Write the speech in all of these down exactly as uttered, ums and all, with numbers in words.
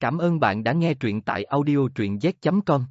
Cảm ơn bạn đã nghe truyện tại audio truyện z chấm com.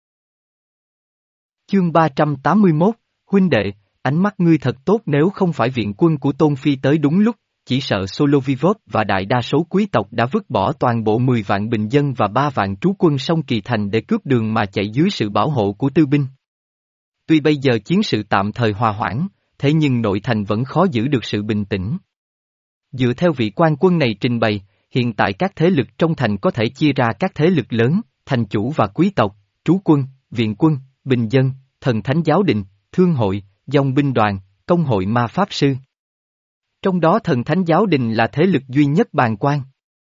Chương ba trăm tám mươi mốt, huynh đệ, ánh mắt ngươi thật tốt, nếu không phải viện quân của Tôn Phi tới đúng lúc, chỉ sợ Solovivov và đại đa số quý tộc đã vứt bỏ toàn bộ mười vạn bình dân và ba vạn trú quân sông Kỳ Thành để cướp đường mà chạy dưới sự bảo hộ của tư binh. Tuy bây giờ chiến sự tạm thời hòa hoãn, thế nhưng nội thành vẫn khó giữ được sự bình tĩnh. Dựa theo vị quan quân này trình bày, hiện tại các thế lực trong thành có thể chia ra các thế lực lớn, thành chủ và quý tộc, trú quân, viện quân, bình dân, thần thánh giáo đình, thương hội, dòng binh đoàn, công hội ma pháp sư. Trong đó thần thánh giáo đình là thế lực duy nhất bàng quan.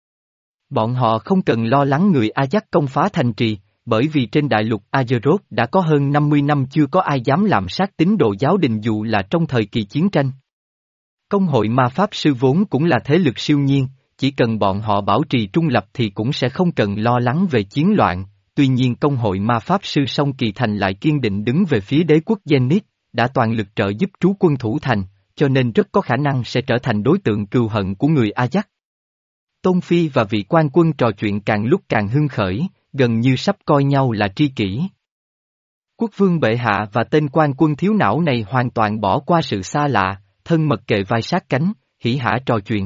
Bọn họ không cần lo lắng người Ajax công phá thành trì, bởi vì trên đại lục Azeroth đã có hơn năm mươi năm chưa có ai dám làm sát tín đồ giáo đình dù là trong thời kỳ chiến tranh. Công hội ma pháp sư vốn cũng là thế lực siêu nhiên, chỉ cần bọn họ bảo trì trung lập thì cũng sẽ không cần lo lắng về chiến loạn, tuy nhiên công hội ma pháp sư sông Kỳ Thành lại kiên định đứng về phía đế quốc Zenith, đã toàn lực trợ giúp trú quân thủ thành, cho nên rất có khả năng sẽ trở thành đối tượng cừu hận của người Ajax. Tôn Phi và vị quan quân trò chuyện càng lúc càng hưng khởi, gần như sắp coi nhau là tri kỷ. Quốc vương bệ hạ và tên quan quân thiếu não này hoàn toàn bỏ qua sự xa lạ, thân mật kề vai sát cánh, hỉ hả trò chuyện.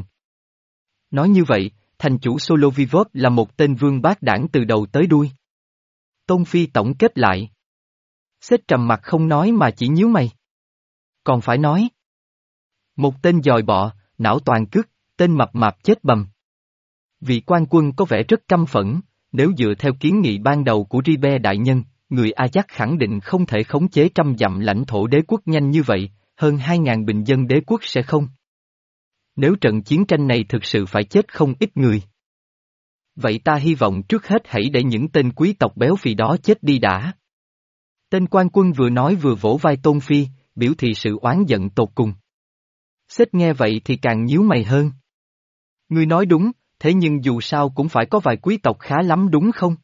Nói như vậy, thành chủ Solovivov là một tên vương bát đảng từ đầu tới đuôi. Tôn Phi tổng kết lại. Xếp trầm mặt không nói mà chỉ nhíu mày. Còn phải nói. Một tên dòi bọ, não toàn cước, tên mập mạp chết bầm. Vị quan quân có vẻ rất căm phẫn, nếu dựa theo kiến nghị ban đầu của Ribe đại nhân, người Ajax khẳng định không thể khống chế trăm dặm lãnh thổ đế quốc nhanh như vậy, hơn hai ngàn bình dân đế quốc sẽ không. Nếu trận chiến tranh này thực sự phải chết không ít người. Vậy ta hy vọng trước hết hãy để những tên quý tộc béo phì đó chết đi đã. Tên quan quân vừa nói vừa vỗ vai Tôn Phi, biểu thị sự oán giận tột cùng. Sếp nghe vậy thì càng nhíu mày hơn. Ngươi nói đúng, thế nhưng dù sao cũng phải có vài quý tộc khá lắm đúng không?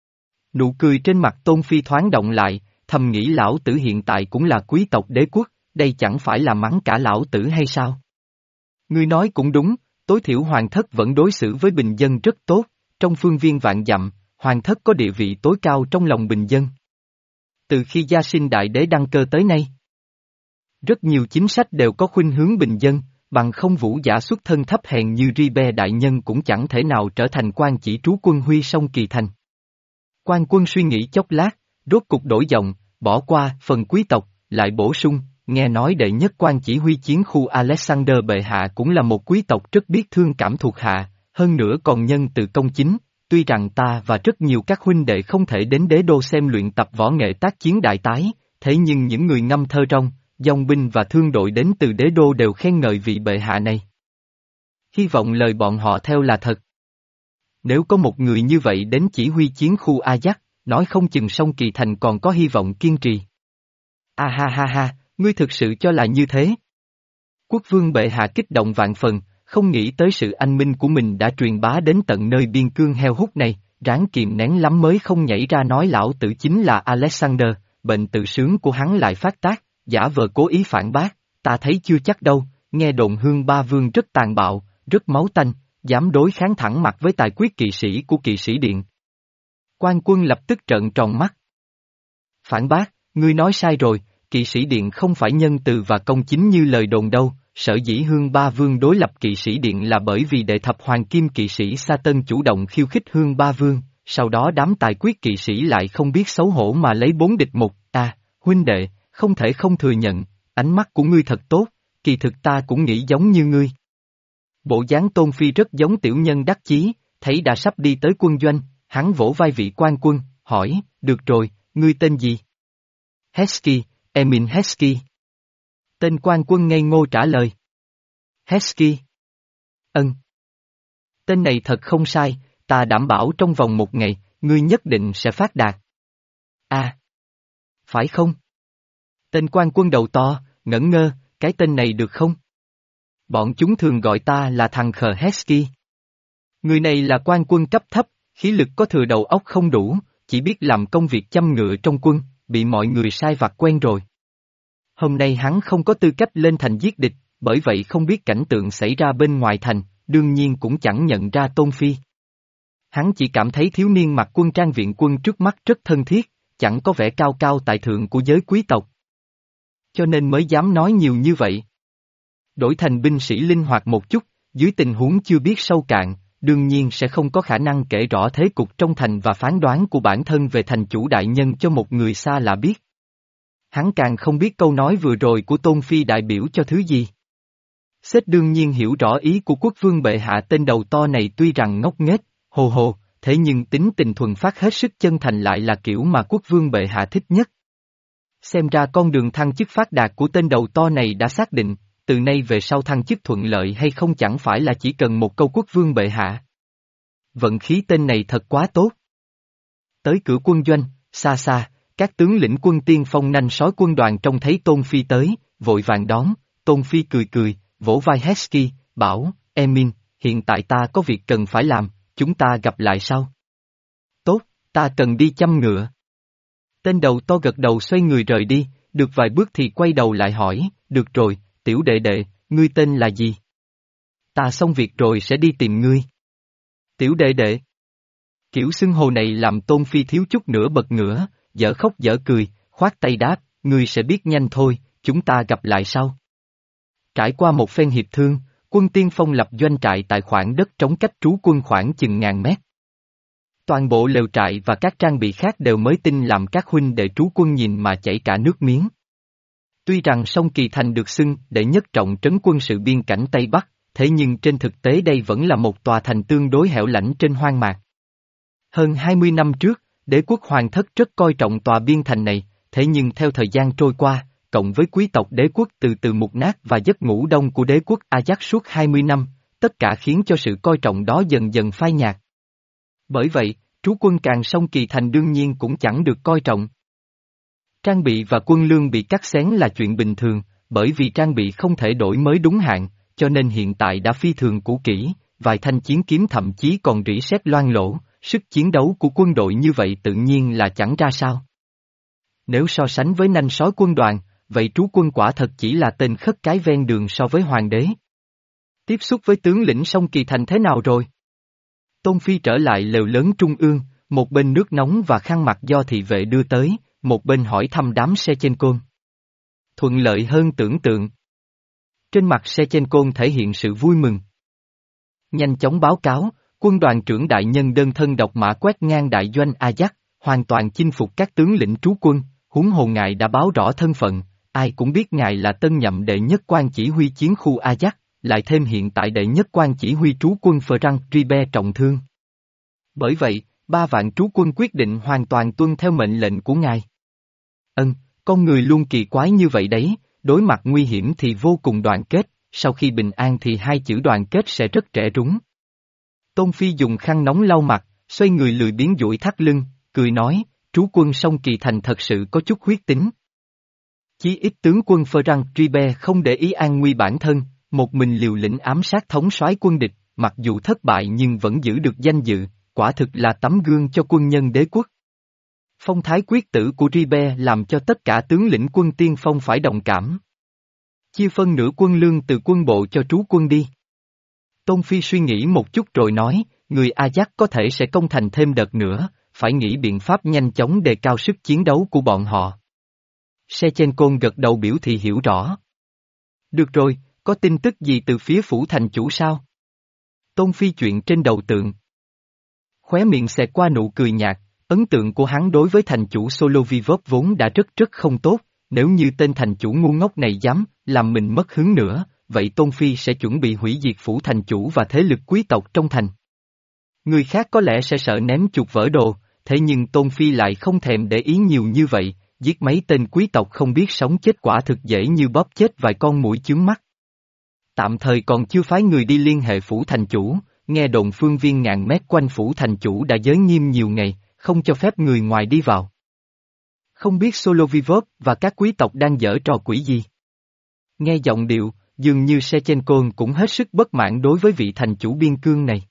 Nụ cười trên mặt Tôn Phi thoáng động lại, thầm nghĩ lão tử hiện tại cũng là quý tộc đế quốc, đây chẳng phải là mắng cả lão tử hay sao? Ngươi nói cũng đúng, tối thiểu hoàng thất vẫn đối xử với bình dân rất tốt, trong phương viên vạn dặm, hoàng thất có địa vị tối cao trong lòng bình dân. Từ khi gia sinh đại đế đăng cơ tới nay, rất nhiều chính sách đều có khuynh hướng bình dân, bằng không vũ giả xuất thân thấp hèn như Ribe đại nhân cũng chẳng thể nào trở thành quan chỉ trú quân huy sông Kỳ Thành. Quan quân suy nghĩ chốc lát, rốt cục đổi giọng, bỏ qua phần quý tộc, lại bổ sung, nghe nói đệ nhất quan chỉ huy chiến khu Alexander bệ hạ cũng là một quý tộc rất biết thương cảm thuộc hạ, hơn nữa còn nhân từ công chính, tuy rằng ta và rất nhiều các huynh đệ không thể đến đế đô xem luyện tập võ nghệ tác chiến đại tái, thế nhưng những người ngâm thơ rong, dòng binh và thương đội đến từ đế đô đều khen ngợi vị bệ hạ này. Hy vọng lời bọn họ theo là thật. Nếu có một người như vậy đến chỉ huy chiến khu Ajax, nói không chừng sông Kỳ Thành còn có hy vọng kiên trì. A ha ha ha, ngươi thực sự cho là như thế. Quốc vương bệ hạ kích động vạn phần, không nghĩ tới sự anh minh của mình đã truyền bá đến tận nơi biên cương heo hút này, ráng kìm nén lắm mới không nhảy ra nói lão tử chính là Alexander, bệnh tự sướng của hắn lại phát tác, giả vờ cố ý phản bác, ta thấy chưa chắc đâu, nghe đồn Hương Ba Vương rất tàn bạo, rất máu tanh, dám đối kháng thẳng mặt với tài quyết kỵ sĩ của kỵ sĩ điện. Quan quân lập tức trợn tròn mắt. Phản bác, ngươi nói sai rồi, kỵ sĩ điện không phải nhân từ và công chính như lời đồn đâu, sở dĩ Hương Ba Vương đối lập kỵ sĩ điện là bởi vì đệ thập hoàng kim kỵ sĩ Sa Tân chủ động khiêu khích Hương Ba Vương, sau đó đám tài quyết kỵ sĩ lại không biết xấu hổ mà lấy bốn địch một, à, huynh đệ, không thể không thừa nhận, ánh mắt của ngươi thật tốt, kỳ thực ta cũng nghĩ giống như ngươi. Bộ dáng Tôn Phi rất giống tiểu nhân đắc chí, thấy đã sắp đi tới quân doanh, hắn vỗ vai vị quan quân, hỏi, được rồi, ngươi tên gì? Hesky, Emin Hesky. Tên quan quân ngây ngô trả lời. Hesky. Ân. Tên này thật không sai, ta đảm bảo trong vòng một ngày, ngươi nhất định sẽ phát đạt. À. Phải không? Tên quan quân đầu to, ngẩn ngơ, cái tên này được không? Bọn chúng thường gọi ta là thằng khờ Hesky. Người này là quan quân cấp thấp, khí lực có thừa đầu óc không đủ, chỉ biết làm công việc chăm ngựa trong quân, bị mọi người sai vặt quen rồi. Hôm nay hắn không có tư cách lên thành giết địch, bởi vậy không biết cảnh tượng xảy ra bên ngoài thành, đương nhiên cũng chẳng nhận ra Tôn Phi. Hắn chỉ cảm thấy thiếu niên mặc quân trang viện quân trước mắt rất thân thiết, chẳng có vẻ cao cao tại thượng của giới quý tộc. Cho nên mới dám nói nhiều như vậy. Đổi thành binh sĩ linh hoạt một chút, dưới tình huống chưa biết sâu cạn, đương nhiên sẽ không có khả năng kể rõ thế cục trong thành và phán đoán của bản thân về thành chủ đại nhân cho một người xa lạ biết. Hắn càng không biết câu nói vừa rồi của Tôn Phi đại biểu cho thứ gì. Sếp đương nhiên hiểu rõ ý của quốc vương bệ hạ, tên đầu to này tuy rằng ngốc nghếch, hồ hồ, thế nhưng tính tình thuần phát hết sức chân thành lại là kiểu mà quốc vương bệ hạ thích nhất. Xem ra con đường thăng chức phát đạt của tên đầu to này đã xác định, từ nay về sau thăng chức thuận lợi hay không chẳng phải là chỉ cần một câu quốc vương bệ hạ. Vận khí tên này thật quá tốt. Tới cửa quân doanh, xa xa, các tướng lĩnh quân tiên phong nanh sói quân đoàn trông thấy Tôn Phi tới, vội vàng đón. Tôn Phi cười cười, vỗ vai Hesky, bảo, Emin, hiện tại ta có việc cần phải làm, chúng ta gặp lại sau. Tốt, ta cần đi chăm ngựa. Tên đầu to gật đầu xoay người rời đi, được vài bước thì quay đầu lại hỏi, được rồi, tiểu đệ đệ, ngươi tên là gì? Ta xong việc rồi sẽ đi tìm ngươi. Tiểu đệ đệ. Kiểu xưng hô này làm Tôn Phi thiếu chút nữa bật ngửa, dở khóc dở cười, khoát tay đáp, ngươi sẽ biết nhanh thôi, chúng ta gặp lại sau. Trải qua một phen hiệp thương, quân tiên phong lập doanh trại tại khoảng đất trống cách trú quân khoảng chừng ngàn mét. Toàn bộ lều trại và các trang bị khác đều mới tinh làm các huynh đệ trú quân nhìn mà chảy cả nước miếng. Tuy rằng sông Kỳ Thành được xưng đệ nhất trọng trấn quân sự biên cảnh Tây Bắc, thế nhưng trên thực tế đây vẫn là một tòa thành tương đối hẻo lánh trên hoang mạc. Hơn hai mươi năm trước, đế quốc Hoàng Thất rất coi trọng tòa biên thành này, thế nhưng theo thời gian trôi qua, cộng với quý tộc đế quốc từ từ mục nát và giấc ngủ đông của đế quốc Ajax suốt hai mươi năm, tất cả khiến cho sự coi trọng đó dần dần phai nhạt. Bởi vậy, trú quân càng sông Kỳ Thành đương nhiên cũng chẳng được coi trọng. Trang bị và quân lương bị cắt xén là chuyện bình thường, bởi vì trang bị không thể đổi mới đúng hạn, cho nên hiện tại đã phi thường cũ kỹ, vài thanh chiến kiếm thậm chí còn rỉ sét loang lỗ, sức chiến đấu của quân đội như vậy tự nhiên là chẳng ra sao. Nếu so sánh với nanh sói quân đoàn, vậy trú quân quả thật chỉ là tên khất cái ven đường so với hoàng đế. Tiếp xúc với tướng lĩnh sông Kỳ Thành thế nào rồi? Tôn Phi trở lại lều lớn trung ương, một bên nước nóng và khăn mặt do thị vệ đưa tới, một bên hỏi thăm đám xe trên côn. Thuận lợi hơn tưởng tượng. Trên mặt xe trên côn thể hiện sự vui mừng. Nhanh chóng báo cáo, quân đoàn trưởng đại nhân đơn thân độc mã quét ngang đại doanh Ajax, hoàn toàn chinh phục các tướng lĩnh trú quân, huống hồ ngài đã báo rõ thân phận, ai cũng biết ngài là tân nhậm đệ nhất quan chỉ huy chiến khu Ajax, lại thêm hiện tại đệ nhất quan chỉ huy trú quân Frank Ribe trọng thương. Bởi vậy, ba vạn trú quân quyết định hoàn toàn tuân theo mệnh lệnh của ngài. Ân, con người luôn kỳ quái như vậy đấy, đối mặt nguy hiểm thì vô cùng đoàn kết, sau khi bình an thì hai chữ đoàn kết sẽ rất trẻ rúng. Tôn Phi dùng khăn nóng lau mặt, xoay người lười biếng duỗi thắt lưng, cười nói, trú quân sông Kỳ Thành thật sự có chút huyết tính. Chí ít tướng quân Frank Ribe không để ý an nguy bản thân, một mình liều lĩnh ám sát thống soái quân địch, mặc dù thất bại nhưng vẫn giữ được danh dự, quả thực là tấm gương cho quân nhân đế quốc. Phong thái quyết tử của Ribe làm cho tất cả tướng lĩnh quân tiên phong phải đồng cảm. Chia phân nửa quân lương từ quân bộ cho trú quân đi. Tôn Phi suy nghĩ một chút rồi nói, người Ajax có thể sẽ công thành thêm đợt nữa, phải nghĩ biện pháp nhanh chóng đề cao sức chiến đấu của bọn họ. Sechenko gật đầu biểu thị hiểu rõ. Được rồi, có tin tức gì từ phía phủ thành chủ sao? Tôn Phi chuyện trên đầu tượng. Khóe miệng xẹt qua nụ cười nhạt, ấn tượng của hắn đối với thành chủ Solovivov vốn đã rất rất không tốt, nếu như tên thành chủ ngu ngốc này dám làm mình mất hứng nữa, vậy Tôn Phi sẽ chuẩn bị hủy diệt phủ thành chủ và thế lực quý tộc trong thành. Người khác có lẽ sẽ sợ ném chuột vỡ đồ, thế nhưng Tôn Phi lại không thèm để ý nhiều như vậy, giết mấy tên quý tộc không biết sống chết quả thực dễ như bóp chết vài con muỗi chướng mắt. Tạm thời còn chưa phái người đi liên hệ phủ thành chủ, nghe đồn phương viên ngàn mét quanh phủ thành chủ đã giới nghiêm nhiều ngày, không cho phép người ngoài đi vào. Không biết Solovivov và các quý tộc đang giở trò quỷ gì. Nghe giọng điệu, dường như Sechenko cũng hết sức bất mãn đối với vị thành chủ biên cương này.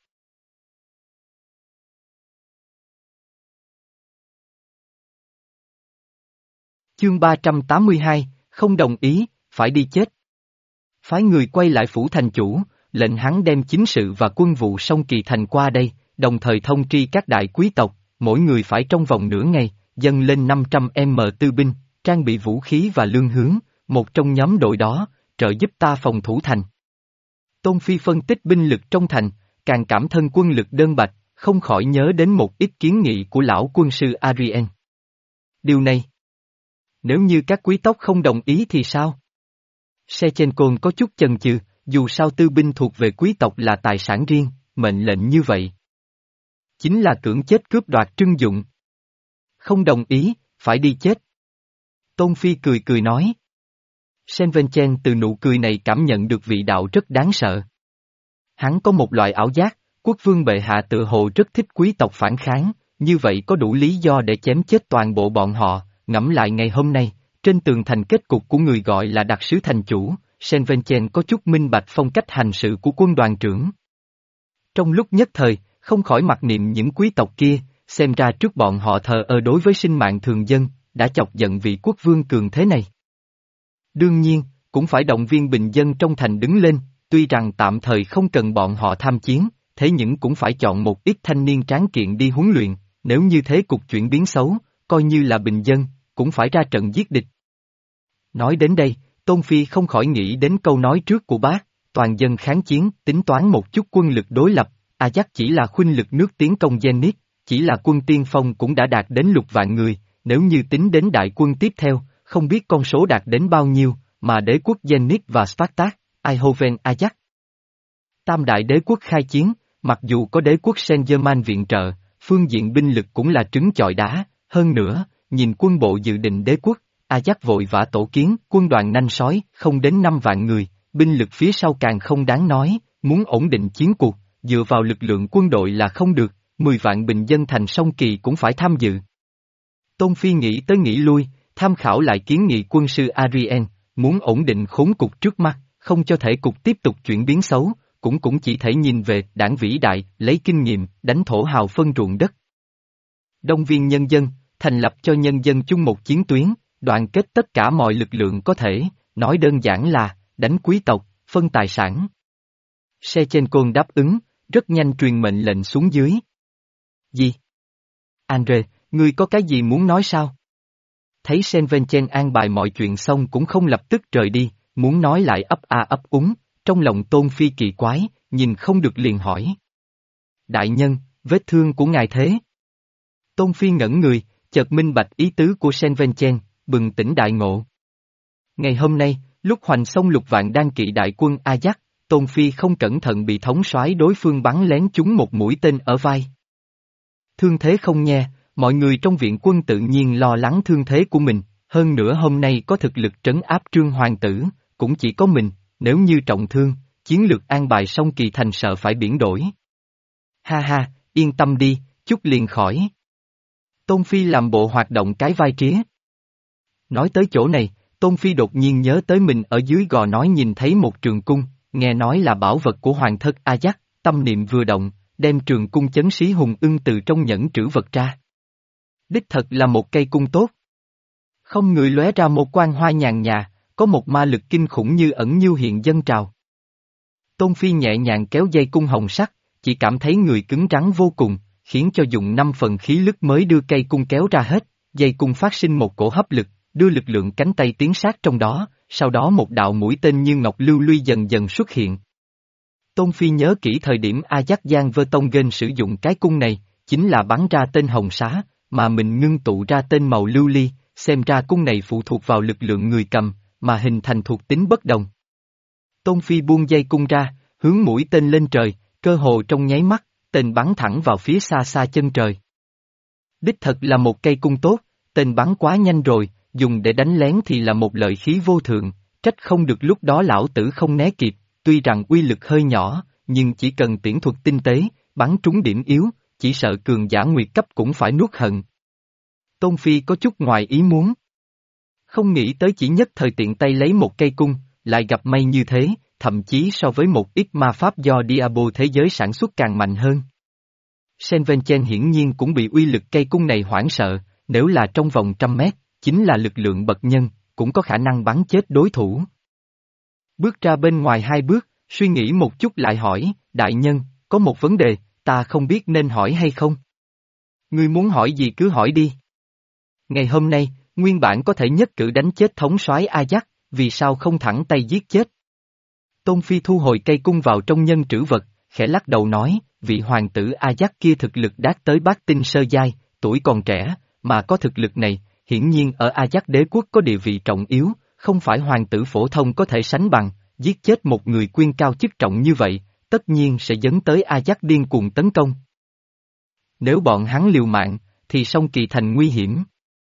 Chương ba trăm tám mươi hai, không đồng ý, phải đi chết. Phái người quay lại phủ thành chủ, lệnh hắn đem chính sự và quân vụ sông Kỳ Thành qua đây, đồng thời thông tri các đại quý tộc, mỗi người phải trong vòng nửa ngày, dâng lên năm trăm m tư binh, trang bị vũ khí và lương hướng, một trong nhóm đội đó, trợ giúp ta phòng thủ thành. Tôn Phi phân tích binh lực trong thành, càng cảm thân quân lực đơn bạch, không khỏi nhớ đến một ít kiến nghị của lão quân sư Adrien. Điều này, nếu như các quý tộc không đồng ý thì sao? Sechenko có chút chần chừ, dù sao tư binh thuộc về quý tộc là tài sản riêng, mệnh lệnh như vậy chính là cưỡng chết cướp đoạt trưng dụng. Không đồng ý, phải đi chết. Tôn Phi cười cười nói. Senvenchen từ nụ cười này cảm nhận được vị đạo rất đáng sợ. Hắn có một loại ảo giác, quốc vương bệ hạ tự hồ rất thích quý tộc phản kháng, như vậy có đủ lý do để chém chết toàn bộ bọn họ. Ngẫm lại ngày hôm nay, trên tường thành kết cục của người gọi là đặc sứ thành chủ, Senvenchen có chút minh bạch phong cách hành sự của quân đoàn trưởng. Trong lúc nhất thời, không khỏi mặc niệm những quý tộc kia, xem ra trước bọn họ thờ ơ đối với sinh mạng thường dân, đã chọc giận vị quốc vương cường thế này. Đương nhiên, cũng phải động viên bình dân trong thành đứng lên, tuy rằng tạm thời không cần bọn họ tham chiến, thế nhưng cũng phải chọn một ít thanh niên tráng kiện đi huấn luyện, nếu như thế cục chuyển biến xấu, coi như là bình dân, cũng phải ra trận giết địch. Nói đến đây, Tôn Phi không khỏi nghĩ đến câu nói trước của bác, toàn dân kháng chiến, tính toán một chút quân lực đối lập, Ajax chỉ là khuynh lực nước tiến công Zenit, chỉ là quân tiên phong cũng đã đạt đến lục vạn người, nếu như tính đến đại quân tiếp theo, không biết con số đạt đến bao nhiêu, mà đế quốc Zenit và Spartak, Eindhoven Ajax. Tam đại đế quốc khai chiến, mặc dù có đế quốc Saint-Germain viện trợ, phương diện binh lực cũng là trứng chọi đá, hơn nữa, nhìn quân bộ dự định đế quốc, Ajax vội vã tổ kiến, quân đoàn nanh sói, không đến năm vạn người, binh lực phía sau càng không đáng nói, muốn ổn định chiến cuộc, dựa vào lực lượng quân đội là không được, mười vạn bình dân thành sông Kỳ cũng phải tham dự. Tôn Phi nghĩ tới nghĩ lui, tham khảo lại kiến nghị quân sư Adrien, muốn ổn định khốn cục trước mắt, không cho thể cục tiếp tục chuyển biến xấu, cũng cũng chỉ thể nhìn về đảng vĩ đại, lấy kinh nghiệm, đánh thổ hào phân ruộng đất. Động viên nhân dân, thành lập cho nhân dân chung một chiến tuyến, đoàn kết tất cả mọi lực lượng có thể, nói đơn giản là, đánh quý tộc, phân tài sản. Sechenko đáp ứng, rất nhanh truyền mệnh lệnh xuống dưới. Gì? Andre, ngươi có cái gì muốn nói sao? Thấy Senvenchen an bài mọi chuyện xong cũng không lập tức rời đi, muốn nói lại ấp a ấp úng, trong lòng Tôn Phi kỳ quái, nhìn không được liền hỏi. Đại nhân, vết thương của ngài thế? Tôn Phi ngẩn người, chợt minh bạch ý tứ của Senvenchen, bừng tỉnh đại ngộ. Ngày hôm nay, lúc hoành xông lục vạn đan kỵ đại quân Ajax, Tôn Phi không cẩn thận bị thống soái đối phương bắn lén trúng một mũi tên ở vai. Thương thế không nhẹ, mọi người trong viện quân tự nhiên lo lắng thương thế của mình, hơn nữa hôm nay có thực lực trấn áp Trương Hoàng tử, cũng chỉ có mình, nếu như trọng thương, chiến lược an bài sông Kỳ thành sợ phải biển đổi. Ha ha, yên tâm đi, chút liền khỏi. Tôn Phi làm bộ hoạt động cái vai tría. Nói tới chỗ này, Tôn Phi đột nhiên nhớ tới mình ở dưới gò nói nhìn thấy một trường cung, nghe nói là bảo vật của hoàng thất Ajax, tâm niệm vừa động, đem trường cung chấn xí hùng ưng từ trong nhẫn trữ vật ra. Đích thật là một cây cung tốt. Không người lóe ra một quang hoa nhàn nhà, có một ma lực kinh khủng như ẩn như hiện dâng trào. Tôn Phi nhẹ nhàng kéo dây cung hồng sắt, chỉ cảm thấy người cứng rắn vô cùng, khiến cho dùng năm phần khí lực mới đưa cây cung kéo ra hết, dây cung phát sinh một cổ hấp lực, đưa lực lượng cánh tay tiến sát trong đó, sau đó một đạo mũi tên như ngọc lưu ly dần dần xuất hiện. Tôn Phi nhớ kỹ thời điểm Ajax Giang Vơ Tông Gen sử dụng cái cung này, chính là bắn ra tên hồng xá, mà mình ngưng tụ ra tên màu lưu ly, xem ra cung này phụ thuộc vào lực lượng người cầm, mà hình thành thuộc tính bất đồng. Tôn Phi buông dây cung ra, hướng mũi tên lên trời, cơ hồ trong nháy mắt, tên bắn thẳng vào phía xa xa chân trời. Đích thật là một cây cung tốt, tên bắn quá nhanh rồi, dùng để đánh lén thì là một lợi khí vô thượng, trách không được lúc đó lão tử không né kịp, tuy rằng uy lực hơi nhỏ, nhưng chỉ cần tiễn thuật tinh tế, bắn trúng điểm yếu, chỉ sợ cường giả nguyệt cấp cũng phải nuốt hận. Tôn Phi có chút ngoài ý muốn. Không nghĩ tới chỉ nhất thời tiện tay lấy một cây cung, lại gặp may như thế, thậm chí so với một ít ma pháp do Diabo thế giới sản xuất càng mạnh hơn. Senvenchen hiển nhiên cũng bị uy lực cây cung này hoảng sợ, nếu là trong vòng trăm mét, chính là lực lượng bậc nhân, cũng có khả năng bắn chết đối thủ. Bước ra bên ngoài hai bước, suy nghĩ một chút lại hỏi, đại nhân, có một vấn đề, ta không biết nên hỏi hay không. Ngươi muốn hỏi gì cứ hỏi đi. Ngày hôm nay, nguyên bản có thể nhất cử đánh chết thống soái Ajax, vì sao không thẳng tay giết chết? Tôn Phi thu hồi cây cung vào trong nhân trữ vật, khẽ lắc đầu nói, vị hoàng tử Ajax kia thực lực đát tới bát tinh sơ giai, tuổi còn trẻ, mà có thực lực này, hiển nhiên ở Ajax đế quốc có địa vị trọng yếu, không phải hoàng tử phổ thông có thể sánh bằng, giết chết một người quyền cao chức trọng như vậy, tất nhiên sẽ dẫn tới Ajax điên cuồng tấn công. Nếu bọn hắn liều mạng, thì song Kỳ Thành nguy hiểm.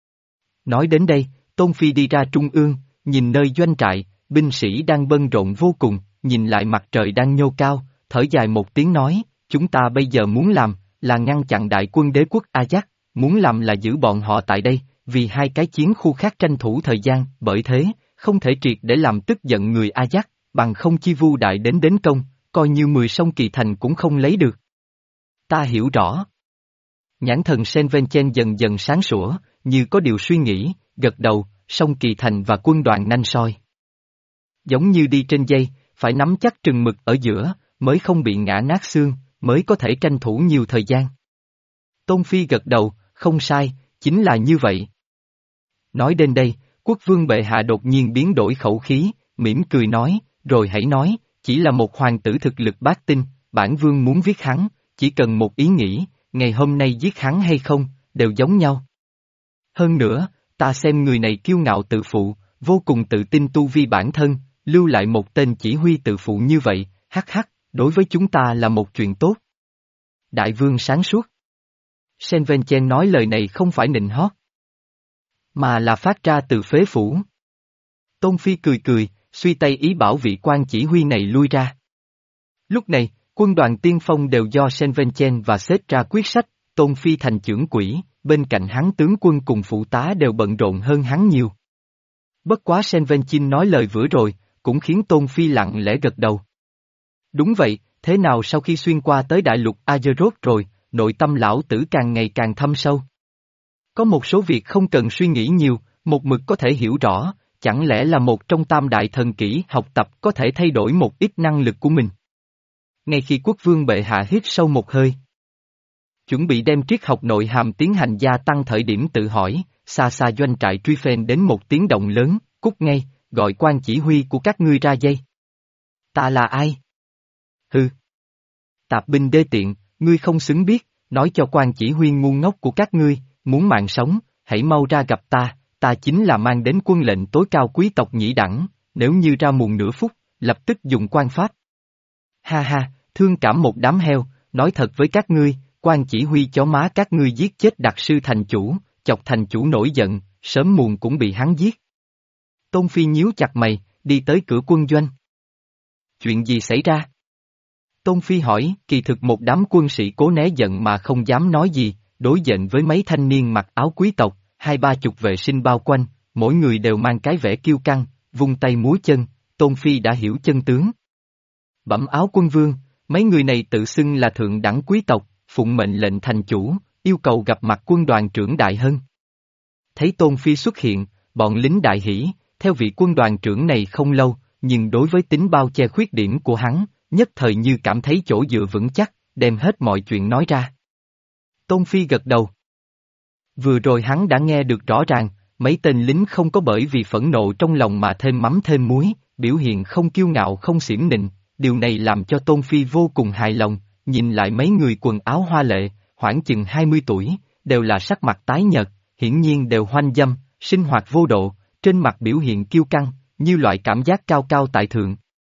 Nói đến đây, Tôn Phi đi ra trung ương, nhìn nơi doanh trại, binh sĩ đang bận rộn vô cùng, nhìn lại mặt trời đang nhô cao, thở dài một tiếng nói, chúng ta bây giờ muốn làm, là ngăn chặn đại quân đế quốc Ajax, muốn làm là giữ bọn họ tại đây, vì hai cái chiến khu khác tranh thủ thời gian, bởi thế, không thể triệt để làm tức giận người Ajax, bằng không chi vu đại đến đến công, coi như mười sông Kỳ Thành cũng không lấy được. Ta hiểu rõ. Nhãn thần Senvenchen dần dần sáng sủa, như có điều suy nghĩ, gật đầu, sông Kỳ Thành và quân đoàn nanh soi. Giống như đi trên dây, phải nắm chắc chừng mực ở giữa, mới không bị ngã nát xương, mới có thể tranh thủ nhiều thời gian. Tôn Phi gật đầu, không sai, chính là như vậy. Nói đến đây, quốc vương bệ hạ đột nhiên biến đổi khẩu khí, mỉm cười nói, rồi hãy nói, chỉ là một hoàng tử thực lực bát tinh, bản vương muốn viết hắn, chỉ cần một ý nghĩ, ngày hôm nay giết hắn hay không, đều giống nhau. Hơn nữa, ta xem người này kiêu ngạo tự phụ, vô cùng tự tin tu vi bản thân, lưu lại một tên chỉ huy tự phụ như vậy, hắc hắc, đối với chúng ta là một chuyện tốt. Đại vương sáng suốt. Senvenchen nói lời này không phải nịnh hót, mà là phát ra từ phế phủ. Tôn Phi cười cười, suy tay ý bảo vị quan chỉ huy này lui ra. Lúc này, quân đoàn tiên phong đều do Senvenchen và xếp ra quyết sách, Tôn Phi thành trưởng quỹ, bên cạnh hắn tướng quân cùng phụ tá đều bận rộn hơn hắn nhiều. Bất quá Senvenchin nói lời vừa rồi, cũng khiến Tôn Phi lặng lẽ gật đầu. Đúng vậy, thế nào sau khi xuyên qua tới đại lục Azeroth rồi, nội tâm lão tử càng ngày càng thâm sâu. Có một số việc không cần suy nghĩ nhiều, một mực có thể hiểu rõ, chẳng lẽ là một trong tam đại thần kỹ học tập có thể thay đổi một ít năng lực của mình. Ngay khi quốc vương bệ hạ hít sâu một hơi, chuẩn bị đem triết học nội hàm tiến hành gia tăng thời điểm tự hỏi, xa xa doanh trại truy phèn đến một tiếng động lớn, cút ngay, gọi quan chỉ huy của các ngươi ra dây. Ta là ai? Hừ. Tạp binh đê tiện, ngươi không xứng biết, nói cho quan chỉ huy ngu ngốc của các ngươi, muốn mạng sống, hãy mau ra gặp ta, ta chính là mang đến quân lệnh tối cao quý tộc nhĩ đẳng, nếu như ra muộn nửa phút, lập tức dùng quan pháp. Ha ha, thương cảm một đám heo, nói thật với các ngươi, quan chỉ huy chó má các ngươi giết chết đặc sư thành chủ, chọc thành chủ nổi giận, sớm muộn cũng bị hắn giết. Tôn Phi nhíu chặt mày, đi tới cửa quân doanh. Chuyện gì xảy ra? Tôn Phi hỏi, kỳ thực một đám quân sĩ cố né giận mà không dám nói gì, đối diện với mấy thanh niên mặc áo quý tộc, hai ba chục vệ sinh bao quanh, mỗi người đều mang cái vẻ kiêu căng, vung tay múa chân, Tôn Phi đã hiểu chân tướng. Bẩm áo quân vương, mấy người này tự xưng là thượng đẳng quý tộc, phụng mệnh lệnh thành chủ, yêu cầu gặp mặt quân đoàn trưởng Đại Hân. Thấy Tôn Phi xuất hiện, bọn lính đại hỉ, theo vị quân đoàn trưởng này không lâu, nhưng đối với tính bao che khuyết điểm của hắn, nhất thời như cảm thấy chỗ dựa vững chắc, đem hết mọi chuyện nói ra. Tôn Phi gật đầu. Vừa rồi hắn đã nghe được rõ ràng, mấy tên lính không có bởi vì phẫn nộ trong lòng mà thêm mắm thêm muối, biểu hiện không kiêu ngạo không xiểm nịnh, điều này làm cho Tôn Phi vô cùng hài lòng, nhìn lại mấy người quần áo hoa lệ, khoảng chừng hai mươi tuổi, đều là sắc mặt tái nhợt, hiển nhiên đều hoanh dâm, sinh hoạt vô độ, trên mặt biểu hiện kiêu căng, như loại cảm giác cao cao tại thượng.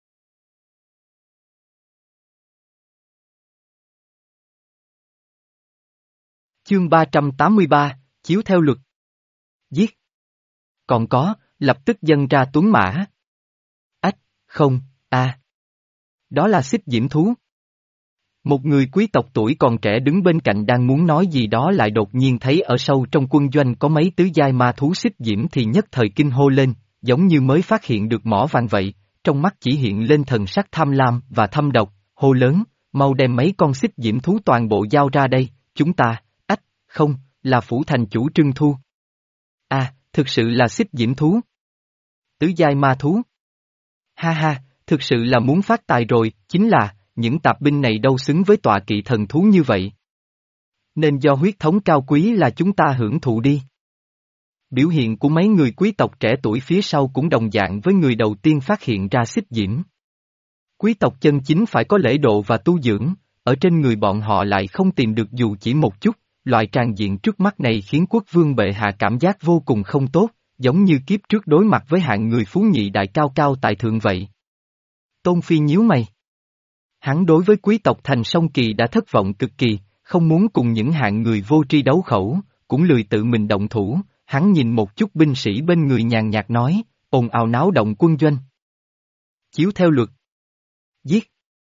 Chương ba trăm tám mươi ba, chiếu theo luật. Giết. Còn có, lập tức dâng ra tuấn mã. Ách, không, a, đó là xích diễm thú. Một người quý tộc tuổi còn trẻ đứng bên cạnh đang muốn nói gì đó lại đột nhiên thấy ở sâu trong quân doanh có mấy tứ giai ma thú xích diễm thì nhất thời kinh hô lên, giống như mới phát hiện được mỏ vàng vậy, trong mắt chỉ hiện lên thần sắc tham lam và thâm độc, hô lớn, mau đem mấy con xích diễm thú toàn bộ giao ra đây, chúng ta, ách, không, là phủ thành chủ trưng thu. À, thực sự là xích diễm thú. Tứ giai ma thú. Ha ha, thực sự là muốn phát tài rồi, chính là, những tạp binh này đâu xứng với tọa kỵ thần thú như vậy. Nên do huyết thống cao quý là chúng ta hưởng thụ đi. Biểu hiện của mấy người quý tộc trẻ tuổi phía sau cũng đồng dạng với người đầu tiên phát hiện ra xích diễm. Quý tộc chân chính phải có lễ độ và tu dưỡng, ở trên người bọn họ lại không tìm được dù chỉ một chút, loại tràng diện trước mắt này khiến quốc vương bệ hạ cảm giác vô cùng không tốt, giống như kiếp trước đối mặt với hạng người phú nhị đại cao cao tại thượng vậy. Tôn Phi nhíu mày. Hắn đối với quý tộc Thành Song Kỳ đã thất vọng cực kỳ, không muốn cùng những hạng người vô tri đấu khẩu, cũng lười tự mình động thủ, hắn nhìn một chút binh sĩ bên người nhàn nhạt nói, ồn ào náo động quân doanh. Chiếu theo luật. Giết.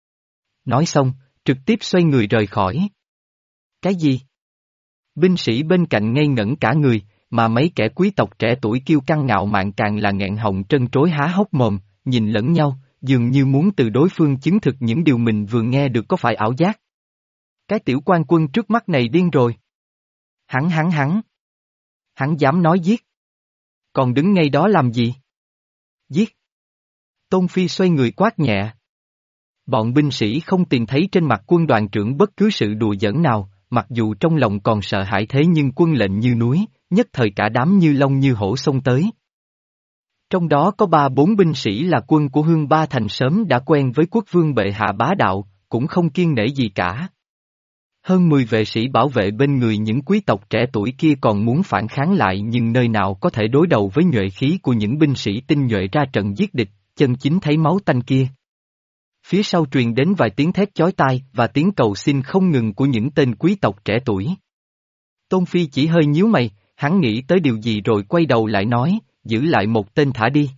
Nói xong, trực tiếp xoay người rời khỏi. Cái gì? Binh sĩ bên cạnh ngây ngẩn cả người, mà mấy kẻ quý tộc trẻ tuổi kiêu căng ngạo mạn càng là nghẹn họng trân trối há hốc mồm, nhìn lẫn nhau, dường như muốn từ đối phương chứng thực những điều mình vừa nghe được có phải ảo giác. Cái tiểu quan quân trước mắt này điên rồi. Hắn hắn hắn. Hắn dám nói giết. Còn đứng ngay đó làm gì? Giết. Tôn Phi xoay người quát nhẹ. Bọn binh sĩ không tìm thấy trên mặt quân đoàn trưởng bất cứ sự đùa giỡn nào, mặc dù trong lòng còn sợ hãi thế nhưng quân lệnh như núi, nhất thời cả đám như long như hổ xông tới. Trong đó có ba bốn binh sĩ là quân của Hương Ba Thành sớm đã quen với quốc vương bệ hạ bá đạo, cũng không kiêng nể gì cả. Hơn mười vệ sĩ bảo vệ bên người những quý tộc trẻ tuổi kia còn muốn phản kháng lại nhưng nơi nào có thể đối đầu với nhuệ khí của những binh sĩ tinh nhuệ ra trận giết địch, chân chính thấy máu tanh kia. Phía sau truyền đến vài tiếng thét chói tai và tiếng cầu xin không ngừng của những tên quý tộc trẻ tuổi. Tôn Phi chỉ hơi nhíu mày, hắn nghĩ tới điều gì rồi quay đầu lại nói, giữ lại một tên thả đi.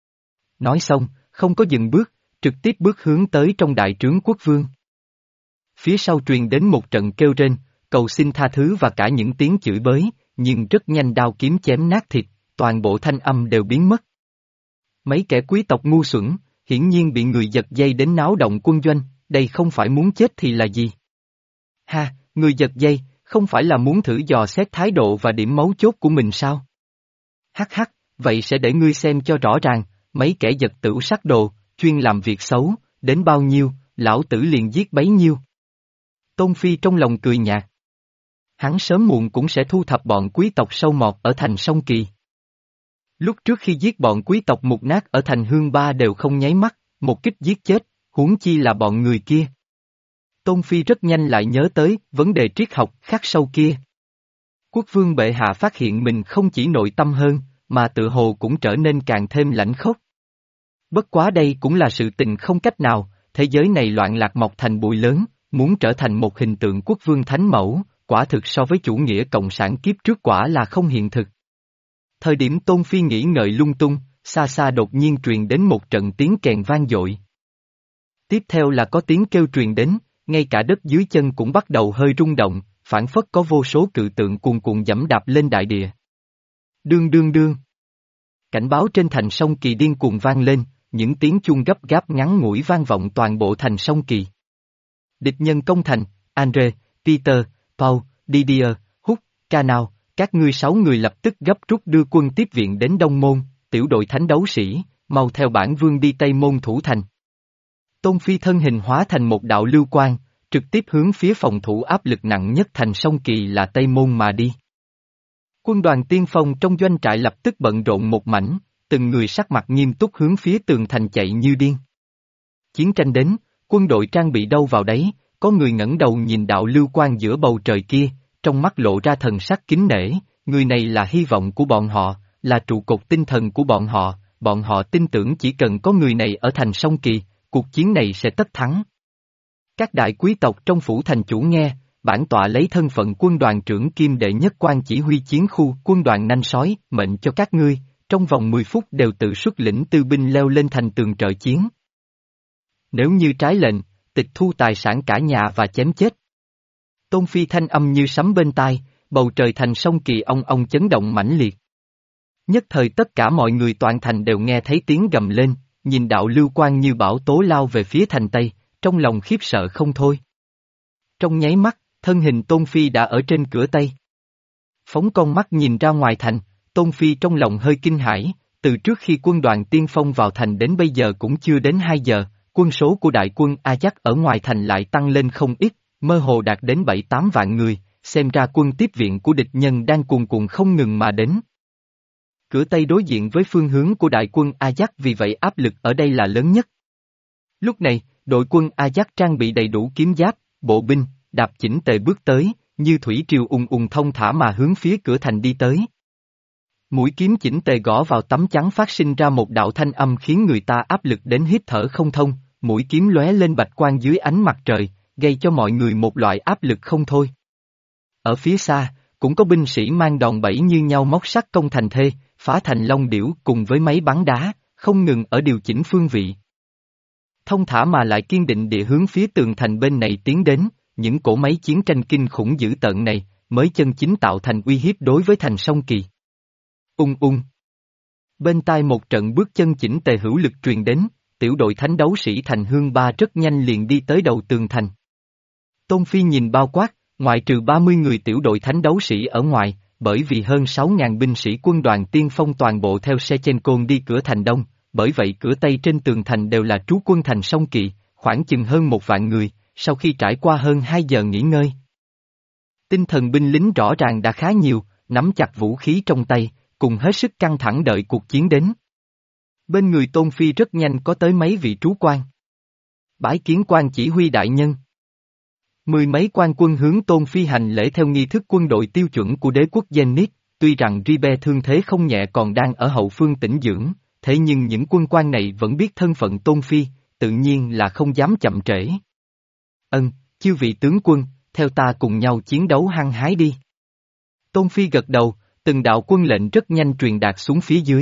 Nói xong, không có dừng bước, trực tiếp bước hướng tới trong đại trướng quốc vương. Phía sau truyền đến một trận kêu rên, cầu xin tha thứ và cả những tiếng chửi bới, nhưng rất nhanh đao kiếm chém nát thịt, toàn bộ thanh âm đều biến mất. Mấy kẻ quý tộc ngu xuẩn, hiển nhiên bị người giật dây đến náo động quân doanh, đây không phải muốn chết thì là gì? Ha, người giật dây, không phải là muốn thử dò xét thái độ và điểm mấu chốt của mình sao? Hắc hắc, vậy sẽ để ngươi xem cho rõ ràng, mấy kẻ giật tửu sắc đồ, chuyên làm việc xấu, đến bao nhiêu, lão tử liền giết bấy nhiêu. Tôn Phi trong lòng cười nhạt. Hắn sớm muộn cũng sẽ thu thập bọn quý tộc sâu mọt ở thành Song Kỳ. Lúc trước khi giết bọn quý tộc mục nát ở thành Hương Ba đều không nháy mắt, một kích giết chết, huống chi là bọn người kia. Tôn Phi rất nhanh lại nhớ tới vấn đề triết học khắc sâu kia. Quốc vương bệ hạ phát hiện mình không chỉ nội tâm hơn, mà tự hồ cũng trở nên càng thêm lãnh khốc. Bất quá đây cũng là sự tình không cách nào, thế giới này loạn lạc mọc thành bụi lớn, muốn trở thành một hình tượng quốc vương thánh mẫu, quả thực so với chủ nghĩa cộng sản kiếp trước quả là không hiện thực. Thời điểm Tôn Phi nghĩ ngợi lung tung, xa xa đột nhiên truyền đến một trận tiếng kèn vang dội. Tiếp theo là có tiếng kêu truyền đến, ngay cả đất dưới chân cũng bắt đầu hơi rung động, phảng phất có vô số cự tượng cuồn cuộn giẫm đạp lên đại địa. Đương đương đương. Cảnh báo trên thành Song Kỳ điên cuồng vang lên, những tiếng chuông gấp gáp ngắn ngủi vang vọng toàn bộ thành Song Kỳ. Địch nhân công thành, Andre, Peter, Paul, Didier, Húc, Canao, các ngươi sáu người lập tức gấp rút đưa quân tiếp viện đến Đông Môn, tiểu đội thánh đấu sĩ, mau theo bản vương đi Tây Môn thủ thành. Tôn Phi thân hình hóa thành một đạo lưu quang, trực tiếp hướng phía phòng thủ áp lực nặng nhất thành Song Kỳ là Tây Môn mà đi. Quân đoàn tiên phong trong doanh trại lập tức bận rộn một mảnh, từng người sắc mặt nghiêm túc hướng phía tường thành chạy như điên. Chiến tranh đến, quân đội trang bị đâu vào đấy, có người ngẩng đầu nhìn đạo lưu quang giữa bầu trời kia, trong mắt lộ ra thần sắc kính nể, người này là hy vọng của bọn họ, là trụ cột tinh thần của bọn họ, bọn họ tin tưởng chỉ cần có người này ở thành Song Kỳ, cuộc chiến này sẽ tất thắng. Các đại quý tộc trong phủ thành chủ nghe, bản tọa lấy thân phận quân đoàn trưởng kim đệ nhất quan chỉ huy chiến khu quân đoàn nanh sói, mệnh cho các ngươi, trong vòng mười phút đều tự xuất lĩnh tư binh leo lên thành tường trợ chiến. Nếu như trái lệnh, tịch thu tài sản cả nhà và chém chết. Tôn Phi thanh âm như sấm bên tai, bầu trời thành Song Kỳ ong ong chấn động mãnh liệt. Nhất thời tất cả mọi người toàn thành đều nghe thấy tiếng gầm lên, nhìn đạo lưu quang như bão tố lao về phía thành Tây, trong lòng khiếp sợ không thôi. Trong nháy mắt, thân hình Tôn Phi đã ở trên cửa Tây. Phóng con mắt nhìn ra ngoài thành, Tôn Phi trong lòng hơi kinh hãi, từ trước khi quân đoàn tiên phong vào thành đến bây giờ cũng chưa đến hai giờ, quân số của đại quân Ajax ở ngoài thành lại tăng lên không ít, mơ hồ đạt đến bảy tám vạn người, xem ra quân tiếp viện của địch nhân đang cuồn cuộn không ngừng mà đến. Cửa Tây đối diện với phương hướng của đại quân Ajax, vì vậy áp lực ở đây là lớn nhất. Lúc này, đội quân Ajax trang bị đầy đủ kiếm giáp, bộ binh, đạp chỉnh tề bước tới, như thủy triều ùng ùng thông thả mà hướng phía cửa thành đi tới. Mũi kiếm chỉnh tề gõ vào tấm chắn phát sinh ra một đạo thanh âm khiến người ta áp lực đến hít thở không thông, mũi kiếm lóe lên bạch quang dưới ánh mặt trời, gây cho mọi người một loại áp lực không thôi. Ở phía xa, cũng có binh sĩ mang đòn bẩy như nhau móc sắt công thành thê, phá thành long điểu cùng với máy bắn đá, không ngừng ở điều chỉnh phương vị. Thông thả mà lại kiên định địa hướng phía tường thành bên này tiến đến, những cỗ máy chiến tranh kinh khủng dữ tợn này, mới chân chính tạo thành uy hiếp đối với thành Song Kỳ. Ung ung. Bên tai một trận bước chân chỉnh tề hữu lực truyền đến, tiểu đội thánh đấu sĩ thành Hương Ba rất nhanh liền đi tới đầu tường thành. Tôn Phi nhìn bao quát, ngoại trừ ba mươi người tiểu đội thánh đấu sĩ ở ngoài, bởi vì hơn sáu ngàn binh sĩ quân đoàn tiên phong toàn bộ theo xe trên côn đi cửa thành đông, bởi vậy cửa Tây trên tường thành đều là trú quân thành Song Kỳ, khoảng chừng hơn một vạn người, sau khi trải qua hơn hai giờ nghỉ ngơi. Tinh thần binh lính rõ ràng đã khá nhiều, nắm chặt vũ khí trong tay, cùng hết sức căng thẳng đợi cuộc chiến đến. Bên người Tôn Phi rất nhanh có tới mấy vị trú quan. Bái kiến quan chỉ huy đại nhân. Mười mấy quan quân hướng Tôn Phi hành lễ theo nghi thức quân đội tiêu chuẩn của đế quốc Zenith, tuy rằng Ribe thương thế không nhẹ còn đang ở hậu phương tĩnh dưỡng, thế nhưng những quân quan này vẫn biết thân phận Tôn Phi, tự nhiên là không dám chậm trễ. Ân, chư vị tướng quân, theo ta cùng nhau chiến đấu hăng hái đi. Tôn Phi gật đầu, từng đạo quân lệnh rất nhanh truyền đạt xuống phía dưới.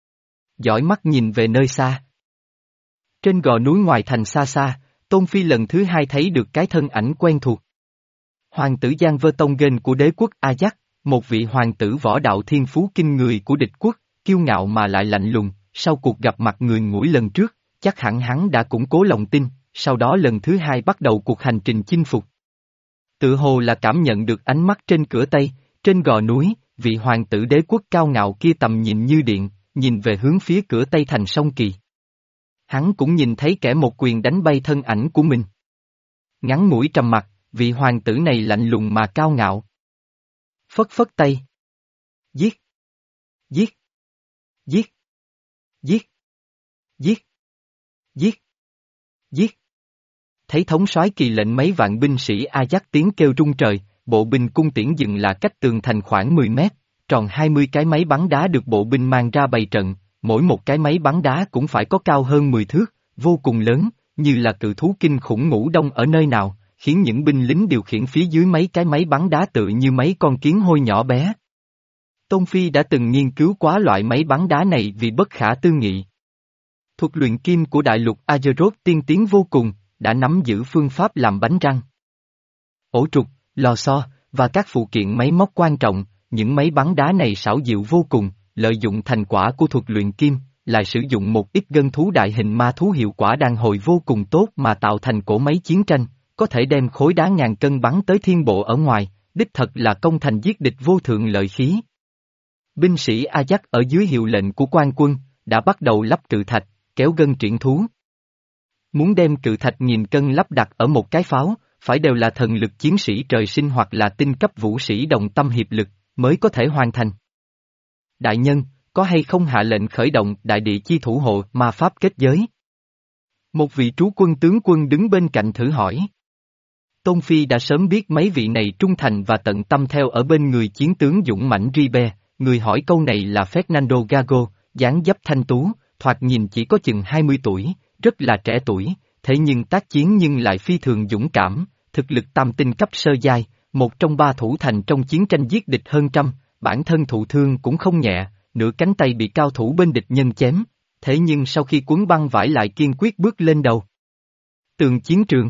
Dõi mắt nhìn về nơi xa. Trên gò núi ngoài thành xa xa, Tôn Phi lần thứ hai thấy được cái thân ảnh quen thuộc. Hoàng tử Giang Vơ Tông Gên của đế quốc Ajax, một vị hoàng tử võ đạo thiên phú kinh người của địch quốc, kiêu ngạo mà lại lạnh lùng, sau cuộc gặp mặt người ngủi lần trước, chắc hẳn hắn đã củng cố lòng tin, sau đó lần thứ hai bắt đầu cuộc hành trình chinh phục. Tự hồ là cảm nhận được ánh mắt trên cửa Tây, trên gò núi, vị hoàng tử đế quốc cao ngạo kia tầm nhìn như điện, nhìn về hướng phía cửa Tây thành Song Kỳ. Hắn cũng nhìn thấy kẻ một quyền đánh bay thân ảnh của mình. Ngắn mũi trầm mặt, vị hoàng tử này lạnh lùng mà cao ngạo. Phất phất tay. Giết! Giết! Giết! Giết! Giết! Giết! Giết! Thấy thống soái kỳ lệnh mấy vạn binh sĩ Ajax tiếng kêu rung trời, bộ binh cung tiễn dừng là cách tường thành khoảng mười mét, tròn hai mươi cái máy bắn đá được bộ binh mang ra bày trận, mỗi một cái máy bắn đá cũng phải có cao hơn mười thước, vô cùng lớn, như là cự thú kinh khủng ngủ đông ở nơi nào, khiến những binh lính điều khiển phía dưới mấy cái máy bắn đá tự như mấy con kiến hôi nhỏ bé. Tôn Phi đã từng nghiên cứu quá loại máy bắn đá này vì bất khả tư nghị. Thuật luyện kim của đại lục Azeroth tiên tiến vô cùng, đã nắm giữ phương pháp làm bánh răng. Ổ trục, lò xo, và các phụ kiện máy móc quan trọng, những máy bắn đá này xảo diệu vô cùng, lợi dụng thành quả của thuật luyện kim, lại sử dụng một ít gân thú đại hình ma thú hiệu quả đàn hồi vô cùng tốt mà tạo thành cỗ máy chiến tranh, có thể đem khối đá ngàn cân bắn tới thiên bộ ở ngoài, đích thật là công thành giết địch vô thượng lợi khí. Binh sĩ Ajax ở dưới hiệu lệnh của quan quân, đã bắt đầu lắp cự thạch, kéo gân triển thú. Muốn đem cự thạch nghìn cân lắp đặt ở một cái pháo, phải đều là thần lực chiến sĩ trời sinh hoặc là tinh cấp vũ sĩ đồng tâm hiệp lực, mới có thể hoàn thành. Đại nhân, có hay không hạ lệnh khởi động đại địa chi thủ hộ ma pháp kết giới? Một vị trú quân tướng quân đứng bên cạnh thử hỏi. Tôn Phi đã sớm biết mấy vị này trung thành và tận tâm theo ở bên người chiến tướng dũng mãnh Ribe, người hỏi câu này là Fernando Gago, dáng dấp thanh tú, thoạt nhìn chỉ có chừng hai mươi tuổi, rất là trẻ tuổi, thế nhưng tác chiến nhưng lại phi thường dũng cảm, thực lực tam tinh cấp sơ giai, một trong ba thủ thành trong chiến tranh giết địch hơn trăm, bản thân thụ thương cũng không nhẹ, nửa cánh tay bị cao thủ bên địch nhân chém, thế nhưng sau khi cuốn băng vải lại kiên quyết bước lên đầu tường chiến trường.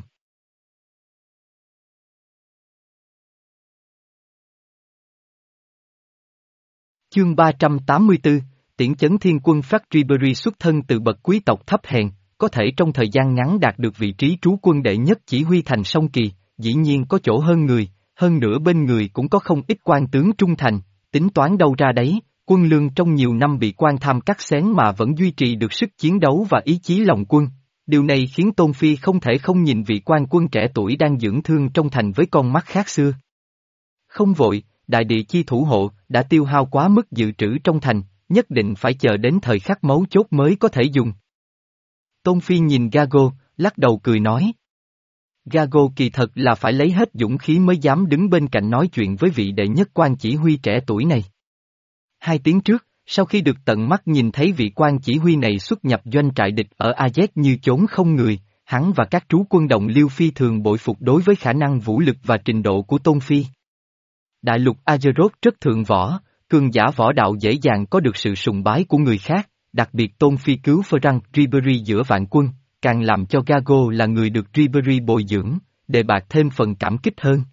Chương ba trăm tám mươi tư, Tiễn chấn thiên quân Phát Ribery xuất thân từ bậc quý tộc thấp hèn, có thể trong thời gian ngắn đạt được vị trí trú quân đệ nhất chỉ huy thành Song Kỳ, dĩ nhiên có chỗ hơn người, hơn nữa bên người cũng có không ít quan tướng trung thành, tính toán đâu ra đấy, quân lương trong nhiều năm bị quan tham cắt xén mà vẫn duy trì được sức chiến đấu và ý chí lòng quân, Điều này khiến Tôn Phi không thể không nhìn vị quan quân trẻ tuổi đang dưỡng thương trong thành với con mắt khác xưa. Không vội, đại địa chi thủ hộ đã tiêu hao quá mức dự trữ trong thành, nhất định phải chờ đến thời khắc mấu chốt mới có thể dùng. Tôn Phi nhìn Gago, lắc đầu cười nói. Gago kỳ thật là phải lấy hết dũng khí mới dám đứng bên cạnh nói chuyện với vị đệ nhất quan chỉ huy trẻ tuổi này. Hai tiếng trước, sau khi được tận mắt nhìn thấy vị quan chỉ huy này xuất nhập doanh trại địch ở A Z như chốn không người, hắn và các trú quân động Liêu Phi thường bội phục đối với khả năng vũ lực và trình độ của Tôn Phi. Đại lục Azeroth rất thượng võ, cường giả võ đạo dễ dàng có được sự sùng bái của người khác, đặc biệt Tôn Phi cứu Ferrang Ribery giữa vạn quân, càng làm cho Gago là người được Ribery bồi dưỡng, để bạc thêm phần cảm kích hơn.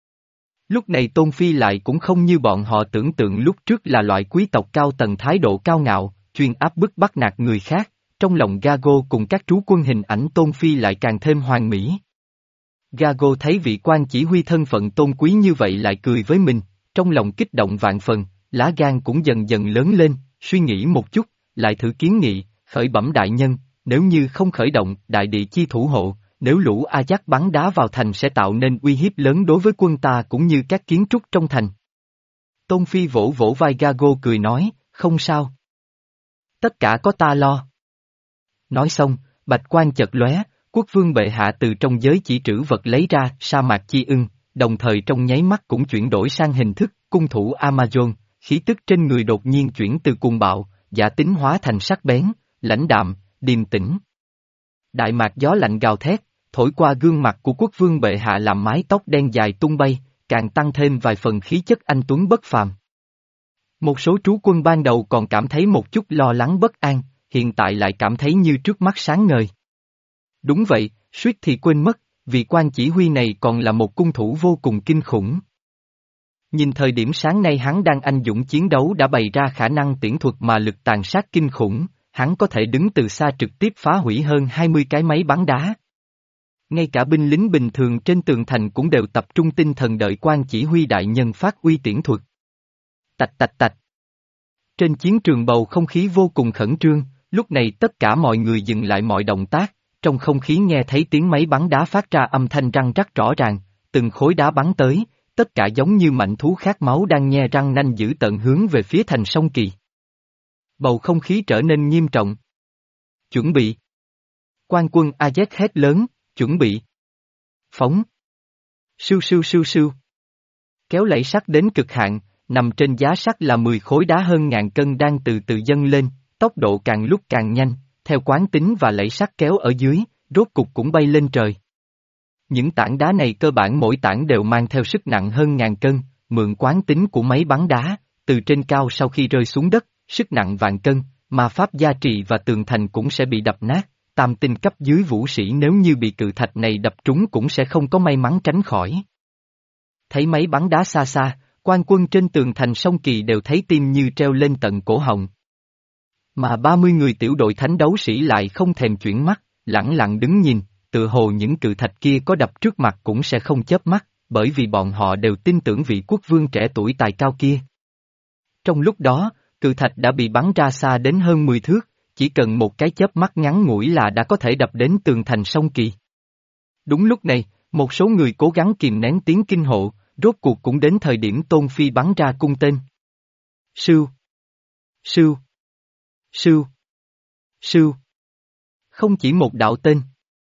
Lúc này Tôn Phi lại cũng không như bọn họ tưởng tượng lúc trước là loại quý tộc cao tầng thái độ cao ngạo, chuyên áp bức bắt nạt người khác, trong lòng Gago cùng các trú quân hình ảnh Tôn Phi lại càng thêm hoàn mỹ. Gago thấy vị quan chỉ huy thân phận tôn quý như vậy lại cười với mình, trong lòng kích động vạn phần, lá gan cũng dần dần lớn lên, suy nghĩ một chút, lại thử kiến nghị, khởi bẩm đại nhân, nếu như không khởi động đại địa chi thủ hộ, nếu lũ Ajax bắn đá vào thành sẽ tạo nên uy hiếp lớn đối với quân ta cũng như các kiến trúc trong thành. Tôn Phi vỗ vỗ vai Gago cười nói, không sao. Tất cả có ta lo. Nói xong, bạch quang chợt lóe, quốc vương bệ hạ từ trong giới chỉ trữ vật lấy ra sa mạc chi ưng, đồng thời trong nháy mắt cũng chuyển đổi sang hình thức cung thủ Amazon, khí tức trên người đột nhiên chuyển từ cuồng bạo, giả tính hóa thành sắc bén, lãnh đạm, điềm tĩnh. Đại mạc gió lạnh gào thét, thổi qua gương mặt của quốc vương bệ hạ làm mái tóc đen dài tung bay, càng tăng thêm vài phần khí chất anh tuấn bất phàm. Một số trú quân ban đầu còn cảm thấy một chút lo lắng bất an, hiện tại lại cảm thấy như trước mắt sáng ngời. Đúng vậy, suýt thì quên mất, vị quan chỉ huy này còn là một cung thủ vô cùng kinh khủng. Nhìn thời điểm sáng nay hắn đang anh dũng chiến đấu đã bày ra khả năng tiễn thuật mà lực tàn sát kinh khủng, hắn có thể đứng từ xa trực tiếp phá hủy hơn hai mươi cái máy bắn đá. Ngay cả binh lính bình thường trên tường thành cũng đều tập trung tinh thần đợi quan chỉ huy đại nhân phát uy tiễn thuật. Tạch tạch tạch. Trên chiến trường bầu không khí vô cùng khẩn trương, lúc này tất cả mọi người dừng lại mọi động tác, trong không khí nghe thấy tiếng máy bắn đá phát ra âm thanh răng rắc rõ ràng, từng khối đá bắn tới, tất cả giống như mạnh thú khát máu đang nhe răng nanh dữ tợn hướng về phía thành sông Kỳ. Bầu không khí trở nên nghiêm trọng. Chuẩn bị. Quan quân a dét hét lớn, chuẩn bị. Phóng. Sưu sưu sưu sưu. Kéo lẫy sắt đến cực hạn, nằm trên giá sắt là mười khối đá hơn ngàn cân đang từ từ dâng lên, tốc độ càng lúc càng nhanh, theo quán tính và lẫy sắt kéo ở dưới, rốt cục cũng bay lên trời. Những tảng đá này cơ bản mỗi tảng đều mang theo sức nặng hơn ngàn cân, mượn quán tính của máy bắn đá, từ trên cao sau khi rơi xuống đất, sức nặng vạn cân, mà pháp gia trì và tường thành cũng sẽ bị đập nát, tam tinh cấp dưới vũ sĩ nếu như bị cự thạch này đập trúng cũng sẽ không có may mắn tránh khỏi. Thấy máy bắn đá xa xa, quan quân trên tường thành sông Kỳ đều thấy tim như treo lên tận cổ họng. Mà ba mươi người tiểu đội thánh đấu sĩ lại không thèm chuyển mắt, lẳng lặng đứng nhìn, tự hồ những cự thạch kia có đập trước mặt cũng sẽ không chớp mắt, bởi vì bọn họ đều tin tưởng vị quốc vương trẻ tuổi tài cao kia. Trong lúc đó, cự thạch đã bị bắn ra xa đến hơn mười thước, chỉ cần một cái chớp mắt ngắn ngủi là đã có thể đập đến tường thành sông Kỳ. Đúng lúc này, một số người cố gắng kìm nén tiếng kinh hộ, rốt cuộc cũng đến thời điểm Tôn Phi bắn ra cung tên. Sưu. Sưu. Sưu. Sưu. Không chỉ một đạo tên,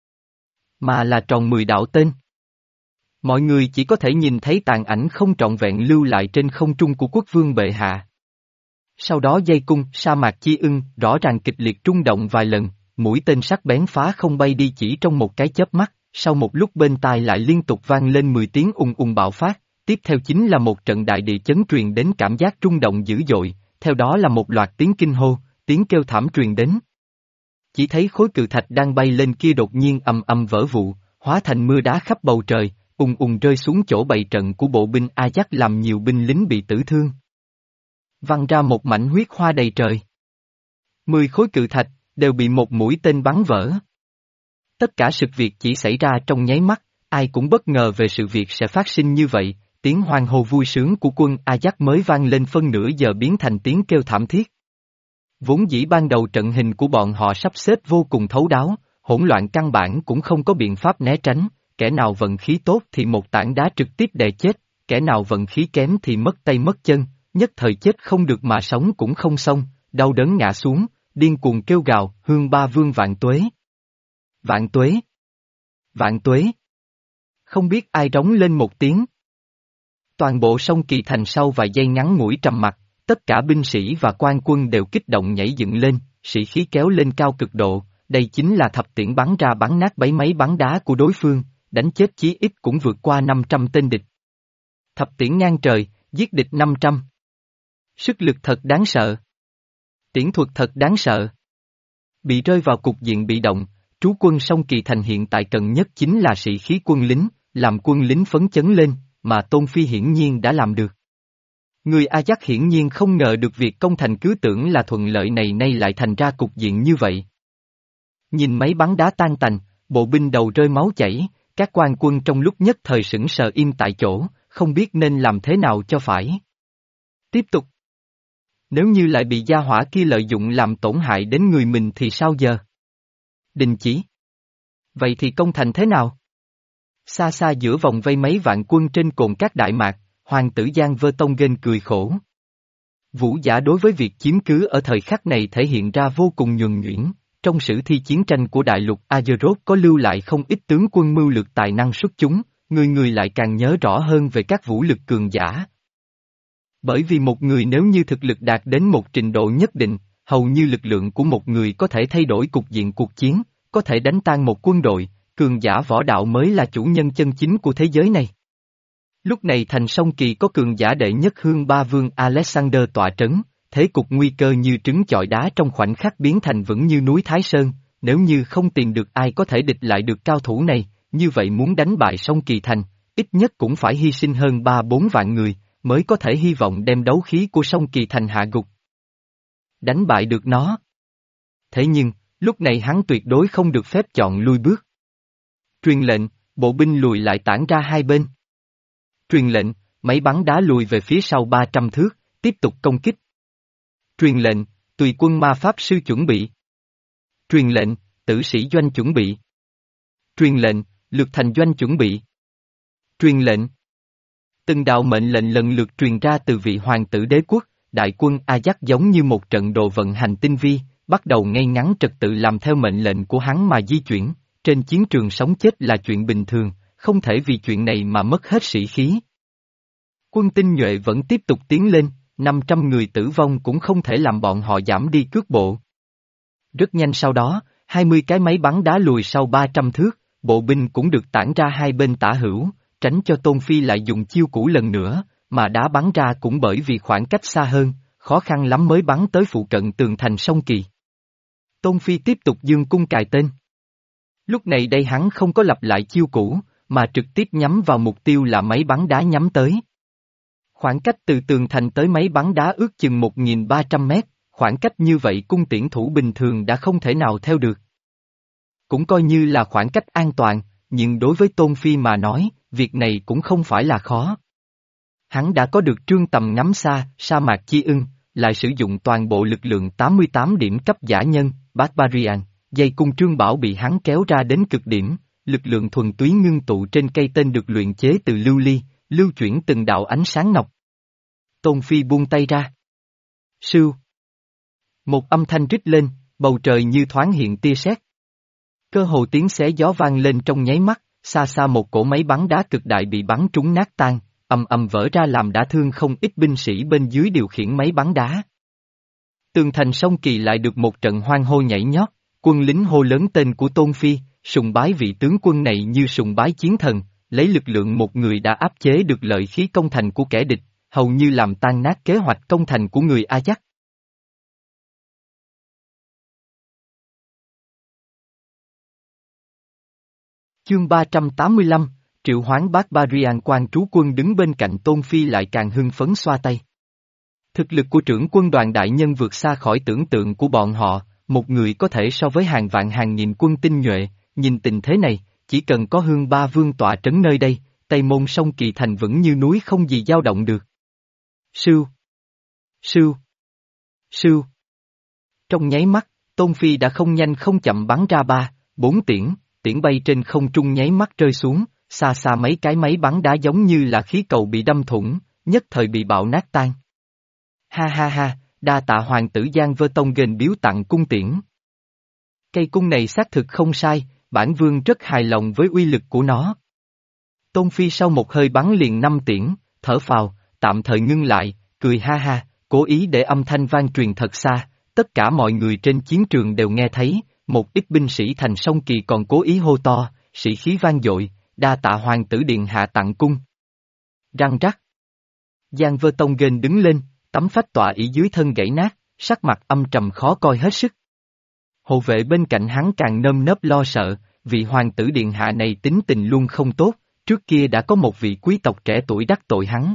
mà là tròn mười đạo tên. Mọi người chỉ có thể nhìn thấy tàn ảnh không trọn vẹn lưu lại trên không trung của quốc vương bệ hạ. Sau đó dây cung, sa mạc chi ưng, rõ ràng kịch liệt rung động vài lần, mũi tên sắc bén phá không bay đi chỉ trong một cái chớp mắt, sau một lúc bên tai lại liên tục vang lên mười tiếng ùng ùng bạo phát, tiếp theo chính là một trận đại địa chấn truyền đến cảm giác rung động dữ dội, theo đó là một loạt tiếng kinh hô, tiếng kêu thảm truyền đến. Chỉ thấy khối cự thạch đang bay lên kia đột nhiên ầm ầm vỡ vụn, hóa thành mưa đá khắp bầu trời, ùng ùng rơi xuống chỗ bày trận của bộ binh Ajax làm nhiều binh lính bị tử thương. Văng ra một mảnh huyết hoa đầy trời. Mười khối cự thạch, đều bị một mũi tên bắn vỡ. Tất cả sự việc chỉ xảy ra trong nháy mắt, ai cũng bất ngờ về sự việc sẽ phát sinh như vậy, tiếng hoan hô vui sướng của quân Ajax mới vang lên phân nửa giờ biến thành tiếng kêu thảm thiết. Vốn dĩ ban đầu trận hình của bọn họ sắp xếp vô cùng thấu đáo, hỗn loạn căn bản cũng không có biện pháp né tránh, kẻ nào vận khí tốt thì một tảng đá trực tiếp đè chết, kẻ nào vận khí kém thì mất tay mất chân, nhất thời chết không được mà sống cũng không xong, đau đớn ngã xuống, điên cuồng kêu gào, hương ba vương vạn tuế. Vạn tuế. Vạn tuế. Không biết ai rống lên một tiếng. Toàn bộ sông Kỳ Thành sau vài giây ngắn ngủi trầm mặc, tất cả binh sĩ và quan quân đều kích động nhảy dựng lên, sĩ khí kéo lên cao cực độ, đây chính là thập tiễn bắn ra bắn nát bấy mấy bắn đá của đối phương, đánh chết chí ít cũng vượt qua năm trăm tên địch. Thập tiễn ngang trời, giết địch năm trăm. Sức lực thật đáng sợ. Tiễn thuật thật đáng sợ. Bị rơi vào cục diện bị động, trú quân sông Kỳ Thành hiện tại cần nhất chính là sĩ khí quân lính, làm quân lính phấn chấn lên, mà Tôn Phi hiển nhiên đã làm được. Người Ajax hiển nhiên không ngờ được việc công thành cứ tưởng là thuận lợi này nay lại thành ra cục diện như vậy. Nhìn mấy bắn đá tan tành, bộ binh đầu rơi máu chảy, các quan quân trong lúc nhất thời sững sờ im tại chỗ, không biết nên làm thế nào cho phải. Tiếp tục. Nếu như lại bị gia hỏa kia lợi dụng làm tổn hại đến người mình thì sao giờ? Đình chỉ. Vậy thì công thành thế nào? Xa xa giữa vòng vây mấy vạn quân trên cồn cát Đại Mạc, hoàng tử Giang Vơ Tông Nghênh cười khổ. Vũ giả đối với việc chiếm cứ ở thời khắc này thể hiện ra vô cùng nhuần nhuyễn, trong sử thi chiến tranh của đại lục Azeroth có lưu lại không ít tướng quân mưu lược tài năng xuất chúng, người người lại càng nhớ rõ hơn về các vũ lực cường giả. Bởi vì một người nếu như thực lực đạt đến một trình độ nhất định, hầu như lực lượng của một người có thể thay đổi cục diện cuộc chiến, có thể đánh tan một quân đội, cường giả võ đạo mới là chủ nhân chân chính của thế giới này. Lúc này thành sông Kỳ có cường giả đệ nhất hương ba vương Alexander tọa trấn, thế cục nguy cơ như trứng chọi đá trong khoảnh khắc biến thành vững như núi Thái Sơn, nếu như không tìm được ai có thể địch lại được cao thủ này, như vậy muốn đánh bại sông Kỳ Thành, ít nhất cũng phải hy sinh hơn ba bốn vạn người, mới có thể hy vọng đem đấu khí của sông Kỳ Thành hạ gục. Đánh bại được nó. Thế nhưng, lúc này hắn tuyệt đối không được phép chọn lui bước. Truyền lệnh, bộ binh lùi lại tản ra hai bên. Truyền lệnh, máy bắn đá lùi về phía sau ba trăm thước, tiếp tục công kích. Truyền lệnh, tùy quân ma pháp sư chuẩn bị. Truyền lệnh, tử sĩ doanh chuẩn bị. Truyền lệnh, lược thành doanh chuẩn bị. Truyền lệnh. Từng đạo mệnh lệnh lần lượt truyền ra từ vị hoàng tử đế quốc, đại quân Ajax giống như một trận đồ vận hành tinh vi, bắt đầu ngay ngắn trật tự làm theo mệnh lệnh của hắn mà di chuyển, trên chiến trường sống chết là chuyện bình thường, không thể vì chuyện này mà mất hết sĩ khí. Quân tinh nhuệ vẫn tiếp tục tiến lên, năm trăm người tử vong cũng không thể làm bọn họ giảm đi cước bộ. Rất nhanh sau đó, hai mươi cái máy bắn đá lùi sau ba trăm thước, bộ binh cũng được tản ra hai bên tả hữu, tránh cho Tôn Phi lại dùng chiêu cũ lần nữa, mà đá bắn ra cũng bởi vì khoảng cách xa hơn, khó khăn lắm mới bắn tới phụ cận tường thành sông Kỳ. Tôn Phi tiếp tục dương cung cài tên. Lúc này đây hắn không có lặp lại chiêu cũ, mà trực tiếp nhắm vào mục tiêu là máy bắn đá nhắm tới. Khoảng cách từ tường thành tới máy bắn đá ước chừng một nghìn ba trăm mét, khoảng cách như vậy cung tiễn thủ bình thường đã không thể nào theo được. Cũng coi như là khoảng cách an toàn, nhưng đối với Tôn Phi mà nói, việc này cũng không phải là khó. Hắn đã có được trương tầm ngắm xa, sa mạc chi ưng, lại sử dụng toàn bộ lực lượng tám mươi tám điểm cấp giả nhân, Barbarian, dây cung trương bảo bị hắn kéo ra đến cực điểm, lực lượng thuần túy ngưng tụ trên cây tên được luyện chế từ lưu ly, lưu chuyển từng đạo ánh sáng ngọc. Tôn Phi buông tay ra. Sưu. Một âm thanh rít lên, bầu trời như thoáng hiện tia sét. Cơ hồ tiếng xé gió vang lên trong nháy mắt, xa xa một cỗ máy bắn đá cực đại bị bắn trúng nát tan, ầm ầm vỡ ra làm đả thương không ít binh sĩ bên dưới điều khiển máy bắn đá. Tường thành sông Kỳ lại được một trận hoan hô nhảy nhót, quân lính hô lớn tên của Tôn Phi, sùng bái vị tướng quân này như sùng bái chiến thần, lấy lực lượng một người đã áp chế được lợi khí công thành của kẻ địch, hầu như làm tan nát kế hoạch công thành của người Ajax. Chương ba trăm tám mươi lăm, triệu hoán Barbarian quan trú quân đứng bên cạnh Tôn Phi lại càng hưng phấn xoa tay. Thực lực của trưởng quân đoàn đại nhân vượt xa khỏi tưởng tượng của bọn họ, một người có thể so với hàng vạn hàng nghìn quân tinh nhuệ, nhìn tình thế này, chỉ cần có hương ba vương tọa trấn nơi đây, Tây Môn sông Kỳ Thành vững như núi không gì dao động được. Sưu. Sưu. Sưu. Trong nháy mắt, Tôn Phi đã không nhanh không chậm bắn ra ba, bốn tiễn, tiễn bay trên không trung nháy mắt rơi xuống, xa xa mấy cái máy bắn đá giống như là khí cầu bị đâm thủng, nhất thời bị bạo nát tan. Ha ha ha, đa tạ hoàng tử Giang Vơ Tông gền biếu tặng cung tiễn. Cây cung này xác thực không sai, bản vương rất hài lòng với uy lực của nó. Tôn Phi sau một hơi bắn liền năm tiễn, thở phào, tạm thời ngưng lại, cười ha ha, cố ý để âm thanh vang truyền thật xa, tất cả mọi người trên chiến trường đều nghe thấy, một ít binh sĩ thành song kỳ còn cố ý hô to, sĩ khí vang dội, đa tạ hoàng tử điện hạ tặng cung. Răng rắc. Giang Vơ Tông gền đứng lên, tấm phách tọa ỷ dưới thân gãy nát, sắc mặt âm trầm khó coi hết sức. Hộ vệ bên cạnh hắn càng nơm nớp lo sợ, vị hoàng tử điện hạ này tính tình luôn không tốt, trước kia đã có một vị quý tộc trẻ tuổi đắc tội hắn.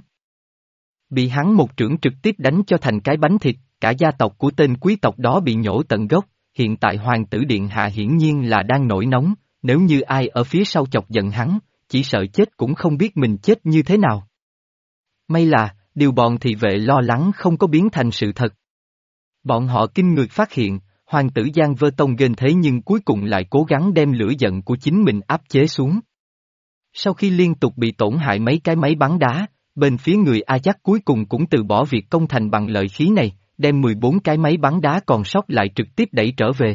Bị hắn một trưởng trực tiếp đánh cho thành cái bánh thịt, cả gia tộc của tên quý tộc đó bị nhổ tận gốc, hiện tại hoàng tử điện hạ hiển nhiên là đang nổi nóng, nếu như ai ở phía sau chọc giận hắn, chỉ sợ chết cũng không biết mình chết như thế nào. May là, điều bọn thị vệ lo lắng không có biến thành sự thật. Bọn họ kinh ngạc phát hiện, hoàng tử Giang Vơ Tông ghen thế nhưng cuối cùng lại cố gắng đem lửa giận của chính mình áp chế xuống. Sau khi liên tục bị tổn hại mấy cái máy bắn đá, bên phía người Ajax cuối cùng cũng từ bỏ việc công thành bằng lợi khí này, đem mười bốn cái máy bắn đá còn sót lại trực tiếp đẩy trở về.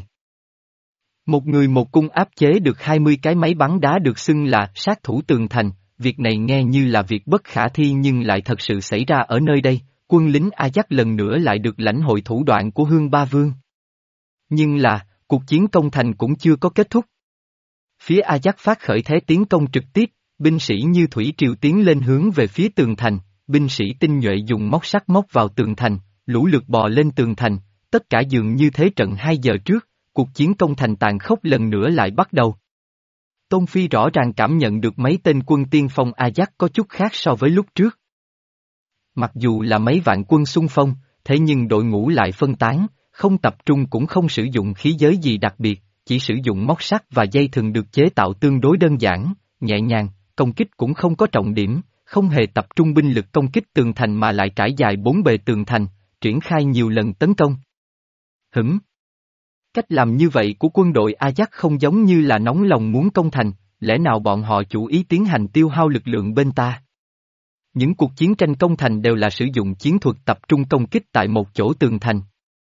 Một người một cung áp chế được hai mươi cái máy bắn đá được xưng là sát thủ tường thành, việc này nghe như là việc bất khả thi nhưng lại thật sự xảy ra ở nơi đây, quân lính Ajax lần nữa lại được lãnh hội thủ đoạn của Hương Ba Vương. Nhưng là, cuộc chiến công thành cũng chưa có kết thúc. Phía Ajax phát khởi thế tiến công trực tiếp, binh sĩ như thủy triều tiến lên hướng về phía tường thành, binh sĩ tinh nhuệ dùng móc sắt móc vào tường thành, lũ lượt bò lên tường thành, tất cả dường như thế trận hai giờ trước, cuộc chiến công thành tàn khốc lần nữa lại bắt đầu. Tôn Phi rõ ràng cảm nhận được mấy tên quân tiên phong Ajax có chút khác so với lúc trước. Mặc dù là mấy vạn quân xung phong, thế nhưng đội ngũ lại phân tán, không tập trung cũng không sử dụng khí giới gì đặc biệt, chỉ sử dụng móc sắt và dây thừng được chế tạo tương đối đơn giản, nhẹ nhàng, công kích cũng không có trọng điểm, không hề tập trung binh lực công kích tường thành mà lại trải dài bốn bề tường thành, triển khai nhiều lần tấn công. Hửm! Cách làm như vậy của quân đội Ajax không giống như là nóng lòng muốn công thành, lẽ nào bọn họ chủ ý tiến hành tiêu hao lực lượng bên ta? Những cuộc chiến tranh công thành đều là sử dụng chiến thuật tập trung công kích tại một chỗ tường thành.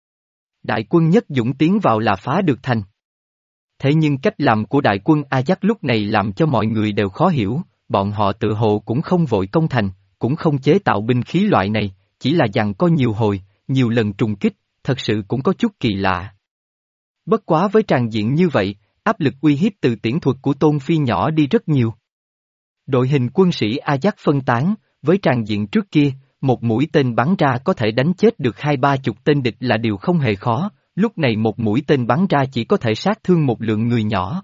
Đại quân nhất dũng tiến vào là phá được thành. Thế nhưng cách làm của đại quân Ajax lúc này làm cho mọi người đều khó hiểu, bọn họ tự hồ cũng không vội công thành, cũng không chế tạo binh khí loại này, chỉ là giằng co nhiều hồi, nhiều lần trùng kích, thật sự cũng có chút kỳ lạ. Bất quá với tràng diện như vậy, áp lực uy hiếp từ tiễn thuật của Tôn Phi nhỏ đi rất nhiều. Đội hình quân sĩ Ajax phân tán, với tràng diện trước kia, một mũi tên bắn ra có thể đánh chết được hai ba chục tên địch là điều không hề khó, lúc này một mũi tên bắn ra chỉ có thể sát thương một lượng người nhỏ.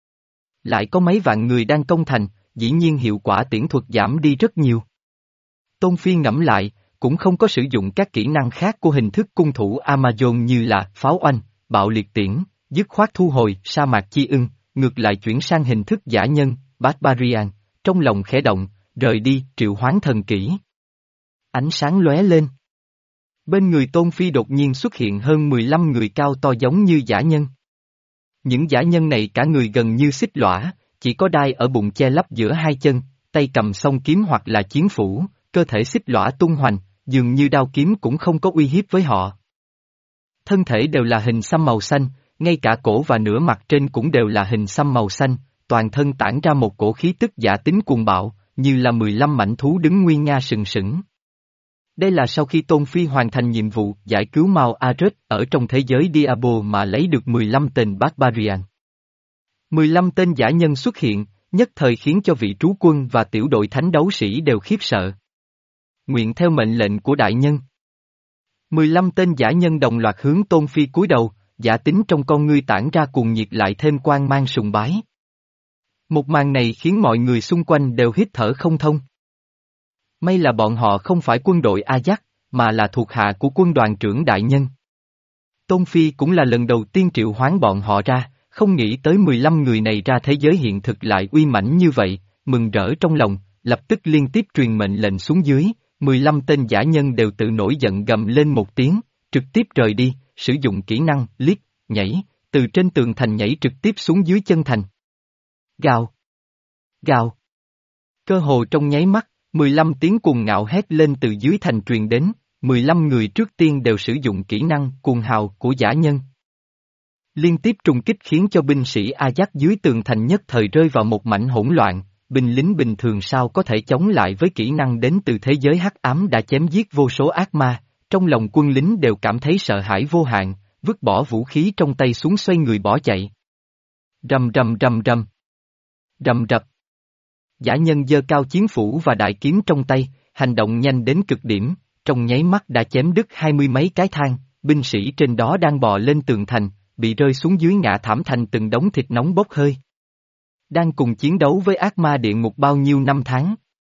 Lại có mấy vạn người đang công thành, dĩ nhiên hiệu quả tiễn thuật giảm đi rất nhiều. Tôn Phi ngẫm lại, cũng không có sử dụng các kỹ năng khác của hình thức cung thủ Amazon như là pháo oanh, bạo liệt tiễn, dứt khoát thu hồi, sa mạc chi ưng, ngược lại chuyển sang hình thức giả nhân, Barbarian, trong lòng khẽ động, rời đi, triệu hoán thần kỹ. Ánh sáng lóe lên. Bên người Tôn Phi đột nhiên xuất hiện hơn mười lăm người cao to giống như giả nhân. Những giả nhân này cả người gần như xích lõa, chỉ có đai ở bụng che lấp giữa hai chân, tay cầm song kiếm hoặc là chiến phủ, cơ thể xích lõa tung hoành, dường như đao kiếm cũng không có uy hiếp với họ. Thân thể đều là hình xăm màu xanh, ngay cả cổ và nửa mặt trên cũng đều là hình xăm màu xanh, toàn thân tản ra một cổ khí tức giả tính cuồng bạo, như là mười lăm mảnh thú đứng nguy nga sừng sững. Đây là sau khi Tôn Phi hoàn thành nhiệm vụ giải cứu Mao Ares ở trong thế giới Diablo mà lấy được mười lăm tên Barbarian. mười lăm tên giả nhân xuất hiện, nhất thời khiến cho vị trú quân và tiểu đội thánh đấu sĩ đều khiếp sợ. Nguyện theo mệnh lệnh của đại nhân. mười lăm tên giả nhân đồng loạt hướng Tôn Phi cúi đầu, giả tính trong con ngươi tản ra cuồng nhiệt lại thêm quang mang sùng bái. Một màn này khiến mọi người xung quanh đều hít thở không thông. May là bọn họ không phải quân đội Ajax, mà là thuộc hạ của quân đoàn trưởng đại nhân. Tôn Phi cũng là lần đầu tiên triệu hoán bọn họ ra, không nghĩ tới mười lăm người này ra thế giới hiện thực lại uy mãnh như vậy, mừng rỡ trong lòng, lập tức liên tiếp truyền mệnh lệnh xuống dưới, mười lăm tên giả nhân đều tự nổi giận gầm lên một tiếng, trực tiếp rời đi, sử dụng kỹ năng, liếc, nhảy, từ trên tường thành nhảy trực tiếp xuống dưới chân thành. Gào! Gào! Cơ hồ trong nháy mắt, mười lăm tiếng cuồng ngạo hét lên từ dưới thành truyền đến, mười lăm người trước tiên đều sử dụng kỹ năng cuồng hào của dã nhân. Liên tiếp trùng kích khiến cho binh sĩ Ajax dưới tường thành nhất thời rơi vào một mảnh hỗn loạn, binh lính bình thường sao có thể chống lại với kỹ năng đến từ thế giới hắc ám đã chém giết vô số ác ma, trong lòng quân lính đều cảm thấy sợ hãi vô hạn, vứt bỏ vũ khí trong tay xuống xoay người bỏ chạy. Rầm rầm rầm rầm. Rầm rập. Dã nhân giơ cao chiến phủ và đại kiếm trong tay, hành động nhanh đến cực điểm, trong nháy mắt đã chém đứt hai mươi mấy cái thang, binh sĩ trên đó đang bò lên tường thành, bị rơi xuống dưới ngã thảm thành từng đống thịt nóng bốc hơi. Đang cùng chiến đấu với ác ma địa ngục bao nhiêu năm tháng.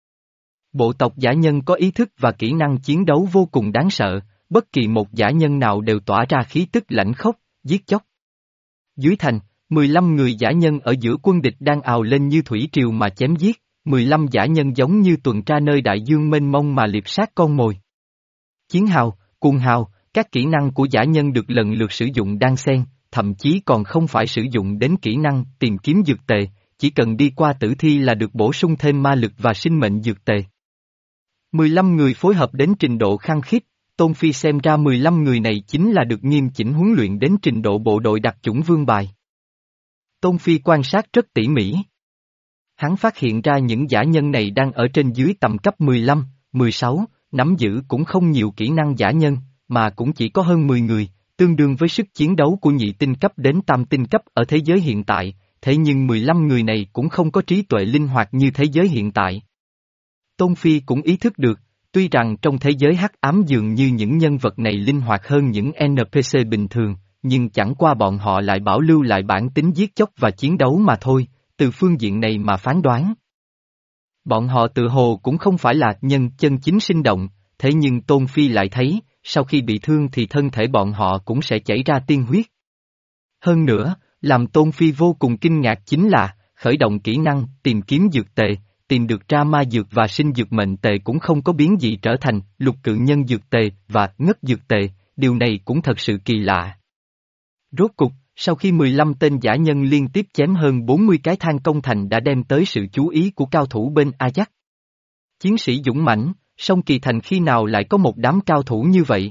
Bộ tộc dã nhân có ý thức và kỹ năng chiến đấu vô cùng đáng sợ, bất kỳ một dã nhân nào đều tỏa ra khí tức lãnh khốc, giết chóc. Dưới thành, mười lăm người dã nhân ở giữa quân địch đang ào lên như thủy triều mà chém giết, mười lăm dã nhân giống như tuần tra nơi đại dương mênh mông mà liệp sát con mồi. Chiến hào, cuồng hào, các kỹ năng của dã nhân được lần lượt sử dụng đan xen, thậm chí còn không phải sử dụng đến kỹ năng tìm kiếm dược tề, chỉ cần đi qua tử thi là được bổ sung thêm ma lực và sinh mệnh dược tề. mười lăm người phối hợp đến trình độ khăng khít, Tôn Phi xem ra mười lăm người này chính là được nghiêm chỉnh huấn luyện đến trình độ bộ đội đặc chủng vương bài. Tôn Phi quan sát rất tỉ mỉ. Hắn phát hiện ra những dã nhân này đang ở trên dưới tầm cấp mười lăm, mười sáu, nắm giữ cũng không nhiều kỹ năng dã nhân, mà cũng chỉ có hơn mười người, tương đương với sức chiến đấu của nhị tinh cấp đến tam tinh cấp ở thế giới hiện tại, thế nhưng mười lăm người này cũng không có trí tuệ linh hoạt như thế giới hiện tại. Tôn Phi cũng ý thức được, tuy rằng trong thế giới hắc ám dường như những nhân vật này linh hoạt hơn những en pê xê bình thường, nhưng chẳng qua bọn họ lại bảo lưu lại bản tính giết chóc và chiến đấu mà thôi, từ phương diện này mà phán đoán. Bọn họ tự hồ cũng không phải là nhân chân chính sinh động, thế nhưng Tôn Phi lại thấy, sau khi bị thương thì thân thể bọn họ cũng sẽ chảy ra tiên huyết. Hơn nữa, làm Tôn Phi vô cùng kinh ngạc chính là, khởi động kỹ năng tìm kiếm dược tệ, tìm được ra ma dược và sinh dược mệnh tệ cũng không có biến gì trở thành lục cự nhân dược tệ và ngất dược tệ, điều này cũng thật sự kỳ lạ. Rốt cục, sau khi mười lăm tên dã nhân liên tiếp chém hơn bốn mươi cái thang công thành đã đem tới sự chú ý của cao thủ bên Ajax. Chiến sĩ dũng mãnh, song kỳ thành khi nào lại có một đám cao thủ như vậy?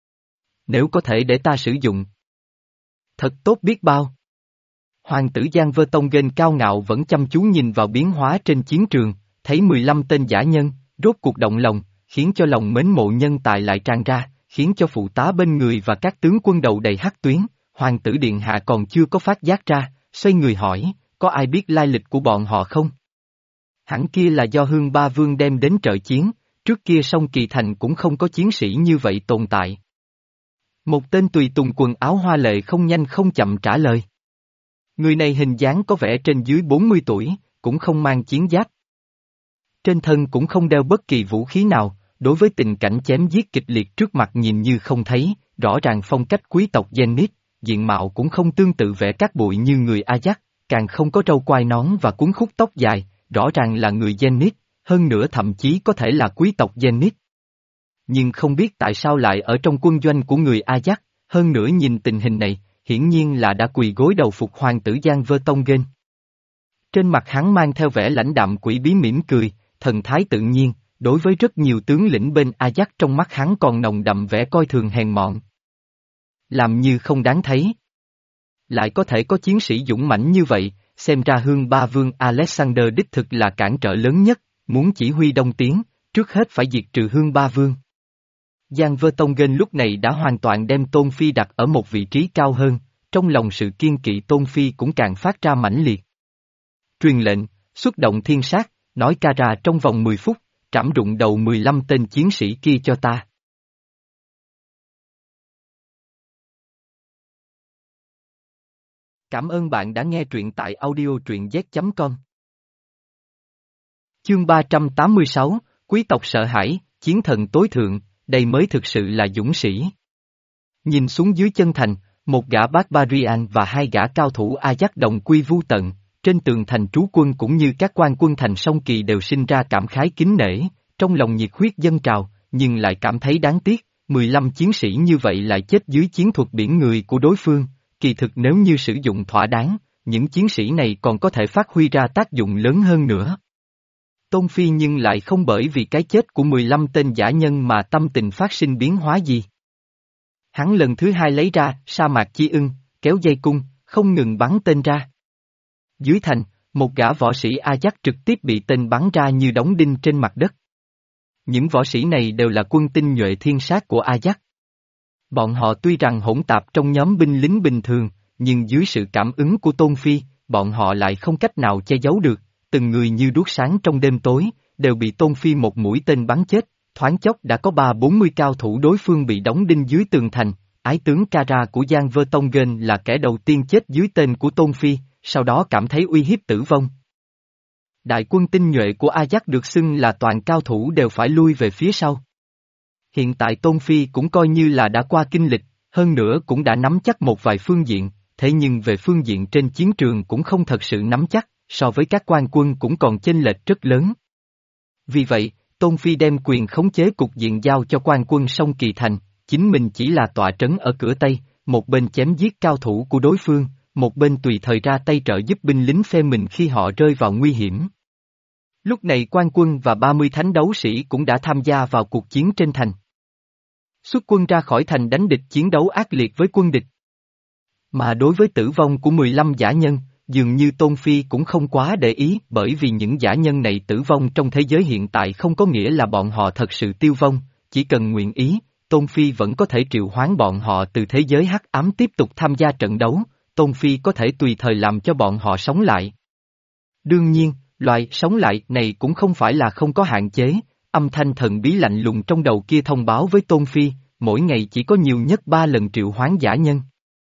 Nếu có thể để ta sử dụng. Thật tốt biết bao. Hoàng tử Giang Vơ Tông Gên cao ngạo vẫn chăm chú nhìn vào biến hóa trên chiến trường, thấy mười lăm tên dã nhân, rốt cuộc động lòng, khiến cho lòng mến mộ nhân tài lại tràn ra, khiến cho phụ tá bên người và các tướng quân đầu đầy hắc tuyến. Hoàng tử Điện Hạ còn chưa có phát giác ra, xoay người hỏi, có ai biết lai lịch của bọn họ không? Hẳn kia là do Hương Ba Vương đem đến trợ chiến, trước kia sông Kỳ Thành cũng không có chiến sĩ như vậy tồn tại. Một tên tùy tùng quần áo hoa lệ không nhanh không chậm trả lời. Người này hình dáng có vẻ trên dưới bốn mươi tuổi, cũng không mang chiến giáp. Trên thân cũng không đeo bất kỳ vũ khí nào, đối với tình cảnh chém giết kịch liệt trước mặt nhìn như không thấy, rõ ràng phong cách quý tộc Zenith, diện mạo cũng không tương tự vẻ cát bụi như người Ajax, càng không có râu quai nón và cuốn khúc tóc dài, rõ ràng là người Zenith, hơn nữa thậm chí có thể là quý tộc Zenith. Nhưng không biết tại sao lại ở trong quân doanh của người Ajax, hơn nữa nhìn tình hình này, hiển nhiên là đã quỳ gối đầu phục hoàng tử Giang Vơ Tông Gên. Trên mặt hắn mang theo vẻ lãnh đạm quỷ bí mỉm cười, thần thái tự nhiên, đối với rất nhiều tướng lĩnh bên Ajax trong mắt hắn còn nồng đậm vẻ coi thường hèn mọn. Làm như không đáng thấy. Lại có thể có chiến sĩ dũng mãnh như vậy, xem ra Hương Ba Vương Alexander đích thực là cản trở lớn nhất, muốn chỉ huy đông tiến, trước hết phải diệt trừ Hương Ba Vương. Giang Vơ Tông Gên lúc này đã hoàn toàn đem Tôn Phi đặt ở một vị trí cao hơn, trong lòng sự kiên kỵ Tôn Phi cũng càng phát ra mãnh liệt. Truyền lệnh, xuất động thiên sát, nói ca ra trong vòng mười phút, trảm rụng đầu mười lăm tên chiến sĩ kia cho ta. Cảm ơn bạn đã nghe truyện tại audio truyện z chấm com. Chương ba trăm tám mươi sáu, Quý tộc sợ hãi, chiến thần tối thượng, đây mới thực sự là dũng sĩ. Nhìn xuống dưới chân thành, một gã Barbarian và hai gã cao thủ Ajax đồng quy vu tận, trên tường thành trú quân cũng như các quan quân thành sông Kỳ đều sinh ra cảm khái kính nể, trong lòng nhiệt huyết dâng trào, nhưng lại cảm thấy đáng tiếc, mười lăm chiến sĩ như vậy lại chết dưới chiến thuật biển người của đối phương, kỳ thực nếu như sử dụng thỏa đáng, những chiến sĩ này còn có thể phát huy ra tác dụng lớn hơn nữa. Tôn Phi nhưng lại không bởi vì cái chết của mười lăm tên dã nhân mà tâm tình phát sinh biến hóa gì. Hắn lần thứ hai lấy ra sa mạc chi ưng, kéo dây cung, không ngừng bắn tên ra. Dưới thành, một gã võ sĩ Ajax trực tiếp bị tên bắn ra như đóng đinh trên mặt đất. Những võ sĩ này đều là quân tinh nhuệ thiên sát của Ajax. Bọn họ tuy rằng hỗn tạp trong nhóm binh lính bình thường, nhưng dưới sự cảm ứng của Tôn Phi, bọn họ lại không cách nào che giấu được, từng người như đuốc sáng trong đêm tối, đều bị Tôn Phi một mũi tên bắn chết, thoáng chốc đã có ba bốn mươi cao thủ đối phương bị đóng đinh dưới tường thành. Ái tướng Kara của Giang Vơ Tông Gen là kẻ đầu tiên chết dưới tên của Tôn Phi, sau đó cảm thấy uy hiếp tử vong. Đại quân tinh nhuệ của Ajax được xưng là toàn cao thủ đều phải lui về phía sau. Hiện tại Tôn Phi cũng coi như là đã qua kinh lịch, hơn nữa cũng đã nắm chắc một vài phương diện, thế nhưng về phương diện trên chiến trường cũng không thật sự nắm chắc, so với các quan quân cũng còn chênh lệch rất lớn. Vì vậy, Tôn Phi đem quyền khống chế cục diện giao cho quan quân Sông Kỳ Thành, chính mình chỉ là tọa trấn ở cửa Tây, một bên chém giết cao thủ của đối phương, một bên tùy thời ra tay trợ giúp binh lính phe mình khi họ rơi vào nguy hiểm. Lúc này quan quân và ba mươi thánh đấu sĩ cũng đã tham gia vào cuộc chiến trên thành. Xuất quân ra khỏi thành đánh địch chiến đấu ác liệt với quân địch. Mà đối với tử vong của mười lăm dã nhân, dường như Tôn Phi cũng không quá để ý bởi vì những dã nhân này tử vong trong thế giới hiện tại không có nghĩa là bọn họ thật sự tiêu vong, chỉ cần nguyện ý, Tôn Phi vẫn có thể triệu hoán bọn họ từ thế giới hắc ám tiếp tục tham gia trận đấu, Tôn Phi có thể tùy thời làm cho bọn họ sống lại. Đương nhiên, loại sống lại này cũng không phải là không có hạn chế, âm thanh thần bí lạnh lùng trong đầu kia thông báo với Tôn Phi, mỗi ngày chỉ có nhiều nhất ba lần triệu hoán dã nhân.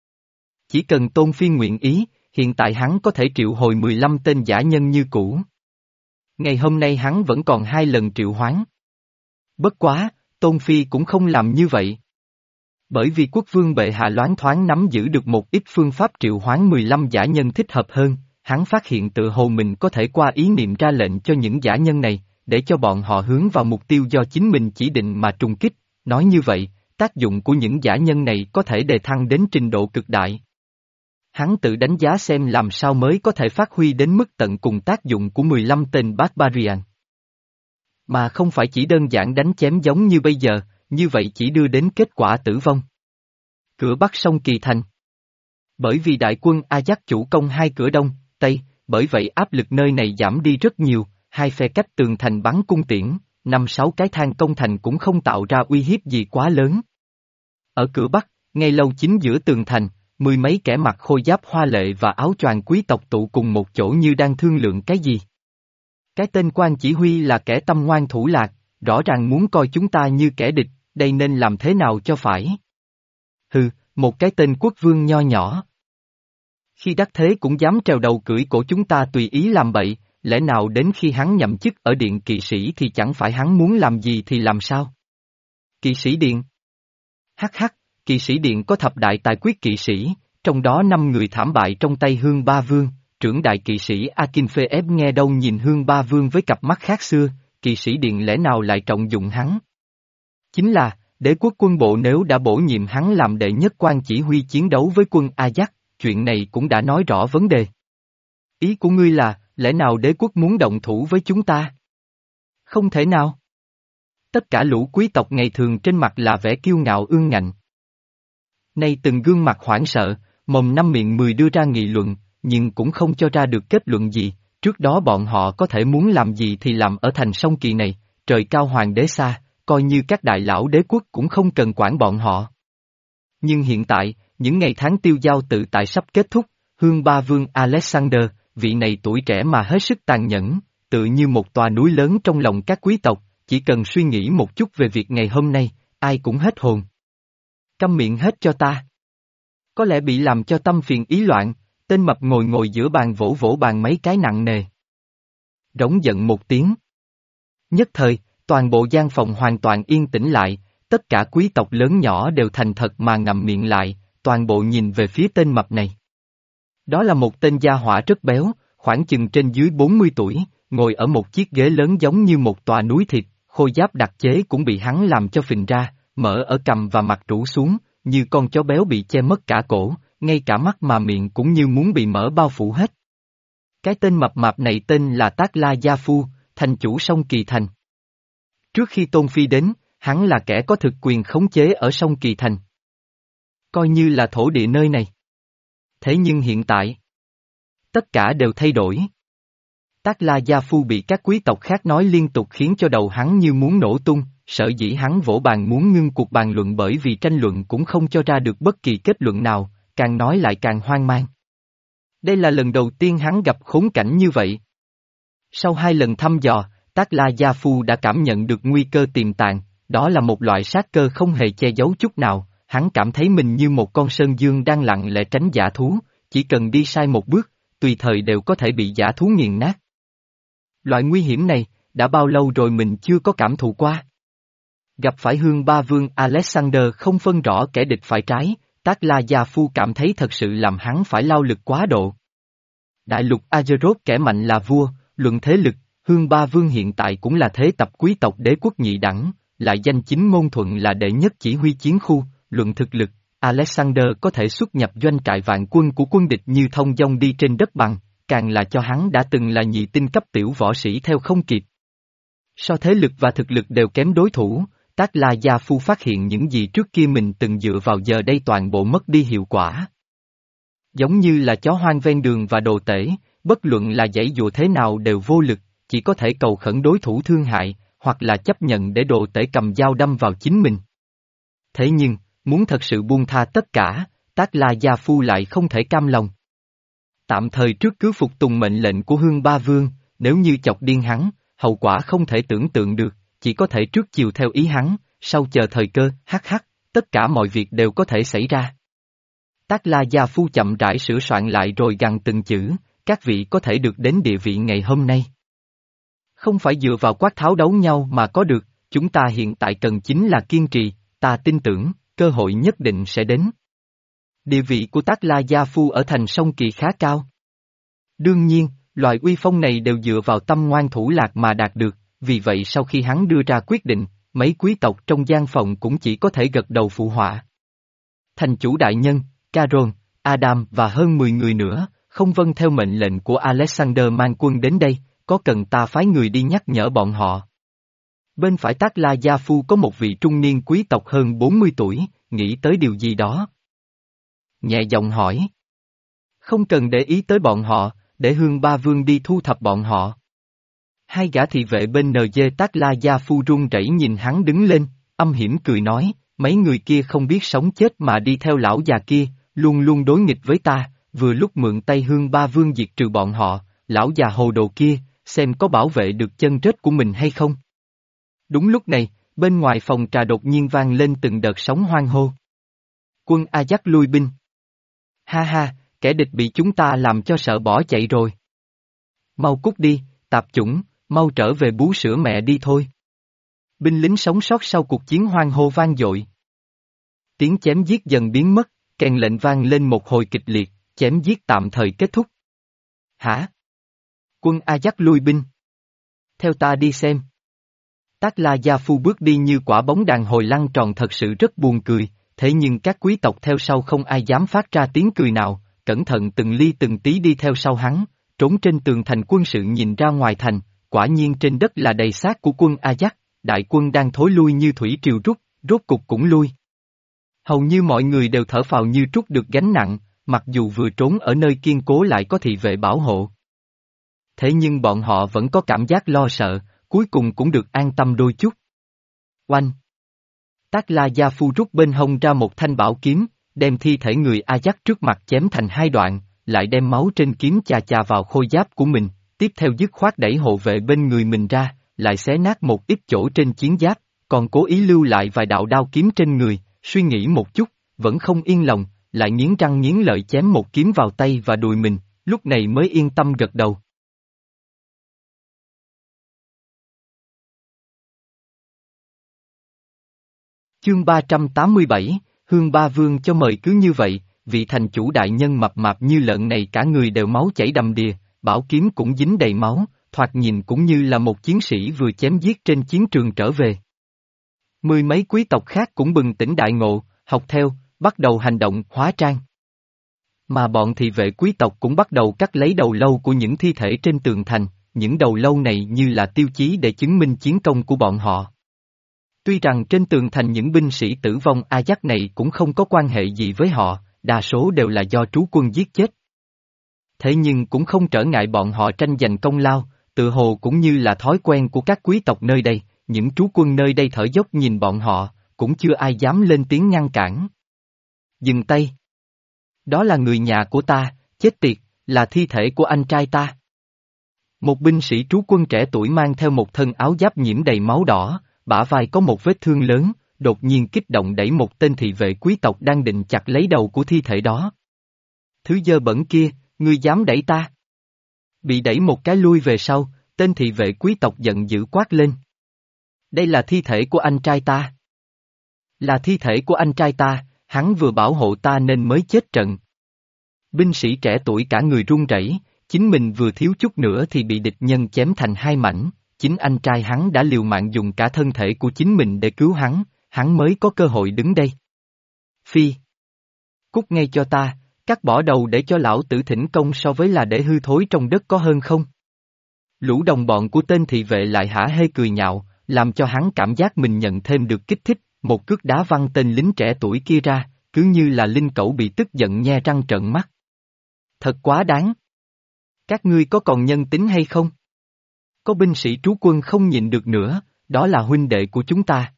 Chỉ cần Tôn Phi nguyện ý, hiện tại hắn có thể triệu hồi mười lăm tên dã nhân như cũ. Ngày hôm nay hắn vẫn còn hai lần triệu hoán. Bất quá, Tôn Phi cũng không làm như vậy. Bởi vì quốc vương bệ hạ loáng thoáng nắm giữ được một ít phương pháp triệu hoán mười lăm dã nhân thích hợp hơn, hắn phát hiện tự hồ mình có thể qua ý niệm ra lệnh cho những dã nhân này, để cho bọn họ hướng vào mục tiêu do chính mình chỉ định mà trùng kích, nói như vậy, tác dụng của những dã nhân này có thể đề thăng đến trình độ cực đại. Hắn tự đánh giá xem làm sao mới có thể phát huy đến mức tận cùng tác dụng của mười lăm tên Barbarian. Mà không phải chỉ đơn giản đánh chém giống như bây giờ, như vậy chỉ đưa đến kết quả tử vong. Cửa Bắc sông Kỳ Thành. Bởi vì đại quân Ajax chủ công hai cửa Đông, Tây, bởi vậy áp lực nơi này giảm đi rất nhiều, hai phe cách tường thành bắn cung tiễn, năm sáu cái thang công thành cũng không tạo ra uy hiếp gì quá lớn. Ở cửa Bắc, ngay lâu chính giữa tường thành, mười mấy kẻ mặc khôi giáp hoa lệ và áo choàng quý tộc tụ cùng một chỗ như đang thương lượng cái gì. Cái tên quan chỉ huy là kẻ tâm ngoan thủ lạc, rõ ràng muốn coi chúng ta như kẻ địch, đây nên làm thế nào cho phải. Hừ, một cái tên quốc vương nho nhỏ. Khi đắc thế cũng dám trèo đầu cưỡi cổ chúng ta tùy ý làm bậy, lẽ nào đến khi hắn nhậm chức ở điện kỵ sĩ thì chẳng phải hắn muốn làm gì thì làm sao? Kỵ sĩ điện. Hắc hắc, kỵ sĩ điện có thập đại tài quyết kỵ sĩ, trong đó năm người thảm bại trong tay Hương Ba Vương, trưởng đại kỵ sĩ Akinfeev nghe đâu nhìn Hương Ba Vương với cặp mắt khác xưa, kỵ sĩ điện lẽ nào lại trọng dụng hắn? Chính là, đế quốc quân bộ nếu đã bổ nhiệm hắn làm đệ nhất quan chỉ huy chiến đấu với quân Ajax, chuyện này cũng đã nói rõ vấn đề. Ý của ngươi là, lẽ nào đế quốc muốn động thủ với chúng ta? Không thể nào. Tất cả lũ quý tộc ngày thường trên mặt là vẻ kiêu ngạo ương ngạnh. Nay từng gương mặt hoảng sợ, mồm năm miệng mười đưa ra nghị luận, nhưng cũng không cho ra được kết luận gì, trước đó bọn họ có thể muốn làm gì thì làm ở thành sông Kỳ này, trời cao hoàng đế xa, coi như các đại lão đế quốc cũng không cần quản bọn họ. Nhưng hiện tại, những ngày tháng tiêu dao tự tại sắp kết thúc, Hương Ba Vương Alexander, vị này tuổi trẻ mà hết sức tàn nhẫn, tự như một tòa núi lớn trong lòng các quý tộc, chỉ cần suy nghĩ một chút về việc ngày hôm nay, ai cũng hết hồn. Câm miệng hết cho ta. Có lẽ bị làm cho tâm phiền ý loạn, tên mập ngồi ngồi giữa bàn vỗ vỗ bàn mấy cái nặng nề. Rống giận một tiếng. Nhất thời, toàn bộ gian phòng hoàn toàn yên tĩnh lại, tất cả quý tộc lớn nhỏ đều thành thật mà ngậm miệng lại, toàn bộ nhìn về phía tên mập này. Đó là một tên gia hỏa rất béo, khoảng chừng trên dưới bốn mươi tuổi, ngồi ở một chiếc ghế lớn giống như một tòa núi thịt, khôi giáp đặc chế cũng bị hắn làm cho phình ra, mở ở cằm và mặt rũ xuống, như con chó béo bị che mất cả cổ, ngay cả mắt mà miệng cũng như muốn bị mở bao phủ hết. Cái tên mập mạp này tên là Tát La Gia Phu, thành chủ sông Kỳ Thành. Trước khi Tôn Phi đến, hắn là kẻ có thực quyền khống chế ở sông Kỳ Thành. Coi như là thổ địa nơi này. Thế nhưng hiện tại, tất cả đều thay đổi. Tát La Gia Phu bị các quý tộc khác nói liên tục khiến cho đầu hắn như muốn nổ tung, sở dĩ hắn vỗ bàn muốn ngưng cuộc bàn luận bởi vì tranh luận cũng không cho ra được bất kỳ kết luận nào, càng nói lại càng hoang mang. Đây là lần đầu tiên hắn gặp khốn cảnh như vậy. Sau hai lần thăm dò, Tát La Gia Phu đã cảm nhận được nguy cơ tiềm tàng, đó là một loại sát cơ không hề che giấu chút nào, hắn cảm thấy mình như một con sơn dương đang lặng lẽ tránh dã thú, chỉ cần đi sai một bước, tùy thời đều có thể bị dã thú nghiền nát. Loại nguy hiểm này, đã bao lâu rồi mình chưa có cảm thụ qua. Gặp phải Hương Ba Vương Alexander không phân rõ kẻ địch phải trái, Tát La Gia Phu cảm thấy thật sự làm hắn phải lao lực quá độ. Đại lục Azeroth kẻ mạnh là vua, luận thế lực, Hương Ba Vương hiện tại cũng là thế tập quý tộc đế quốc nhị đẳng, lại danh chính ngôn thuận là đệ nhất chỉ huy chiến khu, luận thực lực, Alexander có thể xuất nhập doanh trại vạn quân của quân địch như thông dong đi trên đất bằng, càng là cho hắn đã từng là nhị tinh cấp tiểu võ sĩ theo không kịp. So thế lực và thực lực đều kém đối thủ, Tát La Gia Phu phát hiện những gì trước kia mình từng dựa vào giờ đây toàn bộ mất đi hiệu quả. Giống như là chó hoang ven đường và đồ tể, bất luận là giãy dụa thế nào đều vô lực, chỉ có thể cầu khẩn đối thủ thương hại, hoặc là chấp nhận để đồ tể cầm dao đâm vào chính mình. Thế nhưng, muốn thật sự buông tha tất cả, Tát La Gia Phu lại không thể cam lòng. Tạm thời trước cứ phục tùng mệnh lệnh của Hương Ba Vương, nếu như chọc điên hắn, hậu quả không thể tưởng tượng được, chỉ có thể trước chiều theo ý hắn, sau chờ thời cơ, hắc hắc, tất cả mọi việc đều có thể xảy ra. Tát La Gia Phu chậm rãi sửa soạn lại rồi gằn từng chữ, các vị có thể được đến địa vị ngày hôm nay. Không phải dựa vào quát tháo đấu nhau mà có được, chúng ta hiện tại cần chính là kiên trì, ta tin tưởng, cơ hội nhất định sẽ đến. Địa vị của Tát La Gia Phu ở thành sông Kỳ khá cao. Đương nhiên, loại uy phong này đều dựa vào tâm ngoan thủ lạc mà đạt được, vì vậy sau khi hắn đưa ra quyết định, mấy quý tộc trong gian phòng cũng chỉ có thể gật đầu phụ họa. Thành chủ đại nhân, Caron, Adam và hơn mười người nữa, không vâng theo mệnh lệnh của Alexander mang quân đến đây, có cần ta phái người đi nhắc nhở bọn họ? Bên phải Tát La Gia Phu có một vị trung niên quý tộc hơn bốn mươi tuổi, nghĩ tới điều gì đó. Nhẹ giọng hỏi. Không cần để ý tới bọn họ, để Hương Ba Vương đi thu thập bọn họ. Hai gã thị vệ bên en giê Tát La Gia Phu run rẩy nhìn hắn đứng lên, âm hiểm cười nói, mấy người kia không biết sống chết mà đi theo lão già kia, luôn luôn đối nghịch với ta, vừa lúc mượn tay Hương Ba Vương diệt trừ bọn họ, lão già hồ đồ kia, xem có bảo vệ được chân rết của mình hay không. Đúng lúc này, bên ngoài phòng trà đột nhiên vang lên từng đợt sóng hoang hô. Quân Ajax lui binh. Ha ha, kẻ địch bị chúng ta làm cho sợ bỏ chạy rồi. Mau cút đi, tạp chủng, mau trở về bú sữa mẹ đi thôi. Binh lính sống sót sau cuộc chiến hoang hô vang dội. Tiếng chém giết dần biến mất, kèn lệnh vang lên một hồi kịch liệt, chém giết tạm thời kết thúc. Hả? Quân Ajax lui binh. Theo ta đi xem. Tát La Gia Phu bước đi như quả bóng đàn hồi lăn tròn thật sự rất buồn cười, thế nhưng các quý tộc theo sau không ai dám phát ra tiếng cười nào, cẩn thận từng ly từng tí đi theo sau hắn, trốn trên tường thành quân sự nhìn ra ngoài thành, quả nhiên trên đất là đầy xác của quân Ajax, đại quân đang thối lui như thủy triều rút, rốt cục cũng lui. Hầu như mọi người đều thở phào như trút được gánh nặng, mặc dù vừa trốn ở nơi kiên cố lại có thị vệ bảo hộ. Thế nhưng bọn họ vẫn có cảm giác lo sợ, cuối cùng cũng được an tâm đôi chút. Oanh! Tát La Gia Phu rút bên hông ra một thanh bảo kiếm, đem thi thể người Ajax trước mặt chém thành hai đoạn, lại đem máu trên kiếm chà chà vào khôi giáp của mình, tiếp theo dứt khoát đẩy hộ vệ bên người mình ra, lại xé nát một ít chỗ trên chiến giáp, còn cố ý lưu lại vài đạo đao kiếm trên người, suy nghĩ một chút, vẫn không yên lòng, lại nghiến răng nghiến lợi chém một kiếm vào tay và đùi mình, lúc này mới yên tâm gật đầu. Chương ba trăm tám mươi bảy, Hương Ba Vương cho mời cứ như vậy, vị thành chủ đại nhân mập mạp như lợn này cả người đều máu chảy đầm đìa, bảo kiếm cũng dính đầy máu, thoạt nhìn cũng như là một chiến sĩ vừa chém giết trên chiến trường trở về. Mười mấy quý tộc khác cũng bừng tỉnh đại ngộ, học theo, bắt đầu hành động hóa trang. Mà bọn thị vệ quý tộc cũng bắt đầu cắt lấy đầu lâu của những thi thể trên tường thành, những đầu lâu này như là tiêu chí để chứng minh chiến công của bọn họ. Tuy rằng trên tường thành những binh sĩ tử vong Ajax này cũng không có quan hệ gì với họ, đa số đều là do trú quân giết chết. Thế nhưng cũng không trở ngại bọn họ tranh giành công lao, tự hồ cũng như là thói quen của các quý tộc nơi đây, những trú quân nơi đây thở dốc nhìn bọn họ, cũng chưa ai dám lên tiếng ngăn cản. Dừng tay. Đó là người nhà của ta, chết tiệt, là thi thể của anh trai ta. Một binh sĩ trú quân trẻ tuổi mang theo một thân áo giáp nhiễm đầy máu đỏ, bả vai có một vết thương lớn, đột nhiên kích động đẩy một tên thị vệ quý tộc đang định chặt lấy đầu của thi thể đó. Thứ dơ bẩn kia, ngươi dám đẩy ta? Bị đẩy một cái lui về sau, tên thị vệ quý tộc giận dữ quát lên. Đây là thi thể của anh trai ta. Là thi thể của anh trai ta, hắn vừa bảo hộ ta nên mới chết trận. Binh sĩ trẻ tuổi cả người run rẩy, chính mình vừa thiếu chút nữa thì bị địch nhân chém thành hai mảnh, chính anh trai hắn đã liều mạng dùng cả thân thể của chính mình để cứu hắn, hắn mới có cơ hội đứng đây. Phi! Cút ngay cho ta, cắt bỏ đầu để cho lão tử thỉnh công so với là để hư thối trong đất có hơn không? Lũ đồng bọn của tên thị vệ lại hả hê cười nhạo, làm cho hắn cảm giác mình nhận thêm được kích thích, một cước đá văng tên lính trẻ tuổi kia ra, cứ như là linh cẩu bị tức giận nhe răng trợn mắt. Thật quá đáng! Các ngươi có còn nhân tính hay không? Có binh sĩ trú quân không nhịn được nữa, đó là huynh đệ của chúng ta.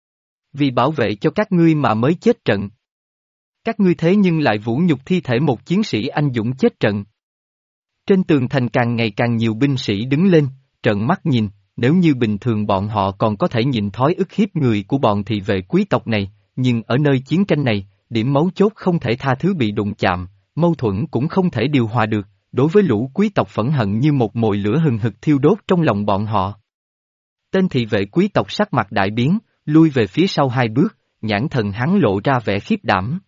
Vì bảo vệ cho các ngươi mà mới chết trận. Các ngươi thế nhưng lại vũ nhục thi thể một chiến sĩ anh dũng chết trận. Trên tường thành càng ngày càng nhiều binh sĩ đứng lên, trợn mắt nhìn, nếu như bình thường bọn họ còn có thể nhịn thói ức hiếp người của bọn thị vệ quý tộc này, nhưng ở nơi chiến tranh này, điểm mấu chốt không thể tha thứ bị đụng chạm, mâu thuẫn cũng không thể điều hòa được, đối với lũ quý tộc phẫn hận như một mồi lửa hừng hực thiêu đốt trong lòng bọn họ. Tên thị vệ quý tộc sắc mặt đại biến, lui về phía sau hai bước, nhãn thần hắn lộ ra vẻ khiếp đảm.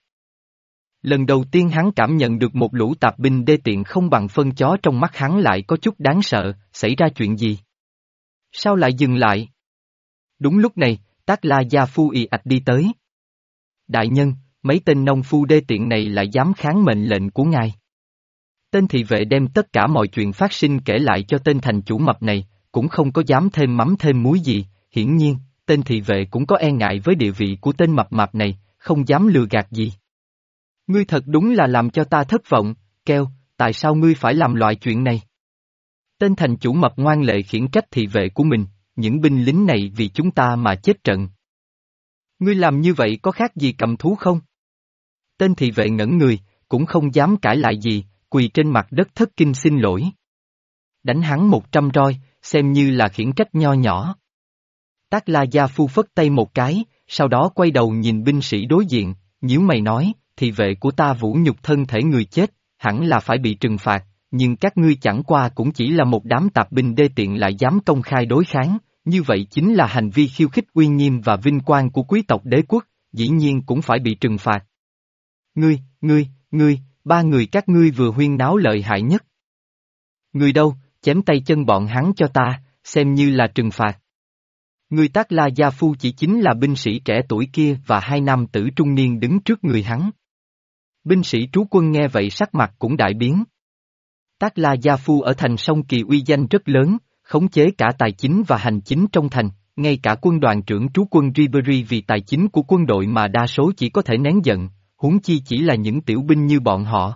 Lần đầu tiên hắn cảm nhận được một lũ tạp binh đê tiện không bằng phân chó trong mắt hắn lại có chút đáng sợ, xảy ra chuyện gì? Sao lại dừng lại? Đúng lúc này, Tát La Gia Phu ì ạch đi tới. Đại nhân, mấy tên nông phu đê tiện này lại dám kháng mệnh lệnh của ngài. Tên thị vệ đem tất cả mọi chuyện phát sinh kể lại cho tên thành chủ mập này, cũng không có dám thêm mắm thêm muối gì, hiển nhiên, tên thị vệ cũng có e ngại với địa vị của tên mập mạp này, không dám lừa gạt gì. Ngươi thật đúng là làm cho ta thất vọng, kêu, tại sao ngươi phải làm loại chuyện này? Tên thành chủ mập ngoan lệ khiển trách thị vệ của mình, những binh lính này vì chúng ta mà chết trận. Ngươi làm như vậy có khác gì cầm thú không? Tên thị vệ ngẩn người, cũng không dám cãi lại gì, quỳ trên mặt đất thất kinh xin lỗi. Đánh hắn một trăm roi, xem như là khiển trách nho nhỏ. Tát La Gia Phu phất tay một cái, sau đó quay đầu nhìn binh sĩ đối diện, nhíu mày nói, thị vệ của ta vũ nhục thân thể người chết, hẳn là phải bị trừng phạt, nhưng các ngươi chẳng qua cũng chỉ là một đám tạp binh đê tiện lại dám công khai đối kháng, như vậy chính là hành vi khiêu khích uy nghiêm và vinh quang của quý tộc đế quốc, dĩ nhiên cũng phải bị trừng phạt. Ngươi, ngươi, ngươi, ba người các ngươi vừa huyên náo lợi hại nhất. Ngươi đâu, chém tay chân bọn hắn cho ta, xem như là trừng phạt. Người Tát La Gia Phu chỉ chính là binh sĩ trẻ tuổi kia và hai nam tử trung niên đứng trước người hắn. Binh sĩ trú quân nghe vậy sắc mặt cũng đại biến. Tát La Gia Phu ở thành Sông Kỳ uy danh rất lớn, khống chế cả tài chính và hành chính trong thành, ngay cả quân đoàn trưởng trú quân Ribery vì tài chính của quân đội mà đa số chỉ có thể nén giận, huống chi chỉ là những tiểu binh như bọn họ.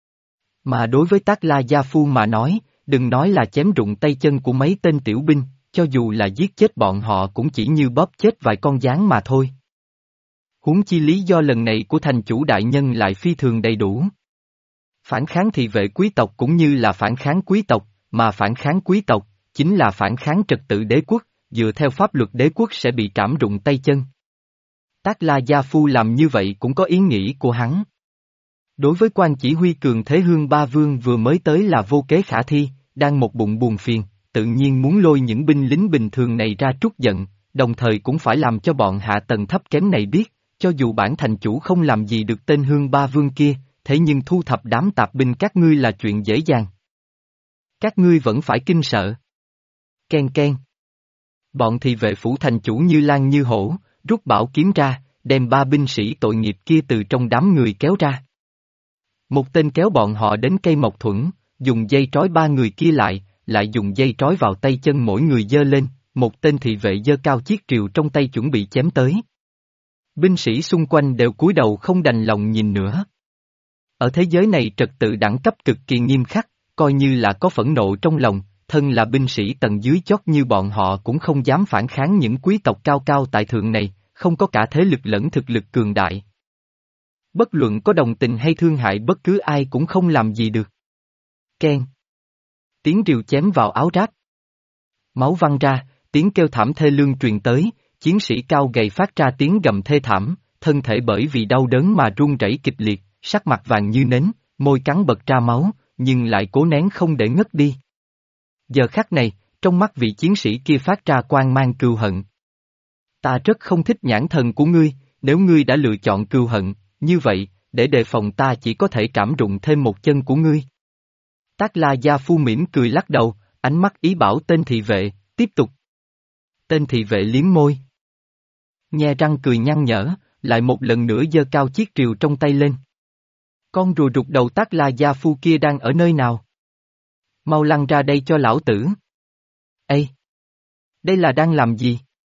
Mà đối với Tát La Gia Phu mà nói, đừng nói là chém rụng tay chân của mấy tên tiểu binh, cho dù là giết chết bọn họ cũng chỉ như bóp chết vài con gián mà thôi. Huống chi lý do lần này của thành chủ đại nhân lại phi thường đầy đủ. Phản kháng thị vệ quý tộc cũng như là phản kháng quý tộc, mà phản kháng quý tộc, chính là phản kháng trật tự đế quốc, dựa theo pháp luật đế quốc sẽ bị trảm rụng tay chân. Tát La Gia Phu làm như vậy cũng có ý nghĩ của hắn. Đối với quan chỉ huy cường thế hương ba vương vừa mới tới là vô kế khả thi, đang một bụng buồn phiền, tự nhiên muốn lôi những binh lính bình thường này ra trút giận, đồng thời cũng phải làm cho bọn hạ tầng thấp kém này biết, cho dù bản thành chủ không làm gì được tên hương ba vương kia, thế nhưng thu thập đám tạp binh các ngươi là chuyện dễ dàng. Các ngươi vẫn phải kinh sợ. Ken ken. Bọn thị vệ phủ thành chủ như lan như hổ, rút bảo kiếm ra, đem ba binh sĩ tội nghiệp kia từ trong đám người kéo ra. Một tên kéo bọn họ đến cây mộc thuẫn, dùng dây trói ba người kia lại, lại dùng dây trói vào tay chân mỗi người giơ lên, một tên thị vệ giơ cao chiếc rìu trong tay chuẩn bị chém tới. Binh sĩ xung quanh đều cúi đầu không đành lòng nhìn nữa. Ở thế giới này trật tự đẳng cấp cực kỳ nghiêm khắc, coi như là có phẫn nộ trong lòng, thân là binh sĩ tầng dưới chót như bọn họ cũng không dám phản kháng những quý tộc cao cao tại thượng này, không có cả thế lực lẫn thực lực cường đại. Bất luận có đồng tình hay thương hại bất cứ ai cũng không làm gì được. Keng. Tiếng rìu chém vào áo giáp. Máu văng ra, tiếng kêu thảm thê lương truyền tới, chiến sĩ cao gầy phát ra tiếng gầm thê thảm, thân thể bởi vì đau đớn mà run rẩy kịch liệt, sắc mặt vàng như nến, môi cắn bật ra máu, nhưng lại cố nén không để ngất đi. Giờ khắc này, trong mắt vị chiến sĩ kia phát ra quang mang cừu hận. Ta rất không thích nhãn thần của ngươi, nếu ngươi đã lựa chọn cừu hận, như vậy, để đề phòng ta chỉ có thể trảm rụng thêm một chân của ngươi. Tát La Gia Phu mỉm cười lắc đầu, ánh mắt ý bảo tên thị vệ, tiếp tục. Tên thị vệ liếm môi. Nhe răng cười nhăn nhở, lại một lần nữa giơ cao chiếc rìu trong tay lên. Con rùa rụt đầu Tát La Gia Phu kia đang ở nơi nào? Mau lăn ra đây cho lão tử. Ê! Đây là đang làm gì?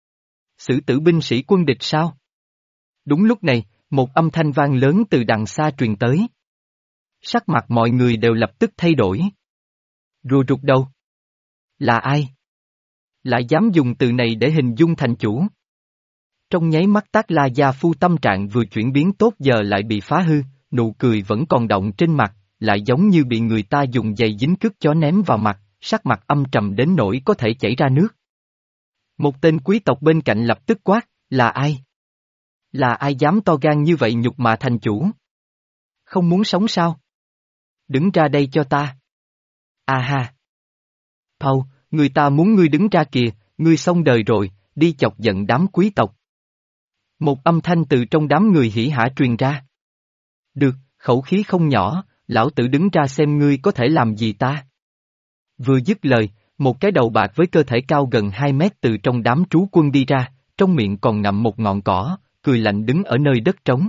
Xử tử binh sĩ quân địch sao? Đúng lúc này, một âm thanh vang lớn từ đằng xa truyền tới. Sắc mặt mọi người đều lập tức thay đổi. Rùa rụt đầu. Là ai? Lại dám dùng từ này để hình dung thành chủ. Trong nháy mắt Tát La Gia Phu tâm trạng vừa chuyển biến tốt giờ lại bị phá hư, nụ cười vẫn còn đọng trên mặt, lại giống như bị người ta dùng giày dính cước chó ném vào mặt, sắc mặt âm trầm đến nỗi có thể chảy ra nước. Một tên quý tộc bên cạnh lập tức quát, là ai? Là ai dám to gan như vậy nhục mạ thành chủ? Không muốn sống sao? Đứng ra đây cho ta. À ha. Paul, người ta muốn ngươi đứng ra kìa, ngươi xong đời rồi, đi chọc giận đám quý tộc. Một âm thanh từ trong đám người hỉ hả truyền ra. Được, khẩu khí không nhỏ, lão tử đứng ra xem ngươi có thể làm gì ta. Vừa dứt lời, một cái đầu bạc với cơ thể cao gần hai mét từ trong đám trú quân đi ra, trong miệng còn ngậm một ngọn cỏ, cười lạnh đứng ở nơi đất trống.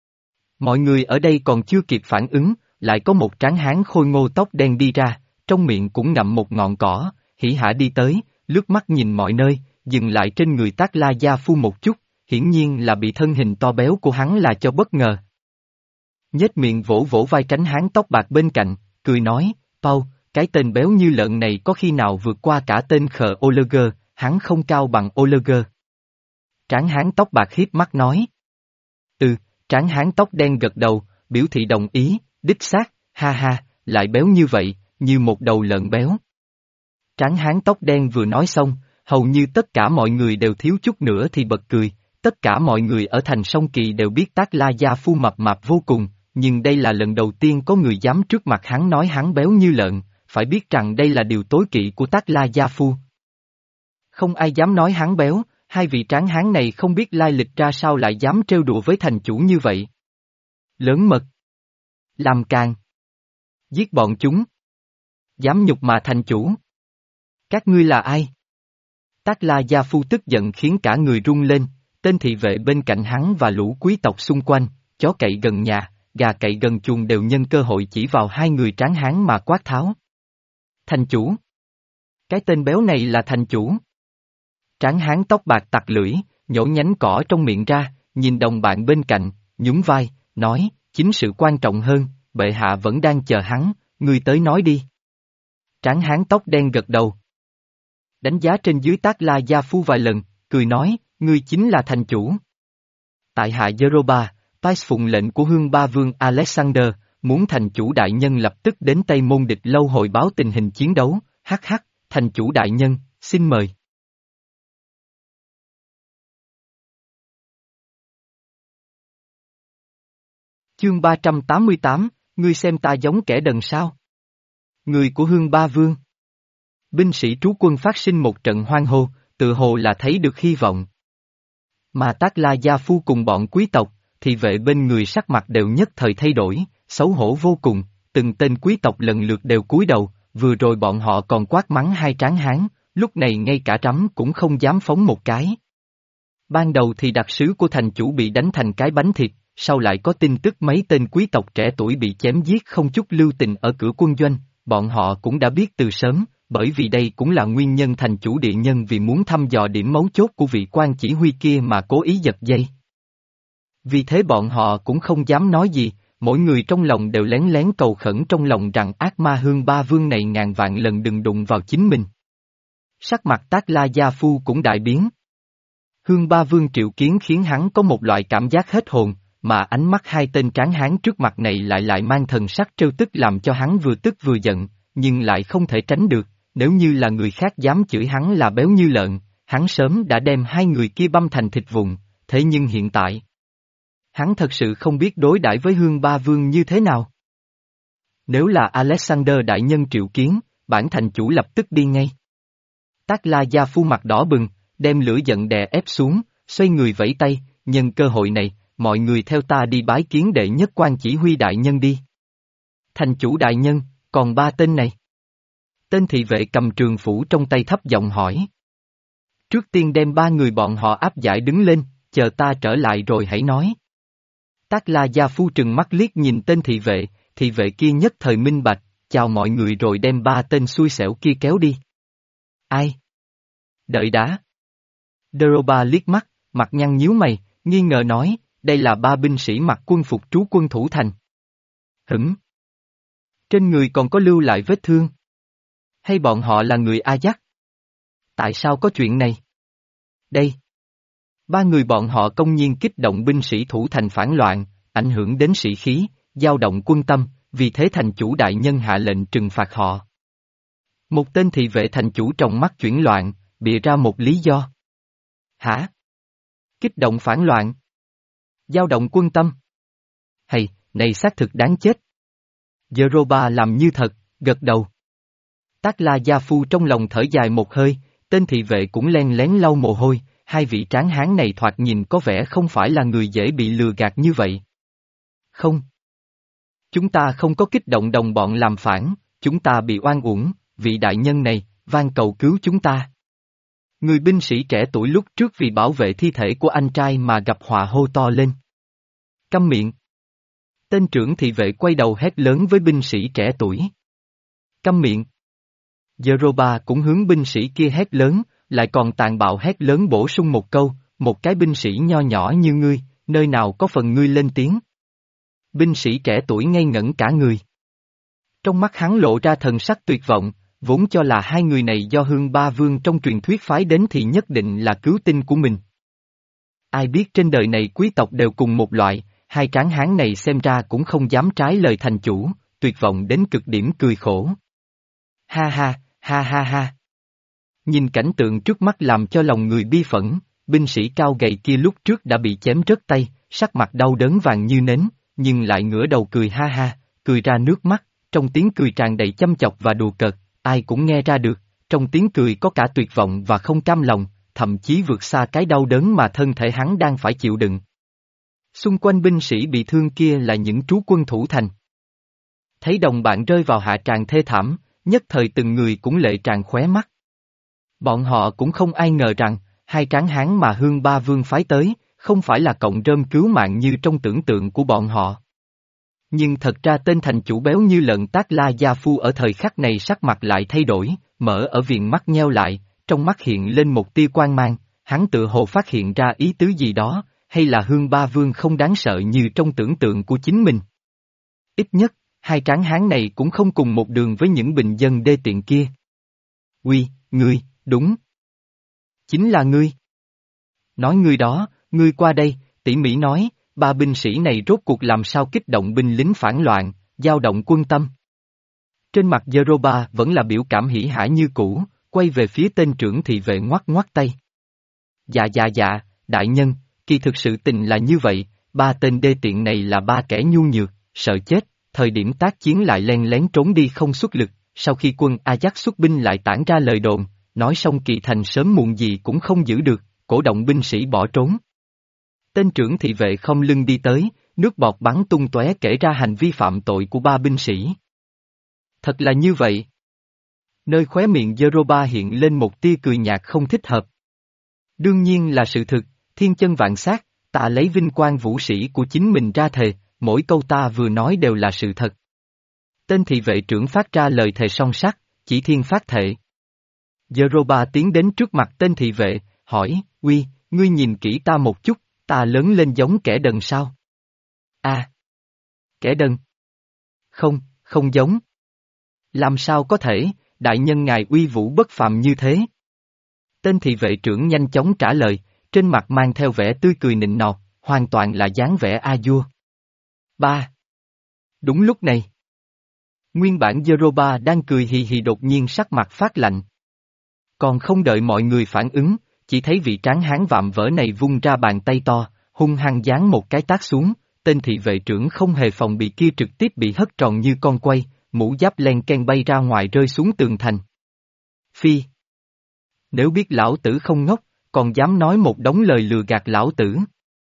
Mọi người ở đây còn chưa kịp phản ứng, lại có một tráng hán khôi ngô tóc đen đi ra, trong miệng cũng ngậm một ngọn cỏ, hỉ hả đi tới, lướt mắt nhìn mọi nơi, dừng lại trên người Tát La Gia Phu một chút, hiển nhiên là bị thân hình to béo của hắn là cho bất ngờ. Nhếch miệng vỗ vỗ vai tránh hán tóc bạc bên cạnh, cười nói, Paul, cái tên béo như lợn này có khi nào vượt qua cả tên khờ Oliver, hắn không cao bằng Oliver. Tráng hán tóc bạc hiếp mắt nói. Ừ, tráng hán tóc đen gật đầu, biểu thị đồng ý, đích xác, ha ha, lại béo như vậy, như một đầu lợn béo. Tráng hán tóc đen vừa nói xong, hầu như tất cả mọi người đều thiếu chút nữa thì bật cười, tất cả mọi người ở thành Song Kỳ đều biết Tát La Gia Phu mập mạp vô cùng, nhưng đây là lần đầu tiên có người dám trước mặt hắn nói hắn béo như lợn, phải biết rằng đây là điều tối kỵ của Tát La Gia Phu. Không ai dám nói hắn béo, hai vị tráng hán này không biết lai lịch ra sao lại dám trêu đùa với thành chủ như vậy. Lớn mật. Làm càng. Giết bọn chúng. Dám nhục mạ thành chủ. Các ngươi là ai? Tát La Gia Phu tức giận khiến cả người run lên, tên thị vệ bên cạnh hắn và lũ quý tộc xung quanh, chó cậy gần nhà, gà cậy gần chuồng đều nhân cơ hội chỉ vào hai người tráng hán mà quát tháo. Thành chủ. Cái tên béo này là thành chủ. Tráng hán tóc bạc tặc lưỡi, nhổ nhánh cỏ trong miệng ra, nhìn đồng bạn bên cạnh, nhún vai, nói, chính sự quan trọng hơn, bệ hạ vẫn đang chờ hắn, ngươi tới nói đi. Tráng hán tóc đen gật đầu. Đánh giá trên dưới Tát La Gia Phu vài lần, cười nói, ngươi chính là thành chủ. Tại hạ Yeroba, Pais phụng lệnh của Hương Ba Vương Alexander, muốn thành chủ đại nhân lập tức đến Tây Môn Địch Lâu hội báo tình hình chiến đấu, hắc hắc, thành chủ đại nhân, xin mời. Chương ba trăm tám mươi tám, ngươi xem ta giống kẻ đần sao? Người của Hương Ba Vương. Binh sĩ trú quân phát sinh một trận hoan hô, tự hồ là thấy được hy vọng. Mà Tát La Gia Phu cùng bọn quý tộc, thì vệ bên người sắc mặt đều nhất thời thay đổi, xấu hổ vô cùng, từng tên quý tộc lần lượt đều cúi đầu, vừa rồi bọn họ còn quát mắng hai tráng hán, lúc này ngay cả trắm cũng không dám phóng một cái. Ban đầu thì đặc sứ của thành chủ bị đánh thành cái bánh thịt, sau lại có tin tức mấy tên quý tộc trẻ tuổi bị chém giết không chút lưu tình ở cửa quân doanh, bọn họ cũng đã biết từ sớm, bởi vì đây cũng là nguyên nhân thành chủ địa nhân vì muốn thăm dò điểm mấu chốt của vị quan chỉ huy kia mà cố ý giật dây. Vì thế bọn họ cũng không dám nói gì, mỗi người trong lòng đều lén lén cầu khẩn trong lòng rằng ác ma hương ba vương này ngàn vạn lần đừng đụng vào chính mình. Sắc mặt Tác La Gia Phu cũng đại biến. Hương ba vương triệu kiến khiến hắn có một loại cảm giác hết hồn, mà ánh mắt hai tên tráng hán trước mặt này lại lại mang thần sắc trêu tức làm cho hắn vừa tức vừa giận, nhưng lại không thể tránh được, nếu như là người khác dám chửi hắn là béo như lợn, hắn sớm đã đem hai người kia băm thành thịt vụn, thế nhưng hiện tại, hắn thật sự không biết đối đãi với Hương Ba Vương như thế nào. Nếu là Alexander đại nhân triệu kiến, bản thành chủ lập tức đi ngay. Tác La Gia Phu mặt đỏ bừng, đem lửa giận đè ép xuống, xoay người vẫy tay, nhân cơ hội này, mọi người theo ta đi bái kiến đệ nhất quan chỉ huy đại nhân đi. Thành chủ đại nhân, còn ba tên này. Tên thị vệ cầm trường phủ trong tay thấp giọng hỏi. Trước tiên đem ba người bọn họ áp giải đứng lên, chờ ta trở lại rồi hãy nói. Tác La Gia Phu trừng mắt liếc nhìn tên thị vệ, thị vệ kia nhất thời minh bạch, chào mọi người rồi đem ba tên xui xẻo kia kéo đi. Ai? Đợi đã. Deroba liếc mắt, mặt nhăn nhíu mày, nghi ngờ nói, đây là ba binh sĩ mặc quân phục trú quân thủ thành. Hửng. Trên người còn có lưu lại vết thương. Hay bọn họ là người Ajax? Tại sao có chuyện này? Đây. Ba người bọn họ công nhiên kích động binh sĩ thủ thành phản loạn, ảnh hưởng đến sĩ khí, dao động quân tâm, vì thế thành chủ đại nhân hạ lệnh trừng phạt họ. Một tên thị vệ thành chủ trong mắt chuyển loạn, bịa ra một lý do. Hả? Kích động phản loạn? Dao động quân tâm? Hay, này xác thực đáng chết. Jeroba làm như thật, gật đầu. Tác La Gia Phu trong lòng thở dài một hơi, tên thị vệ cũng len lén lau mồ hôi, hai vị tráng hán này thoạt nhìn có vẻ không phải là người dễ bị lừa gạt như vậy. Không. Chúng ta không có kích động đồng bọn làm phản, chúng ta bị oan uổng, vị đại nhân này, van cầu cứu chúng ta. Người binh sĩ trẻ tuổi lúc trước vì bảo vệ thi thể của anh trai mà gặp họa hô to lên. Câm miệng. Tên trưởng thị vệ quay đầu hét lớn với binh sĩ trẻ tuổi. Câm miệng. Jeroba cũng hướng binh sĩ kia hét lớn, lại còn tàn bạo hét lớn bổ sung một câu, một cái binh sĩ nho nhỏ như ngươi, nơi nào có phần ngươi lên tiếng. Binh sĩ trẻ tuổi ngây ngẩn cả người. Trong mắt hắn lộ ra thần sắc tuyệt vọng, vốn cho là hai người này do Hương Ba Vương trong truyền thuyết phái đến thì nhất định là cứu tinh của mình. Ai biết trên đời này quý tộc đều cùng một loại, hai tráng hán này xem ra cũng không dám trái lời thành chủ, tuyệt vọng đến cực điểm cười khổ. Ha ha, ha ha ha. Nhìn cảnh tượng trước mắt làm cho lòng người bi phẫn, binh sĩ cao gầy kia lúc trước đã bị chém rớt tay, sắc mặt đau đớn vàng như nến, nhưng lại ngửa đầu cười ha ha, cười ra nước mắt, trong tiếng cười tràn đầy châm chọc và đùa cợt, ai cũng nghe ra được, trong tiếng cười có cả tuyệt vọng và không cam lòng, thậm chí vượt xa cái đau đớn mà thân thể hắn đang phải chịu đựng. Xung quanh binh sĩ bị thương kia là những trú quân thủ thành. Thấy đồng bạn rơi vào hạ tràng thê thảm, nhất thời từng người cũng lệ tràn khóe mắt. Bọn họ cũng không ai ngờ rằng, hai tráng hán mà Hương Ba Vương phái tới, không phải là cọng rơm cứu mạng như trong tưởng tượng của bọn họ. Nhưng thật ra tên thành chủ béo như lợn Tác La Gia Phu ở thời khắc này sắc mặt lại thay đổi, mở ở viền mắt nheo lại, trong mắt hiện lên một tia quang mang, hắn tự hồ phát hiện ra ý tứ gì đó, hay là Hương Ba Vương không đáng sợ như trong tưởng tượng của chính mình. Ít nhất, hai tráng hán này cũng không cùng một đường với những bình dân đê tiện kia. Uy, ngươi, đúng. Chính là ngươi. Nói ngươi đó, ngươi qua đây, tỉ mỉ nói, ba binh sĩ này rốt cuộc làm sao kích động binh lính phản loạn, dao động quân tâm. Trên mặt Jeroba vẫn là biểu cảm hỉ hả như cũ, quay về phía tên trưởng thị vệ ngoắc ngoắc tay. Dạ dạ dạ, đại nhân, kỳ thực sự tình là như vậy, ba tên đê tiện này là ba kẻ nhu nhược, sợ chết, thời điểm tác chiến lại len lén trốn đi không xuất lực, sau khi quân Ajax xuất binh lại tản ra lời đồn, nói xong kỳ thành sớm muộn gì cũng không giữ được, cổ động binh sĩ bỏ trốn. Tên trưởng thị vệ không lưng đi tới, nước bọt bắn tung tóe kể ra hành vi phạm tội của ba binh sĩ. Thật là như vậy. Nơi khóe miệng Jeroba hiện lên một tia cười nhạt không thích hợp. Đương nhiên là sự thực, thiên chân vạn sát, Ta lấy vinh quang vũ sĩ của chính mình ra thề, mỗi câu ta vừa nói đều là sự thật. Tên thị vệ trưởng phát ra lời thề song sắt, chỉ thiên phát thệ. Jeroba tiến đến trước mặt tên thị vệ, hỏi, uy, ngươi nhìn kỹ ta một chút, ta lớn lên giống kẻ đần sao? À! Kẻ đần? Không, không giống. Làm sao có thể, đại nhân ngài uy vũ bất phàm như thế? Tên thị vệ trưởng nhanh chóng trả lời, trên mặt mang theo vẻ tươi cười nịnh nọt, hoàn toàn là dáng vẻ a vua. Ba. Đúng lúc này. Nguyên bản Jeroba đang cười hì hì đột nhiên sắc mặt phát lạnh. Còn không đợi mọi người phản ứng, chỉ thấy vị tráng hán vạm vỡ này vung ra bàn tay to, hung hăng giáng một cái tát xuống, tên thị vệ trưởng không hề phòng bị kia trực tiếp bị hất tròn như con quay, mũ giáp len ken bay ra ngoài rơi xuống tường thành. Phi! Nếu biết lão tử không ngốc, còn dám nói một đống lời lừa gạt lão tử.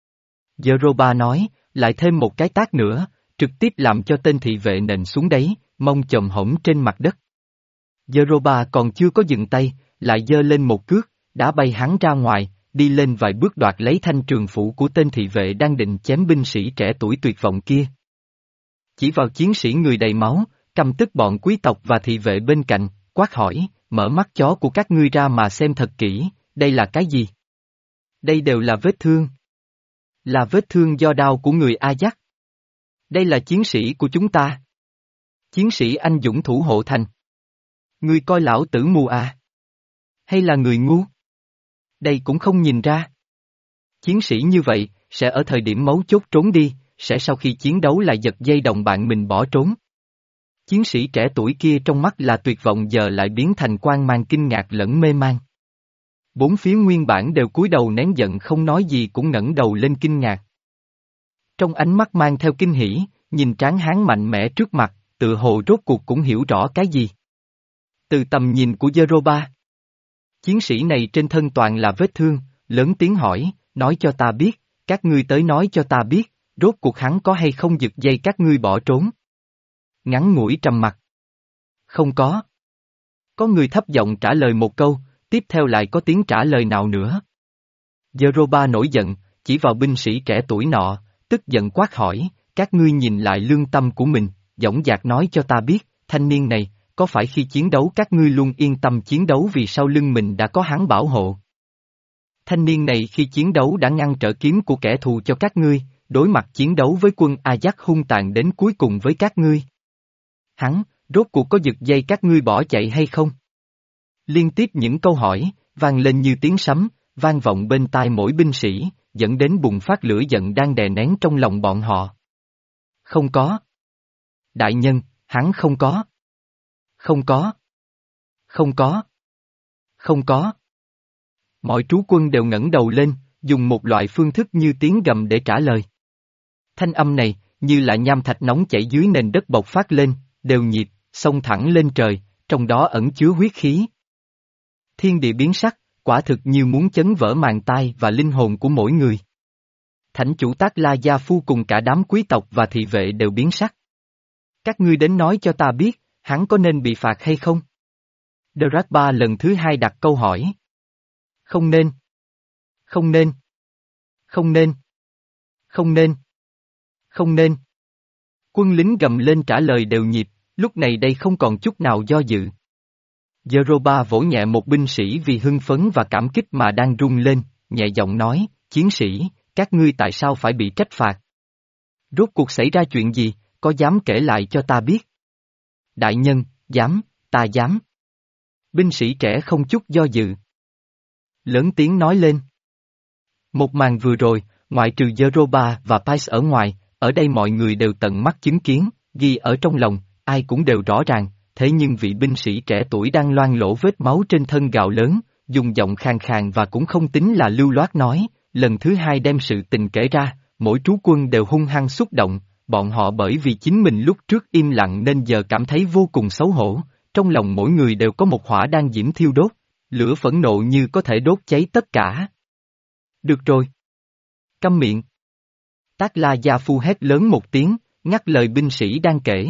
Jeroba nói, lại thêm một cái tát nữa, trực tiếp làm cho tên thị vệ nện xuống đấy, mông chồm hổm trên mặt đất. Jeroba còn chưa có dừng tay, lại giơ lên một cước, đá bay hắn ra ngoài, đi lên vài bước đoạt lấy thanh trường phủ của tên thị vệ đang định chém binh sĩ trẻ tuổi tuyệt vọng kia. Chỉ vào chiến sĩ người đầy máu, căm tức bọn quý tộc và thị vệ bên cạnh, quát hỏi, mở mắt chó của các ngươi ra mà xem thật kỹ, đây là cái gì? Đây đều là vết thương. Là vết thương do đao của người Ajax. Đây là chiến sĩ của chúng ta. Chiến sĩ anh dũng thủ hộ thành. Ngươi coi lão tử mù à? Hay là người ngu? Đây cũng không nhìn ra. Chiến sĩ như vậy, sẽ ở thời điểm mấu chốt trốn đi, sẽ sau khi chiến đấu lại giật dây đồng bạn mình bỏ trốn. Chiến sĩ trẻ tuổi kia trong mắt là tuyệt vọng giờ lại biến thành quang mang kinh ngạc lẫn mê man. Bốn phía nguyên bản đều cúi đầu nén giận không nói gì cũng ngẩng đầu lên kinh ngạc. Trong ánh mắt mang theo kinh hỉ, nhìn tráng hán mạnh mẽ trước mặt, tự hồ rốt cuộc cũng hiểu rõ cái gì. Từ tầm nhìn của Jeroba, chiến sĩ này trên thân toàn là vết thương, lớn tiếng hỏi, nói cho ta biết, các ngươi tới nói cho ta biết, rốt cuộc hắn có hay không giật dây các ngươi bỏ trốn. Ngắn ngủi trầm mặc. Không có. Có người thấp giọng trả lời một câu, tiếp theo lại có tiếng trả lời nào nữa. Jeroba nổi giận, chỉ vào binh sĩ trẻ tuổi nọ, tức giận quát hỏi, các ngươi nhìn lại lương tâm của mình, dõng dạc nói cho ta biết, thanh niên này, có phải khi chiến đấu các ngươi luôn yên tâm chiến đấu vì sau lưng mình đã có hắn bảo hộ? Thanh niên này khi chiến đấu đã ngăn trở kiếm của kẻ thù cho các ngươi, đối mặt chiến đấu với quân Ajax hung tàn đến cuối cùng với các ngươi. Hắn, rốt cuộc có giật dây các ngươi bỏ chạy hay không? Liên tiếp những câu hỏi, vang lên như tiếng sấm, vang vọng bên tai mỗi binh sĩ, dẫn đến bùng phát lửa giận đang đè nén trong lòng bọn họ. Không có. Đại nhân, hắn không có. Không có. Không có. Không có. Mọi trú quân đều ngẩng đầu lên, dùng một loại phương thức như tiếng gầm để trả lời. Thanh âm này, như là nham thạch nóng chảy dưới nền đất bộc phát lên, đều nhịp, xông thẳng lên trời, trong đó ẩn chứa huyết khí. Thiên địa biến sắc, quả thực như muốn chấn vỡ màng tai và linh hồn của mỗi người. Thánh chủ Tát La Gia Phu cùng cả đám quý tộc và thị vệ đều biến sắc. Các ngươi đến nói cho ta biết, hắn có nên bị phạt hay không? Drakba lần thứ hai đặt câu hỏi. Không nên. Không nên. Không nên. Không nên. Không nên. Quân lính gầm lên trả lời đều nhịp, lúc này đây không còn chút nào do dự. Jeroba vỗ nhẹ một binh sĩ vì hưng phấn và cảm kích mà đang run lên, nhẹ giọng nói, chiến sĩ, các ngươi tại sao phải bị trách phạt? Rốt cuộc xảy ra chuyện gì, có dám kể lại cho ta biết? Đại nhân, dám, ta dám. Binh sĩ trẻ không chút do dự. Lớn tiếng nói lên. Một màn vừa rồi, ngoại trừ Jeroba và Pais ở ngoài, ở đây mọi người đều tận mắt chứng kiến, ghi ở trong lòng, ai cũng đều rõ ràng, thế nhưng vị binh sĩ trẻ tuổi đang loang lổ vết máu trên thân gào lớn, dùng giọng khàn khàn và cũng không tính là lưu loát nói, lần thứ hai đem sự tình kể ra, mỗi trú quân đều hung hăng xúc động, bọn họ bởi vì chính mình lúc trước im lặng nên giờ cảm thấy vô cùng xấu hổ, trong lòng mỗi người đều có một hỏa đang diễm thiêu đốt, lửa phẫn nộ như có thể đốt cháy tất cả. Được rồi. Câm miệng. Tát La Gia Phu hét lớn một tiếng, ngắt lời binh sĩ đang kể.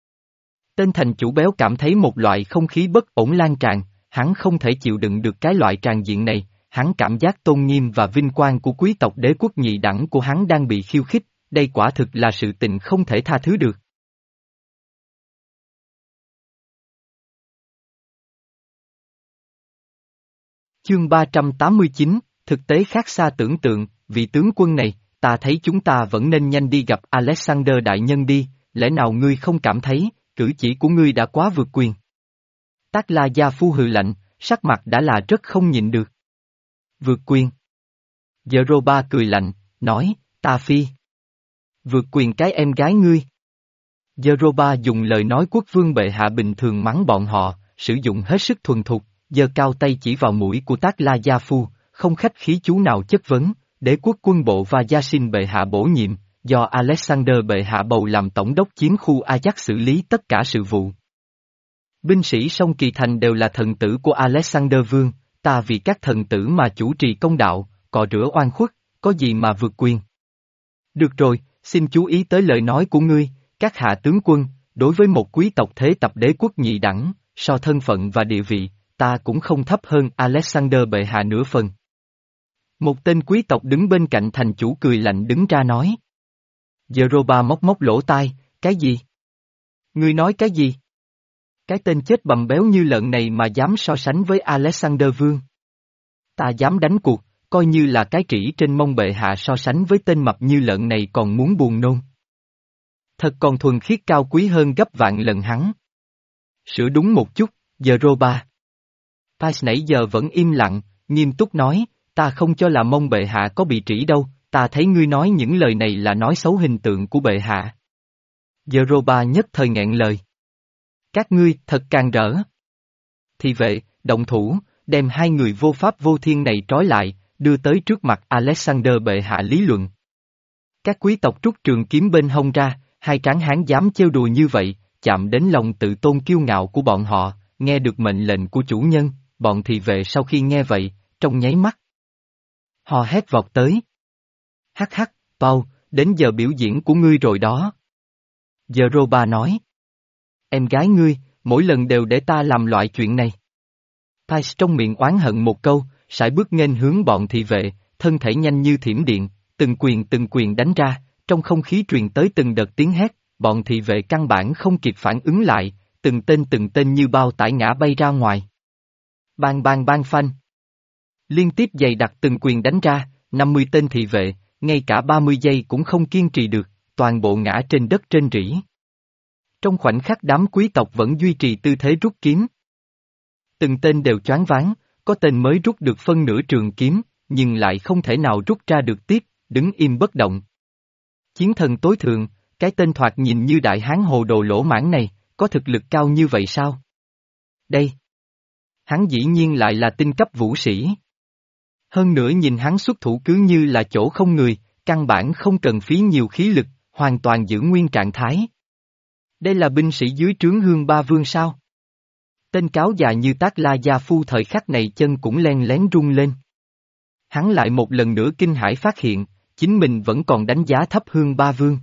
Tên thành chủ béo cảm thấy một loại không khí bất ổn lan tràn, hắn không thể chịu đựng được cái loại tràn diện này, hắn cảm giác tôn nghiêm và vinh quang của quý tộc đế quốc nhị đẳng của hắn đang bị khiêu khích, đây quả thực là sự tình không thể tha thứ được. Chương ba trăm tám mươi chín, thực tế khác xa tưởng tượng, vị tướng quân này, ta thấy chúng ta vẫn nên nhanh đi gặp Alexander đại nhân đi, lẽ nào ngươi không cảm thấy, cử chỉ của ngươi đã quá vượt quyền. Tát La Gia Phu hừ lạnh, sắc mặt đã là rất không nhịn được. Vượt quyền. Dơ-rô-ba cười lạnh, nói, ta phi. Vượt quyền cái em gái ngươi. Dơ-rô-ba dùng lời nói quốc vương bệ hạ bình thường mắng bọn họ, sử dụng hết sức thuần thục, giơ cao tay chỉ vào mũi của Tát La Gia Phu, không khách khí chú nào chất vấn, đế quốc quân bộ và gia sinh bệ hạ bổ nhiệm, do Alexander bệ hạ bầu làm tổng đốc chiến khu Ajax xử lý tất cả sự vụ. Binh sĩ sông Kỳ Thành đều là thần tử của Alexander Vương, ta vì các thần tử mà chủ trì công đạo, cọ rửa oan khuất, có gì mà vượt quyền. Được rồi, xin chú ý tới lời nói của ngươi, các hạ tướng quân, đối với một quý tộc thế tập đế quốc nhị đẳng, so thân phận và địa vị, ta cũng không thấp hơn Alexander bệ hạ nửa phần. Một tên quý tộc đứng bên cạnh thành chủ cười lạnh đứng ra nói. Dơ-rô-ba móc móc lỗ tai, cái gì? Ngươi nói cái gì? Cái tên chết bầm béo như lợn này mà dám so sánh với Alexander Vương. Ta dám đánh cuộc, coi như là cái trĩ trên mông bệ hạ so sánh với tên mập như lợn này còn muốn buồn nôn. Thật còn thuần khiết cao quý hơn gấp vạn lần hắn. Sửa đúng một chút, Dơ-rô-ba. Pais nãy giờ vẫn im lặng, nghiêm túc nói, ta không cho là mông bệ hạ có bị trĩ đâu, ta thấy ngươi nói những lời này là nói xấu hình tượng của bệ hạ. Dơ-rô-ba nhất thời nghẹn lời. Các ngươi thật càng rỡ. Thì vậy, động thủ, đem hai người vô pháp vô thiên này trói lại, đưa tới trước mặt Alexander bệ hạ lý luận. Các quý tộc rút trường kiếm bên hông ra, hai tráng hán dám trêu đùa như vậy, chạm đến lòng tự tôn kiêu ngạo của bọn họ, nghe được mệnh lệnh của chủ nhân, bọn thị vệ sau khi nghe vậy, trong nháy mắt. Họ hét vọt tới. Hắc hắc, Paul, đến giờ biểu diễn của ngươi rồi đó. Dơ-rô-ba nói. Em gái ngươi, mỗi lần đều để ta làm loại chuyện này. Pais trong miệng oán hận một câu, sải bước nghênh hướng bọn thị vệ, thân thể nhanh như thiểm điện, từng quyền từng quyền đánh ra, trong không khí truyền tới từng đợt tiếng hét, bọn thị vệ căn bản không kịp phản ứng lại, từng tên từng tên như bao tải ngã bay ra ngoài. Bang bang bang phanh. Liên tiếp dày đặt từng quyền đánh ra, năm mươi tên thị vệ, ngay cả ba mươi giây cũng không kiên trì được, toàn bộ ngã trên đất trên rỉ. Trong khoảnh khắc đám quý tộc vẫn duy trì tư thế rút kiếm. Từng tên đều choáng váng, có tên mới rút được phân nửa trường kiếm, nhưng lại không thể nào rút ra được tiếp, đứng im bất động. Chiến thần tối thượng, cái tên thoạt nhìn như đại hán hồ đồ lỗ mãng này, có thực lực cao như vậy sao? Đây! Hắn dĩ nhiên lại là tinh cấp vũ sĩ. Hơn nữa nhìn hắn xuất thủ cứ như là chỗ không người, căn bản không cần phí nhiều khí lực, hoàn toàn giữ nguyên trạng thái. Đây là binh sĩ dưới trướng Hương Ba Vương sao? Tên cáo già như Tát La Gia Phu thời khắc này chân cũng len lén rung lên. Hắn lại một lần nữa kinh hãi phát hiện, chính mình vẫn còn đánh giá thấp Hương Ba Vương.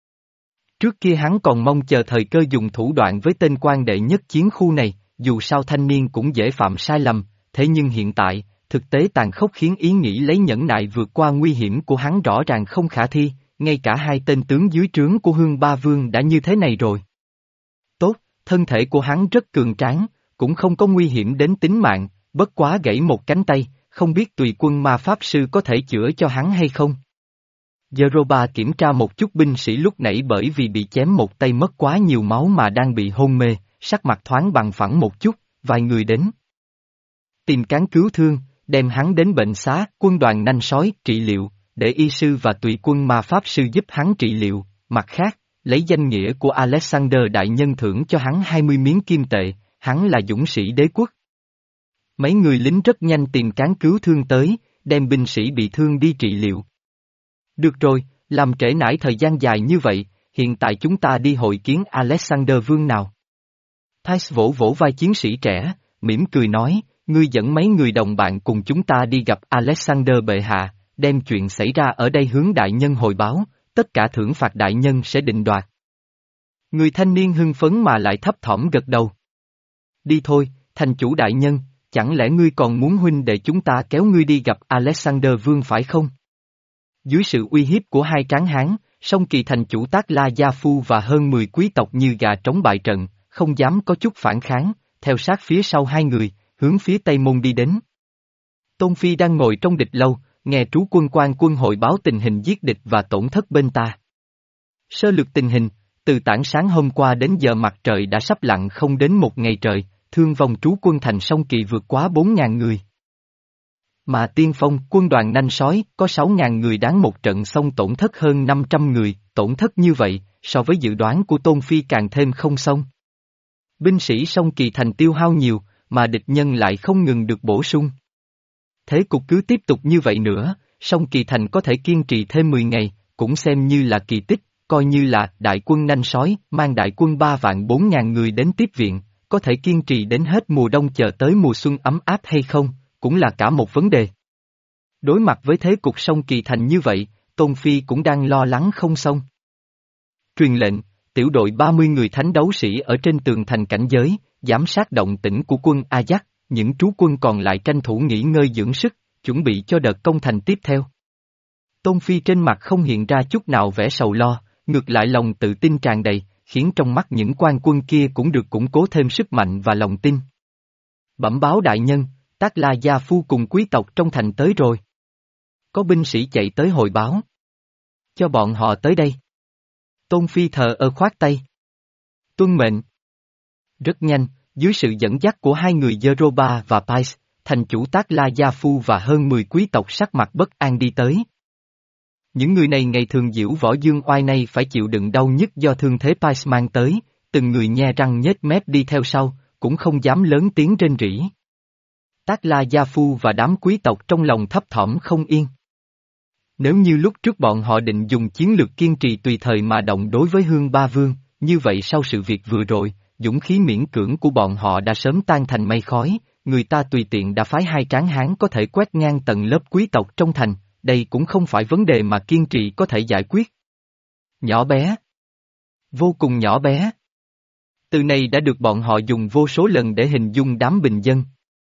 Trước kia hắn còn mong chờ thời cơ dùng thủ đoạn với tên quan đệ nhất chiến khu này, dù sao thanh niên cũng dễ phạm sai lầm, thế nhưng hiện tại, thực tế tàn khốc khiến ý nghĩ lấy nhẫn nại vượt qua nguy hiểm của hắn rõ ràng không khả thi, ngay cả hai tên tướng dưới trướng của Hương Ba Vương đã như thế này rồi. Tốt, thân thể của hắn rất cường tráng, cũng không có nguy hiểm đến tính mạng, bất quá gãy một cánh tay, không biết tùy quân ma pháp sư có thể chữa cho hắn hay không. Dơ-rô-ba kiểm tra một chút binh sĩ lúc nãy bởi vì bị chém một tay mất quá nhiều máu mà đang bị hôn mê, sắc mặt thoáng bằng phẳng một chút, vài người đến. Tìm cán cứu thương, đem hắn đến bệnh xá, quân đoàn nanh sói trị liệu, để y sư và tùy quân ma pháp sư giúp hắn trị liệu, mặt khác, lấy danh nghĩa của Alexander đại nhân thưởng cho hắn hai mươi miếng kim tệ, hắn là dũng sĩ đế quốc. Mấy người lính rất nhanh tìm cán cứu thương tới, đem binh sĩ bị thương đi trị liệu. Được rồi, làm trễ nải thời gian dài như vậy, hiện tại chúng ta đi hội kiến Alexander Vương nào. Thais vỗ vỗ vai chiến sĩ trẻ, mỉm cười nói, ngươi dẫn mấy người đồng bạn cùng chúng ta đi gặp Alexander bệ hạ, đem chuyện xảy ra ở đây hướng đại nhân hồi báo, tất cả thưởng phạt đại nhân sẽ định đoạt. Người thanh niên hưng phấn mà lại thấp thỏm gật đầu. Đi thôi, thành chủ đại nhân, Chẳng lẽ ngươi còn muốn huynh đệ chúng ta kéo ngươi đi gặp Alexander Vương phải không? Dưới sự uy hiếp của hai tráng hán, song Kỳ thành chủ Tát La Gia Phu và hơn mười quý tộc như gà trống bại trận, không dám có chút phản kháng, theo sát phía sau hai người, hướng phía Tây Môn đi đến. Tôn Phi đang ngồi trong địch lâu, nghe trú quân quan quân hội báo tình hình giết địch và tổn thất bên ta. Sơ lược tình hình, từ tảng sáng hôm qua đến giờ mặt trời đã sắp lặn không đến một ngày trời, thương vong trú quân thành song Kỳ vượt quá bốn ngàn người. Mà tiên phong quân đoàn nanh sói có sáu ngàn người đáng một trận xong tổn thất hơn năm trăm người, tổn thất như vậy, so với dự đoán của Tôn Phi càng thêm không xong. Binh sĩ song Kỳ thành tiêu hao nhiều, mà địch nhân lại không ngừng được bổ sung. Thế cục cứ tiếp tục như vậy nữa, song Kỳ thành có thể kiên trì thêm mười ngày, cũng xem như là kỳ tích, coi như là đại quân nanh sói mang đại quân ba vạn bốn ngàn người đến tiếp viện, có thể kiên trì đến hết mùa đông chờ tới mùa xuân ấm áp hay không, cũng là cả một vấn đề. Đối mặt với thế cục song Kỳ thành như vậy, Tôn Phi cũng đang lo lắng không xong. Truyền lệnh, tiểu đội ba mươi người thánh đấu sĩ ở trên tường thành cảnh giới, giám sát động tĩnh của quân Ajax, những trú quân còn lại tranh thủ nghỉ ngơi dưỡng sức, chuẩn bị cho đợt công thành tiếp theo. Tôn Phi trên mặt không hiện ra chút nào vẻ sầu lo, ngược lại lòng tự tin tràn đầy, khiến trong mắt những quan quân kia cũng được củng cố thêm sức mạnh và lòng tin. Bẩm báo đại nhân, Tát La Gia Phu cùng quý tộc trong thành tới rồi. Có binh sĩ chạy tới hồi báo. Cho bọn họ tới đây. Tôn Phi thờ ơ khoát tay. Tuân mệnh. Rất nhanh, dưới sự dẫn dắt của hai người Jeroba và Pais, thành chủ Tát La Gia Phu và hơn mười quý tộc sắc mặt bất an đi tới. Những người này ngày thường diễu võ dương oai nay phải chịu đựng đau nhức do thương thế Pais mang tới, từng người nhe răng nhếch mép đi theo sau, cũng không dám lớn tiếng rên rỉ. Tát La Gia Phu và đám quý tộc trong lòng thấp thỏm không yên. Nếu như lúc trước bọn họ định dùng chiến lược kiên trì tùy thời mà động đối với Hương Ba Vương, như vậy sau sự việc vừa rồi, dũng khí miễn cưỡng của bọn họ đã sớm tan thành mây khói, người ta tùy tiện đã phái hai tráng hán có thể quét ngang tầng lớp quý tộc trong thành, đây cũng không phải vấn đề mà kiên trì có thể giải quyết. Nhỏ bé. Vô cùng nhỏ bé. Từ này đã được bọn họ dùng vô số lần để hình dung đám bình dân.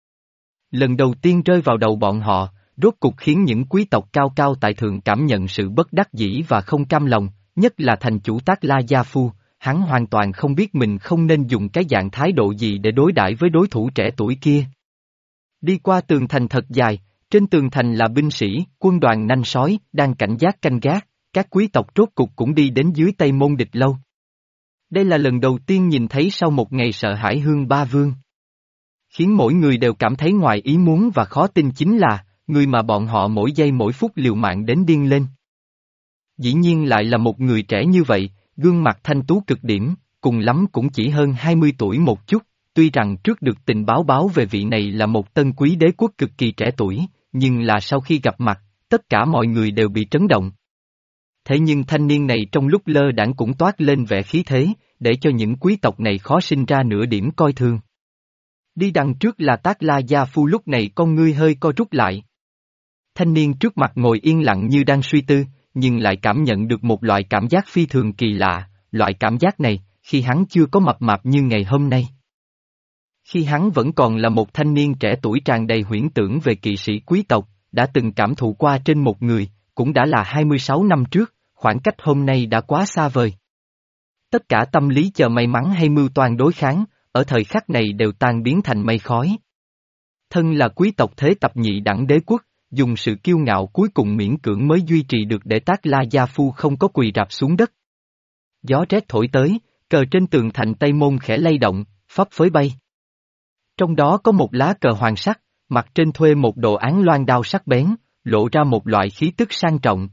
Lần đầu tiên rơi vào đầu bọn họ, rốt cục khiến những quý tộc cao cao tại thượng cảm nhận sự bất đắc dĩ và không cam lòng, nhất là thành chủ Tát La Gia Phu, hắn hoàn toàn không biết mình không nên dùng cái dạng thái độ gì để đối đãi với đối thủ trẻ tuổi kia. Đi qua tường thành thật dài, trên tường thành là binh sĩ, quân đoàn nanh sói, đang cảnh giác canh gác, các quý tộc rốt cục cũng đi đến dưới Tây Môn địch lâu. Đây là lần đầu tiên nhìn thấy sau một ngày sợ hãi Hương Ba Vương. Khiến mỗi người đều cảm thấy ngoài ý muốn và khó tin chính là, người mà bọn họ mỗi giây mỗi phút liều mạng đến điên lên. Dĩ nhiên lại là một người trẻ như vậy, gương mặt thanh tú cực điểm, cùng lắm cũng chỉ hơn hai mươi tuổi một chút, tuy rằng trước được tình báo báo về vị này là một tân quý đế quốc cực kỳ trẻ tuổi, nhưng là sau khi gặp mặt, tất cả mọi người đều bị trấn động. Thế nhưng thanh niên này trong lúc lơ đãng cũng toát lên vẻ khí thế, để cho những quý tộc này khó sinh ra nửa điểm coi thường. Đi đằng trước là Tát La Gia Phu lúc này con ngươi hơi co rút lại. Thanh niên trước mặt ngồi yên lặng như đang suy tư, nhưng lại cảm nhận được một loại cảm giác phi thường kỳ lạ, loại cảm giác này, khi hắn chưa có mập mạp như ngày hôm nay. Khi hắn vẫn còn là một thanh niên trẻ tuổi tràn đầy huyễn tưởng về kỵ sĩ quý tộc, đã từng cảm thụ qua trên một người, cũng đã là hai mươi sáu năm trước, khoảng cách hôm nay đã quá xa vời. Tất cả tâm lý chờ may mắn hay mưu toan đối kháng, ở thời khắc này đều tan biến thành mây khói. Thân là quý tộc thế tập nhị đẳng đế quốc, dùng sự kiêu ngạo cuối cùng miễn cưỡng mới duy trì được để Tát La Gia Phu không có quỳ rạp xuống đất. Gió rét thổi tới, cờ trên tường thành Tây Môn khẽ lay động, phấp phới bay. Trong đó có một lá cờ hoàng sắc, mặt trên thuê một đồ án loan đao sắc bén, lộ ra một loại khí tức sang trọng.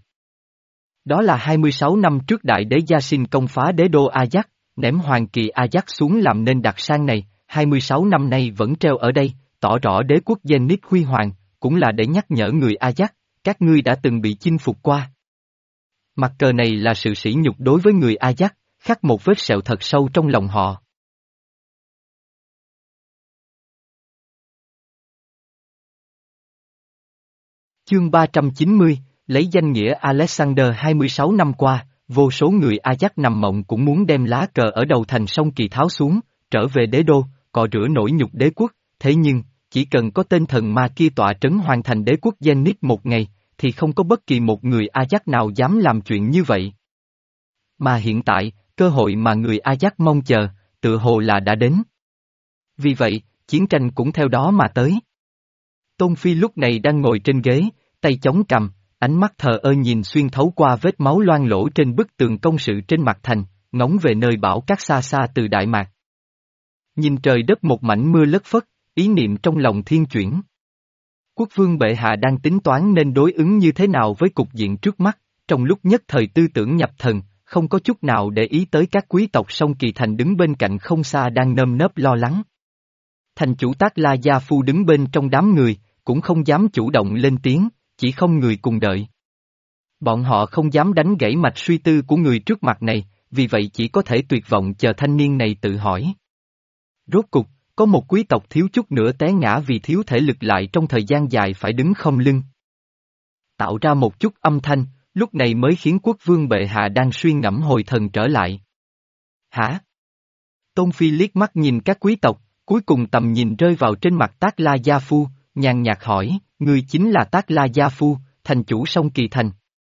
Đó là hai mươi sáu năm trước đại đế Gia Sinh công phá đế đô Ajax, ném hoàng kỳ Ajax xuống làm nên đặc sang này, hai mươi sáu năm nay vẫn treo ở đây, tỏ rõ đế quốc Zenith huy hoàng, cũng là để nhắc nhở người Ajax, các ngươi đã từng bị chinh phục qua. Mặt cờ này là sự sỉ nhục đối với người Ajax, khắc một vết sẹo thật sâu trong lòng họ. Chương ba trăm chín mươi, lấy danh nghĩa Alexander hai mươi sáu năm qua, vô số người Ajax nằm mộng cũng muốn đem lá cờ ở đầu thành sông Kỳ tháo xuống, trở về đế đô, cọ rửa nỗi nhục đế quốc, thế nhưng, chỉ cần có tên thần ma kia tọa trấn hoàn thành đế quốc Zenith một ngày, thì không có bất kỳ một người Ajax nào dám làm chuyện như vậy. Mà hiện tại, cơ hội mà người Ajax mong chờ, tựa hồ là đã đến. Vì vậy, chiến tranh cũng theo đó mà tới. Tôn Phi lúc này đang ngồi trên ghế, tay chống cằm, ánh mắt thờ ơ nhìn xuyên thấu qua vết máu loang lỗ trên bức tường công sự trên mặt thành, ngóng về nơi bão cát xa xa từ Đại Mạc. Nhìn trời đất một mảnh mưa lất phất, ý niệm trong lòng thiên chuyển. Quốc vương bệ hạ đang tính toán nên đối ứng như thế nào với cục diện trước mắt, trong lúc nhất thời tư tưởng nhập thần, không có chút nào để ý tới các quý tộc sông Kỳ Thành đứng bên cạnh không xa đang nơm nớp lo lắng. Thành chủ Tác La Gia Phu đứng bên trong đám người, cũng không dám chủ động lên tiếng, chỉ không người cùng đợi. Bọn họ không dám đánh gãy mạch suy tư của người trước mặt này, vì vậy chỉ có thể tuyệt vọng chờ thanh niên này tự hỏi. Rốt cục, có một quý tộc thiếu chút nữa té ngã vì thiếu thể lực lại trong thời gian dài phải đứng không lưng. Tạo ra một chút âm thanh, lúc này mới khiến quốc vương bệ hạ đang suy ngẫm hồi thần trở lại. Hả? Tôn Phi liếc mắt nhìn các quý tộc, cuối cùng tầm nhìn rơi vào trên mặt Tác La Gia Phu, nhàn nhạt hỏi, người chính là Tác La Gia Phu, thành chủ sông Kỳ Thành.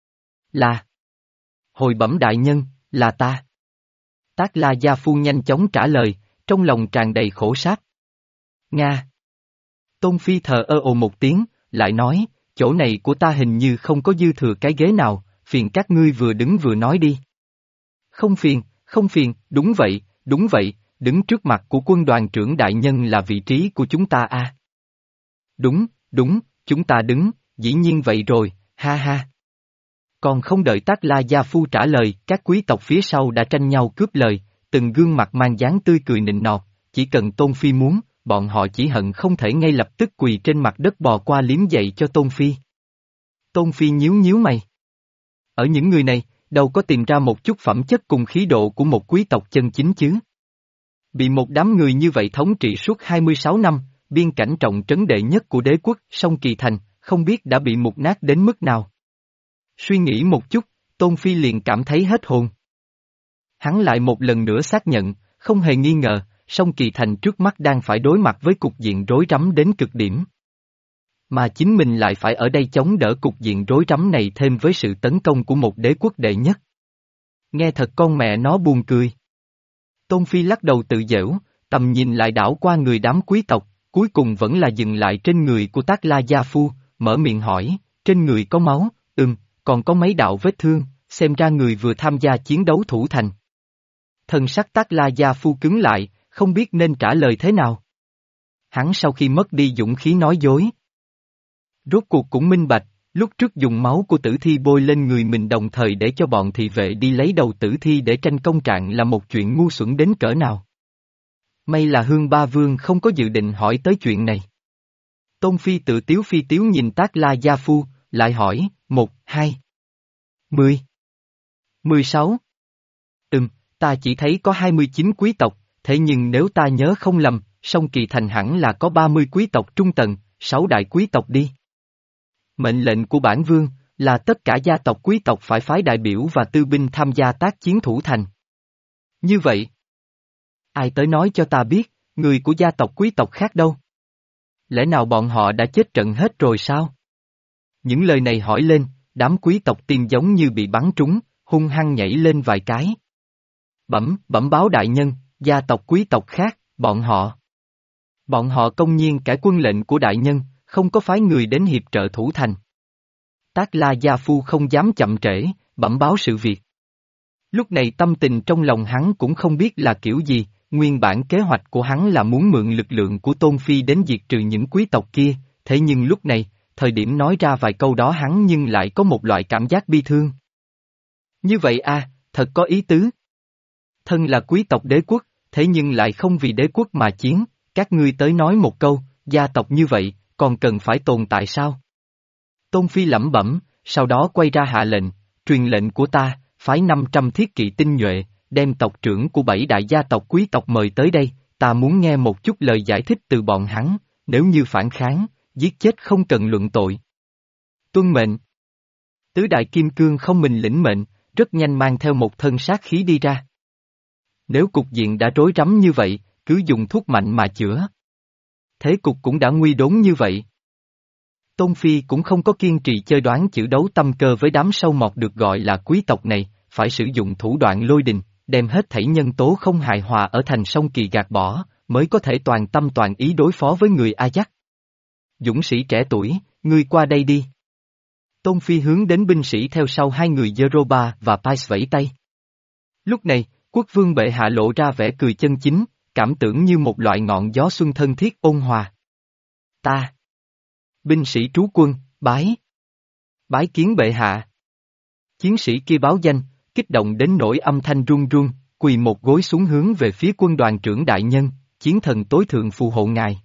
Là. Hồi bẩm đại nhân, là ta. Tác La Gia Phu nhanh chóng trả lời, trong lòng tràn đầy khổ sát. Nga. Tôn Phi thờ ơ ồ một tiếng, lại nói, chỗ này của ta hình như không có dư thừa cái ghế nào, phiền các ngươi vừa đứng vừa nói đi. Không phiền, không phiền, đúng vậy, đúng vậy, đứng trước mặt của quân đoàn trưởng đại nhân là vị trí của chúng ta à. Đúng, đúng, chúng ta đứng, dĩ nhiên vậy rồi, ha ha. Còn không đợi Tác La Gia Phu trả lời, các quý tộc phía sau đã tranh nhau cướp lời, từng gương mặt mang dáng tươi cười nịnh nọt, chỉ cần Tôn Phi muốn, bọn họ chỉ hận không thể ngay lập tức quỳ trên mặt đất bò qua liếm dậy cho Tôn Phi. Tôn Phi nhíu nhíu mày. Ở những người này, đâu có tìm ra một chút phẩm chất cùng khí độ của một quý tộc chân chính chứ. Bị một đám người như vậy thống trị suốt hai mươi sáu năm, biên cảnh trọng trấn đệ nhất của đế quốc, sông Kỳ Thành, không biết đã bị mục nát đến mức nào. Suy nghĩ một chút, Tôn Phi liền cảm thấy hết hồn. Hắn lại một lần nữa xác nhận, không hề nghi ngờ, sông Kỳ Thành trước mắt đang phải đối mặt với cục diện rối rắm đến cực điểm. Mà chính mình lại phải ở đây chống đỡ cục diện rối rắm này thêm với sự tấn công của một đế quốc đệ nhất. Nghe thật con mẹ nó buồn cười. Tôn Phi lắc đầu tự giễu, tầm nhìn lại đảo qua người đám quý tộc, cuối cùng vẫn là dừng lại trên người của Tác La Gia Phu, mở miệng hỏi, trên người có máu, ừm, còn có mấy đạo vết thương, xem ra người vừa tham gia chiến đấu thủ thành. Thần sắc Tác La Gia Phu cứng lại, không biết nên trả lời thế nào. Hắn sau khi mất đi dũng khí nói dối. Rốt cuộc cũng minh bạch, lúc trước dùng máu của tử thi bôi lên người mình đồng thời để cho bọn thị vệ đi lấy đầu tử thi để tranh công trạng là một chuyện ngu xuẩn đến cỡ nào. May là Hương Ba Vương không có dự định hỏi tới chuyện này. Tôn Phi tự tiếu phi tiếu nhìn Tác La Gia Phu, lại hỏi, một, hai, mười, mười sáu. Ừm, ta chỉ thấy có hai mươi chín quý tộc, thế nhưng nếu ta nhớ không lầm, sông Kỳ Thành hẳn là có ba mươi quý tộc trung tầng, sáu đại quý tộc đi. Mệnh lệnh của bản vương, là tất cả gia tộc quý tộc phải phái đại biểu và tư binh tham gia tác chiến thủ thành. Như vậy, ai tới nói cho ta biết, người của gia tộc quý tộc khác đâu? Lẽ nào bọn họ đã chết trận hết rồi sao? Những lời này hỏi lên, đám quý tộc tim giống như bị bắn trúng, hung hăng nhảy lên vài cái. Bẩm, bẩm báo đại nhân, gia tộc quý tộc khác, bọn họ. Bọn họ công nhiên cải quân lệnh của đại nhân, không có phái người đến hiệp trợ thủ thành. Tác La Gia Phu không dám chậm trễ, bẩm báo sự việc. Lúc này tâm tình trong lòng hắn cũng không biết là kiểu gì, nguyên bản kế hoạch của hắn là muốn mượn lực lượng của Tôn Phi đến diệt trừ những quý tộc kia, thế nhưng lúc này, thời điểm nói ra vài câu đó hắn nhưng lại có một loại cảm giác bi thương. Như vậy à, thật có ý tứ. Thân là quý tộc đế quốc, thế nhưng lại không vì đế quốc mà chiến, các ngươi tới nói một câu, gia tộc như vậy, còn cần phải tồn tại sao? Tôn Phi lẩm bẩm, sau đó quay ra hạ lệnh, truyền lệnh của ta, phái năm trăm thiết kỵ tinh nhuệ, đem tộc trưởng của bảy đại gia tộc quý tộc mời tới đây, ta muốn nghe một chút lời giải thích từ bọn hắn, nếu như phản kháng, giết chết không cần luận tội. Tuân mệnh. Tứ đại kim cương không mình lĩnh mệnh, rất nhanh mang theo một thân sát khí đi ra. Nếu cục diện đã rối rắm như vậy, cứ dùng thuốc mạnh mà chữa. Thế cục cũng đã nguy đốn như vậy. Tôn Phi cũng không có kiên trì chơi đoán chữ đấu tâm cơ với đám sâu mọt được gọi là quý tộc này, phải sử dụng thủ đoạn lôi đình, đem hết thảy nhân tố không hài hòa ở thành sông Kỳ gạt bỏ, mới có thể toàn tâm toàn ý đối phó với người Ajax. Dũng sĩ trẻ tuổi, ngươi qua đây đi. Tôn Phi hướng đến binh sĩ theo sau hai người Jeroba và Pais vẫy tay. Lúc này, quốc vương bệ hạ lộ ra vẻ cười chân chính, cảm tưởng như một loại ngọn gió xuân thân thiết ôn hòa. Ta. Binh sĩ trú quân, bái. Bái kiến bệ hạ. Chiến sĩ kia báo danh, kích động đến nỗi âm thanh run run, quỳ một gối xuống hướng về phía quân đoàn trưởng đại nhân, chiến thần tối thượng phù hộ ngài.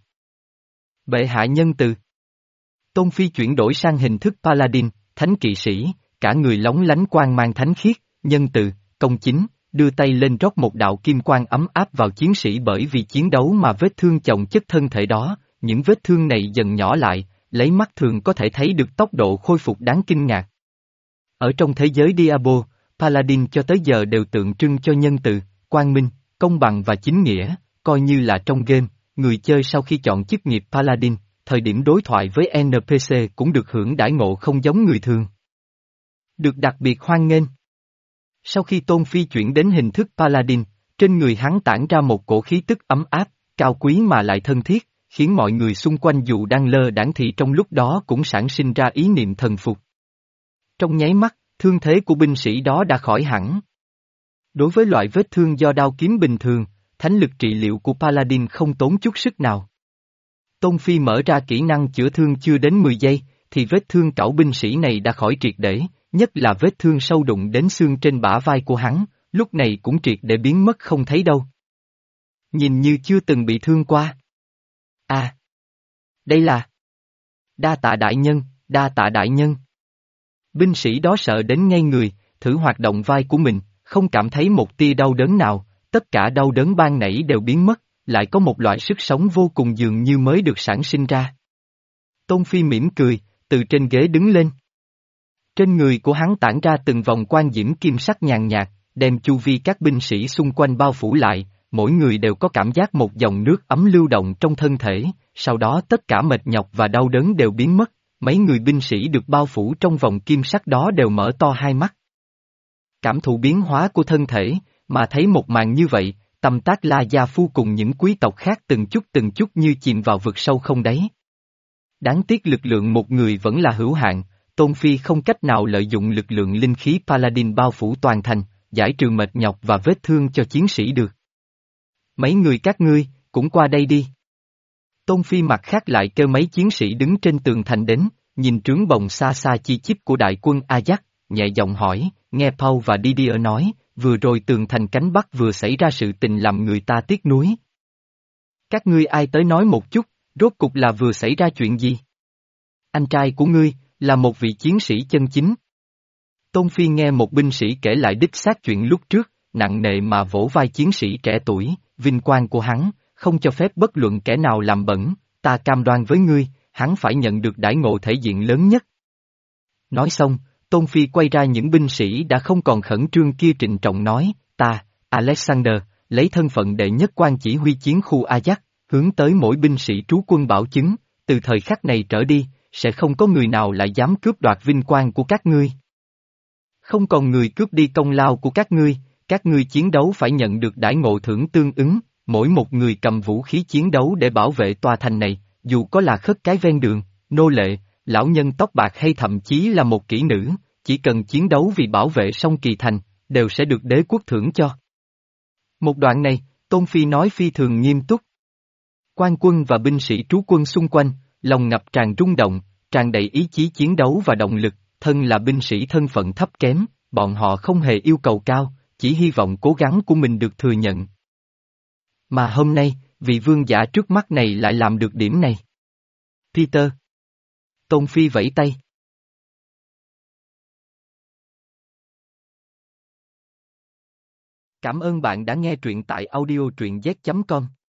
Bệ hạ nhân từ. Tôn Phi chuyển đổi sang hình thức Paladin, thánh kỵ sĩ, cả người lóng lánh quang mang thánh khiết, nhân từ, công chính, đưa tay lên rót một đạo kim quang ấm áp vào chiến sĩ bởi vì chiến đấu mà vết thương chồng chất thân thể đó, những vết thương này dần nhỏ lại, lấy mắt thường có thể thấy được tốc độ khôi phục đáng kinh ngạc. Ở trong thế giới Diablo, Paladin cho tới giờ đều tượng trưng cho nhân từ, quang minh, công bằng và chính nghĩa, coi như là trong game, người chơi sau khi chọn chức nghiệp Paladin, thời điểm đối thoại với en pê xê cũng được hưởng đãi ngộ không giống người thường. Được đặc biệt hoan nghênh. Sau khi Tôn Phi chuyển đến hình thức Paladin, trên người hắn tản ra một cổ khí tức ấm áp, cao quý mà lại thân thiết, khiến mọi người xung quanh dù đang lơ đãng thì trong lúc đó cũng sản sinh ra ý niệm thần phục. Trong nháy mắt, thương thế của binh sĩ đó đã khỏi hẳn. Đối với loại vết thương do đao kiếm bình thường, thánh lực trị liệu của Paladin không tốn chút sức nào. Tôn Phi mở ra kỹ năng chữa thương chưa đến mười giây, thì vết thương cẩu binh sĩ này đã khỏi triệt để, nhất là vết thương sâu đụng đến xương trên bả vai của hắn, lúc này cũng triệt để biến mất không thấy đâu. Nhìn như chưa từng bị thương qua. À! Đây là... Đa tạ đại nhân, đa tạ đại nhân. Binh sĩ đó sợ đến ngay người, thử hoạt động vai của mình, không cảm thấy một tia đau đớn nào, tất cả đau đớn ban nãy đều biến mất, lại có một loại sức sống vô cùng dường như mới được sản sinh ra. Tôn Phi mỉm cười, từ trên ghế đứng lên. Trên người của hắn tản ra từng vòng quang diễm kim sắc nhàn nhạt, đem chu vi các binh sĩ xung quanh bao phủ lại, mỗi người đều có cảm giác một dòng nước ấm lưu động trong thân thể, sau đó tất cả mệt nhọc và đau đớn đều biến mất, mấy người binh sĩ được bao phủ trong vòng kim sắc đó đều mở to hai mắt. Cảm thụ biến hóa của thân thể, mà thấy một màn như vậy, Tầm Tác La Gia Phu cùng những quý tộc khác từng chút từng chút như chìm vào vực sâu không đáy. Đáng tiếc lực lượng một người vẫn là hữu hạn, Tôn Phi không cách nào lợi dụng lực lượng linh khí Paladin bao phủ toàn thành, giải trừ mệt nhọc và vết thương cho chiến sĩ được. Mấy người các ngươi, cũng qua đây đi. Tôn Phi mặt khác lại kêu mấy chiến sĩ đứng trên tường thành đến, nhìn trướng bồng xa xa chi chít của đại quân Ajax, nhẹ giọng hỏi, nghe Paul và Didier nói, vừa rồi tường thành cánh Bắc vừa xảy ra sự tình làm người ta tiếc nuối. Các ngươi ai tới nói một chút, rốt cục là vừa xảy ra chuyện gì? Anh trai của ngươi, là một vị chiến sĩ chân chính. Tôn Phi nghe một binh sĩ kể lại đích xác chuyện lúc trước, nặng nề mà vỗ vai chiến sĩ trẻ tuổi, vinh quang của hắn, không cho phép bất luận kẻ nào làm bẩn, ta cam đoan với ngươi, hắn phải nhận được đãi ngộ thể diện lớn nhất. Nói xong, Tôn Phi quay ra những binh sĩ đã không còn khẩn trương kia trịnh trọng nói, ta, Alexander, lấy thân phận đệ nhất quan chỉ huy chiến khu Ajax, hướng tới mỗi binh sĩ trú quân bảo chứng, từ thời khắc này trở đi, sẽ không có người nào lại dám cướp đoạt vinh quang của các ngươi. Không còn người cướp đi công lao của các ngươi, các ngươi chiến đấu phải nhận được đãi ngộ thưởng tương ứng, mỗi một người cầm vũ khí chiến đấu để bảo vệ tòa thành này, dù có là khất cái ven đường, nô lệ, lão nhân tóc bạc hay thậm chí là một kỹ nữ, chỉ cần chiến đấu vì bảo vệ sông Kỳ Thành, đều sẽ được đế quốc thưởng cho. Một đoạn này, Tôn Phi nói phi thường nghiêm túc. Quan quân và binh sĩ trú quân xung quanh, lòng ngập tràn rung động, tràn đầy ý chí chiến đấu và động lực, thân là binh sĩ thân phận thấp kém, bọn họ không hề yêu cầu cao, chỉ hy vọng cố gắng của mình được thừa nhận. Mà hôm nay, vị vương giả trước mắt này lại làm được điểm này. Peter. Tôn Phi vẫy tay. Cảm ơn bạn đã nghe truyện tại audio truyện z chấm com.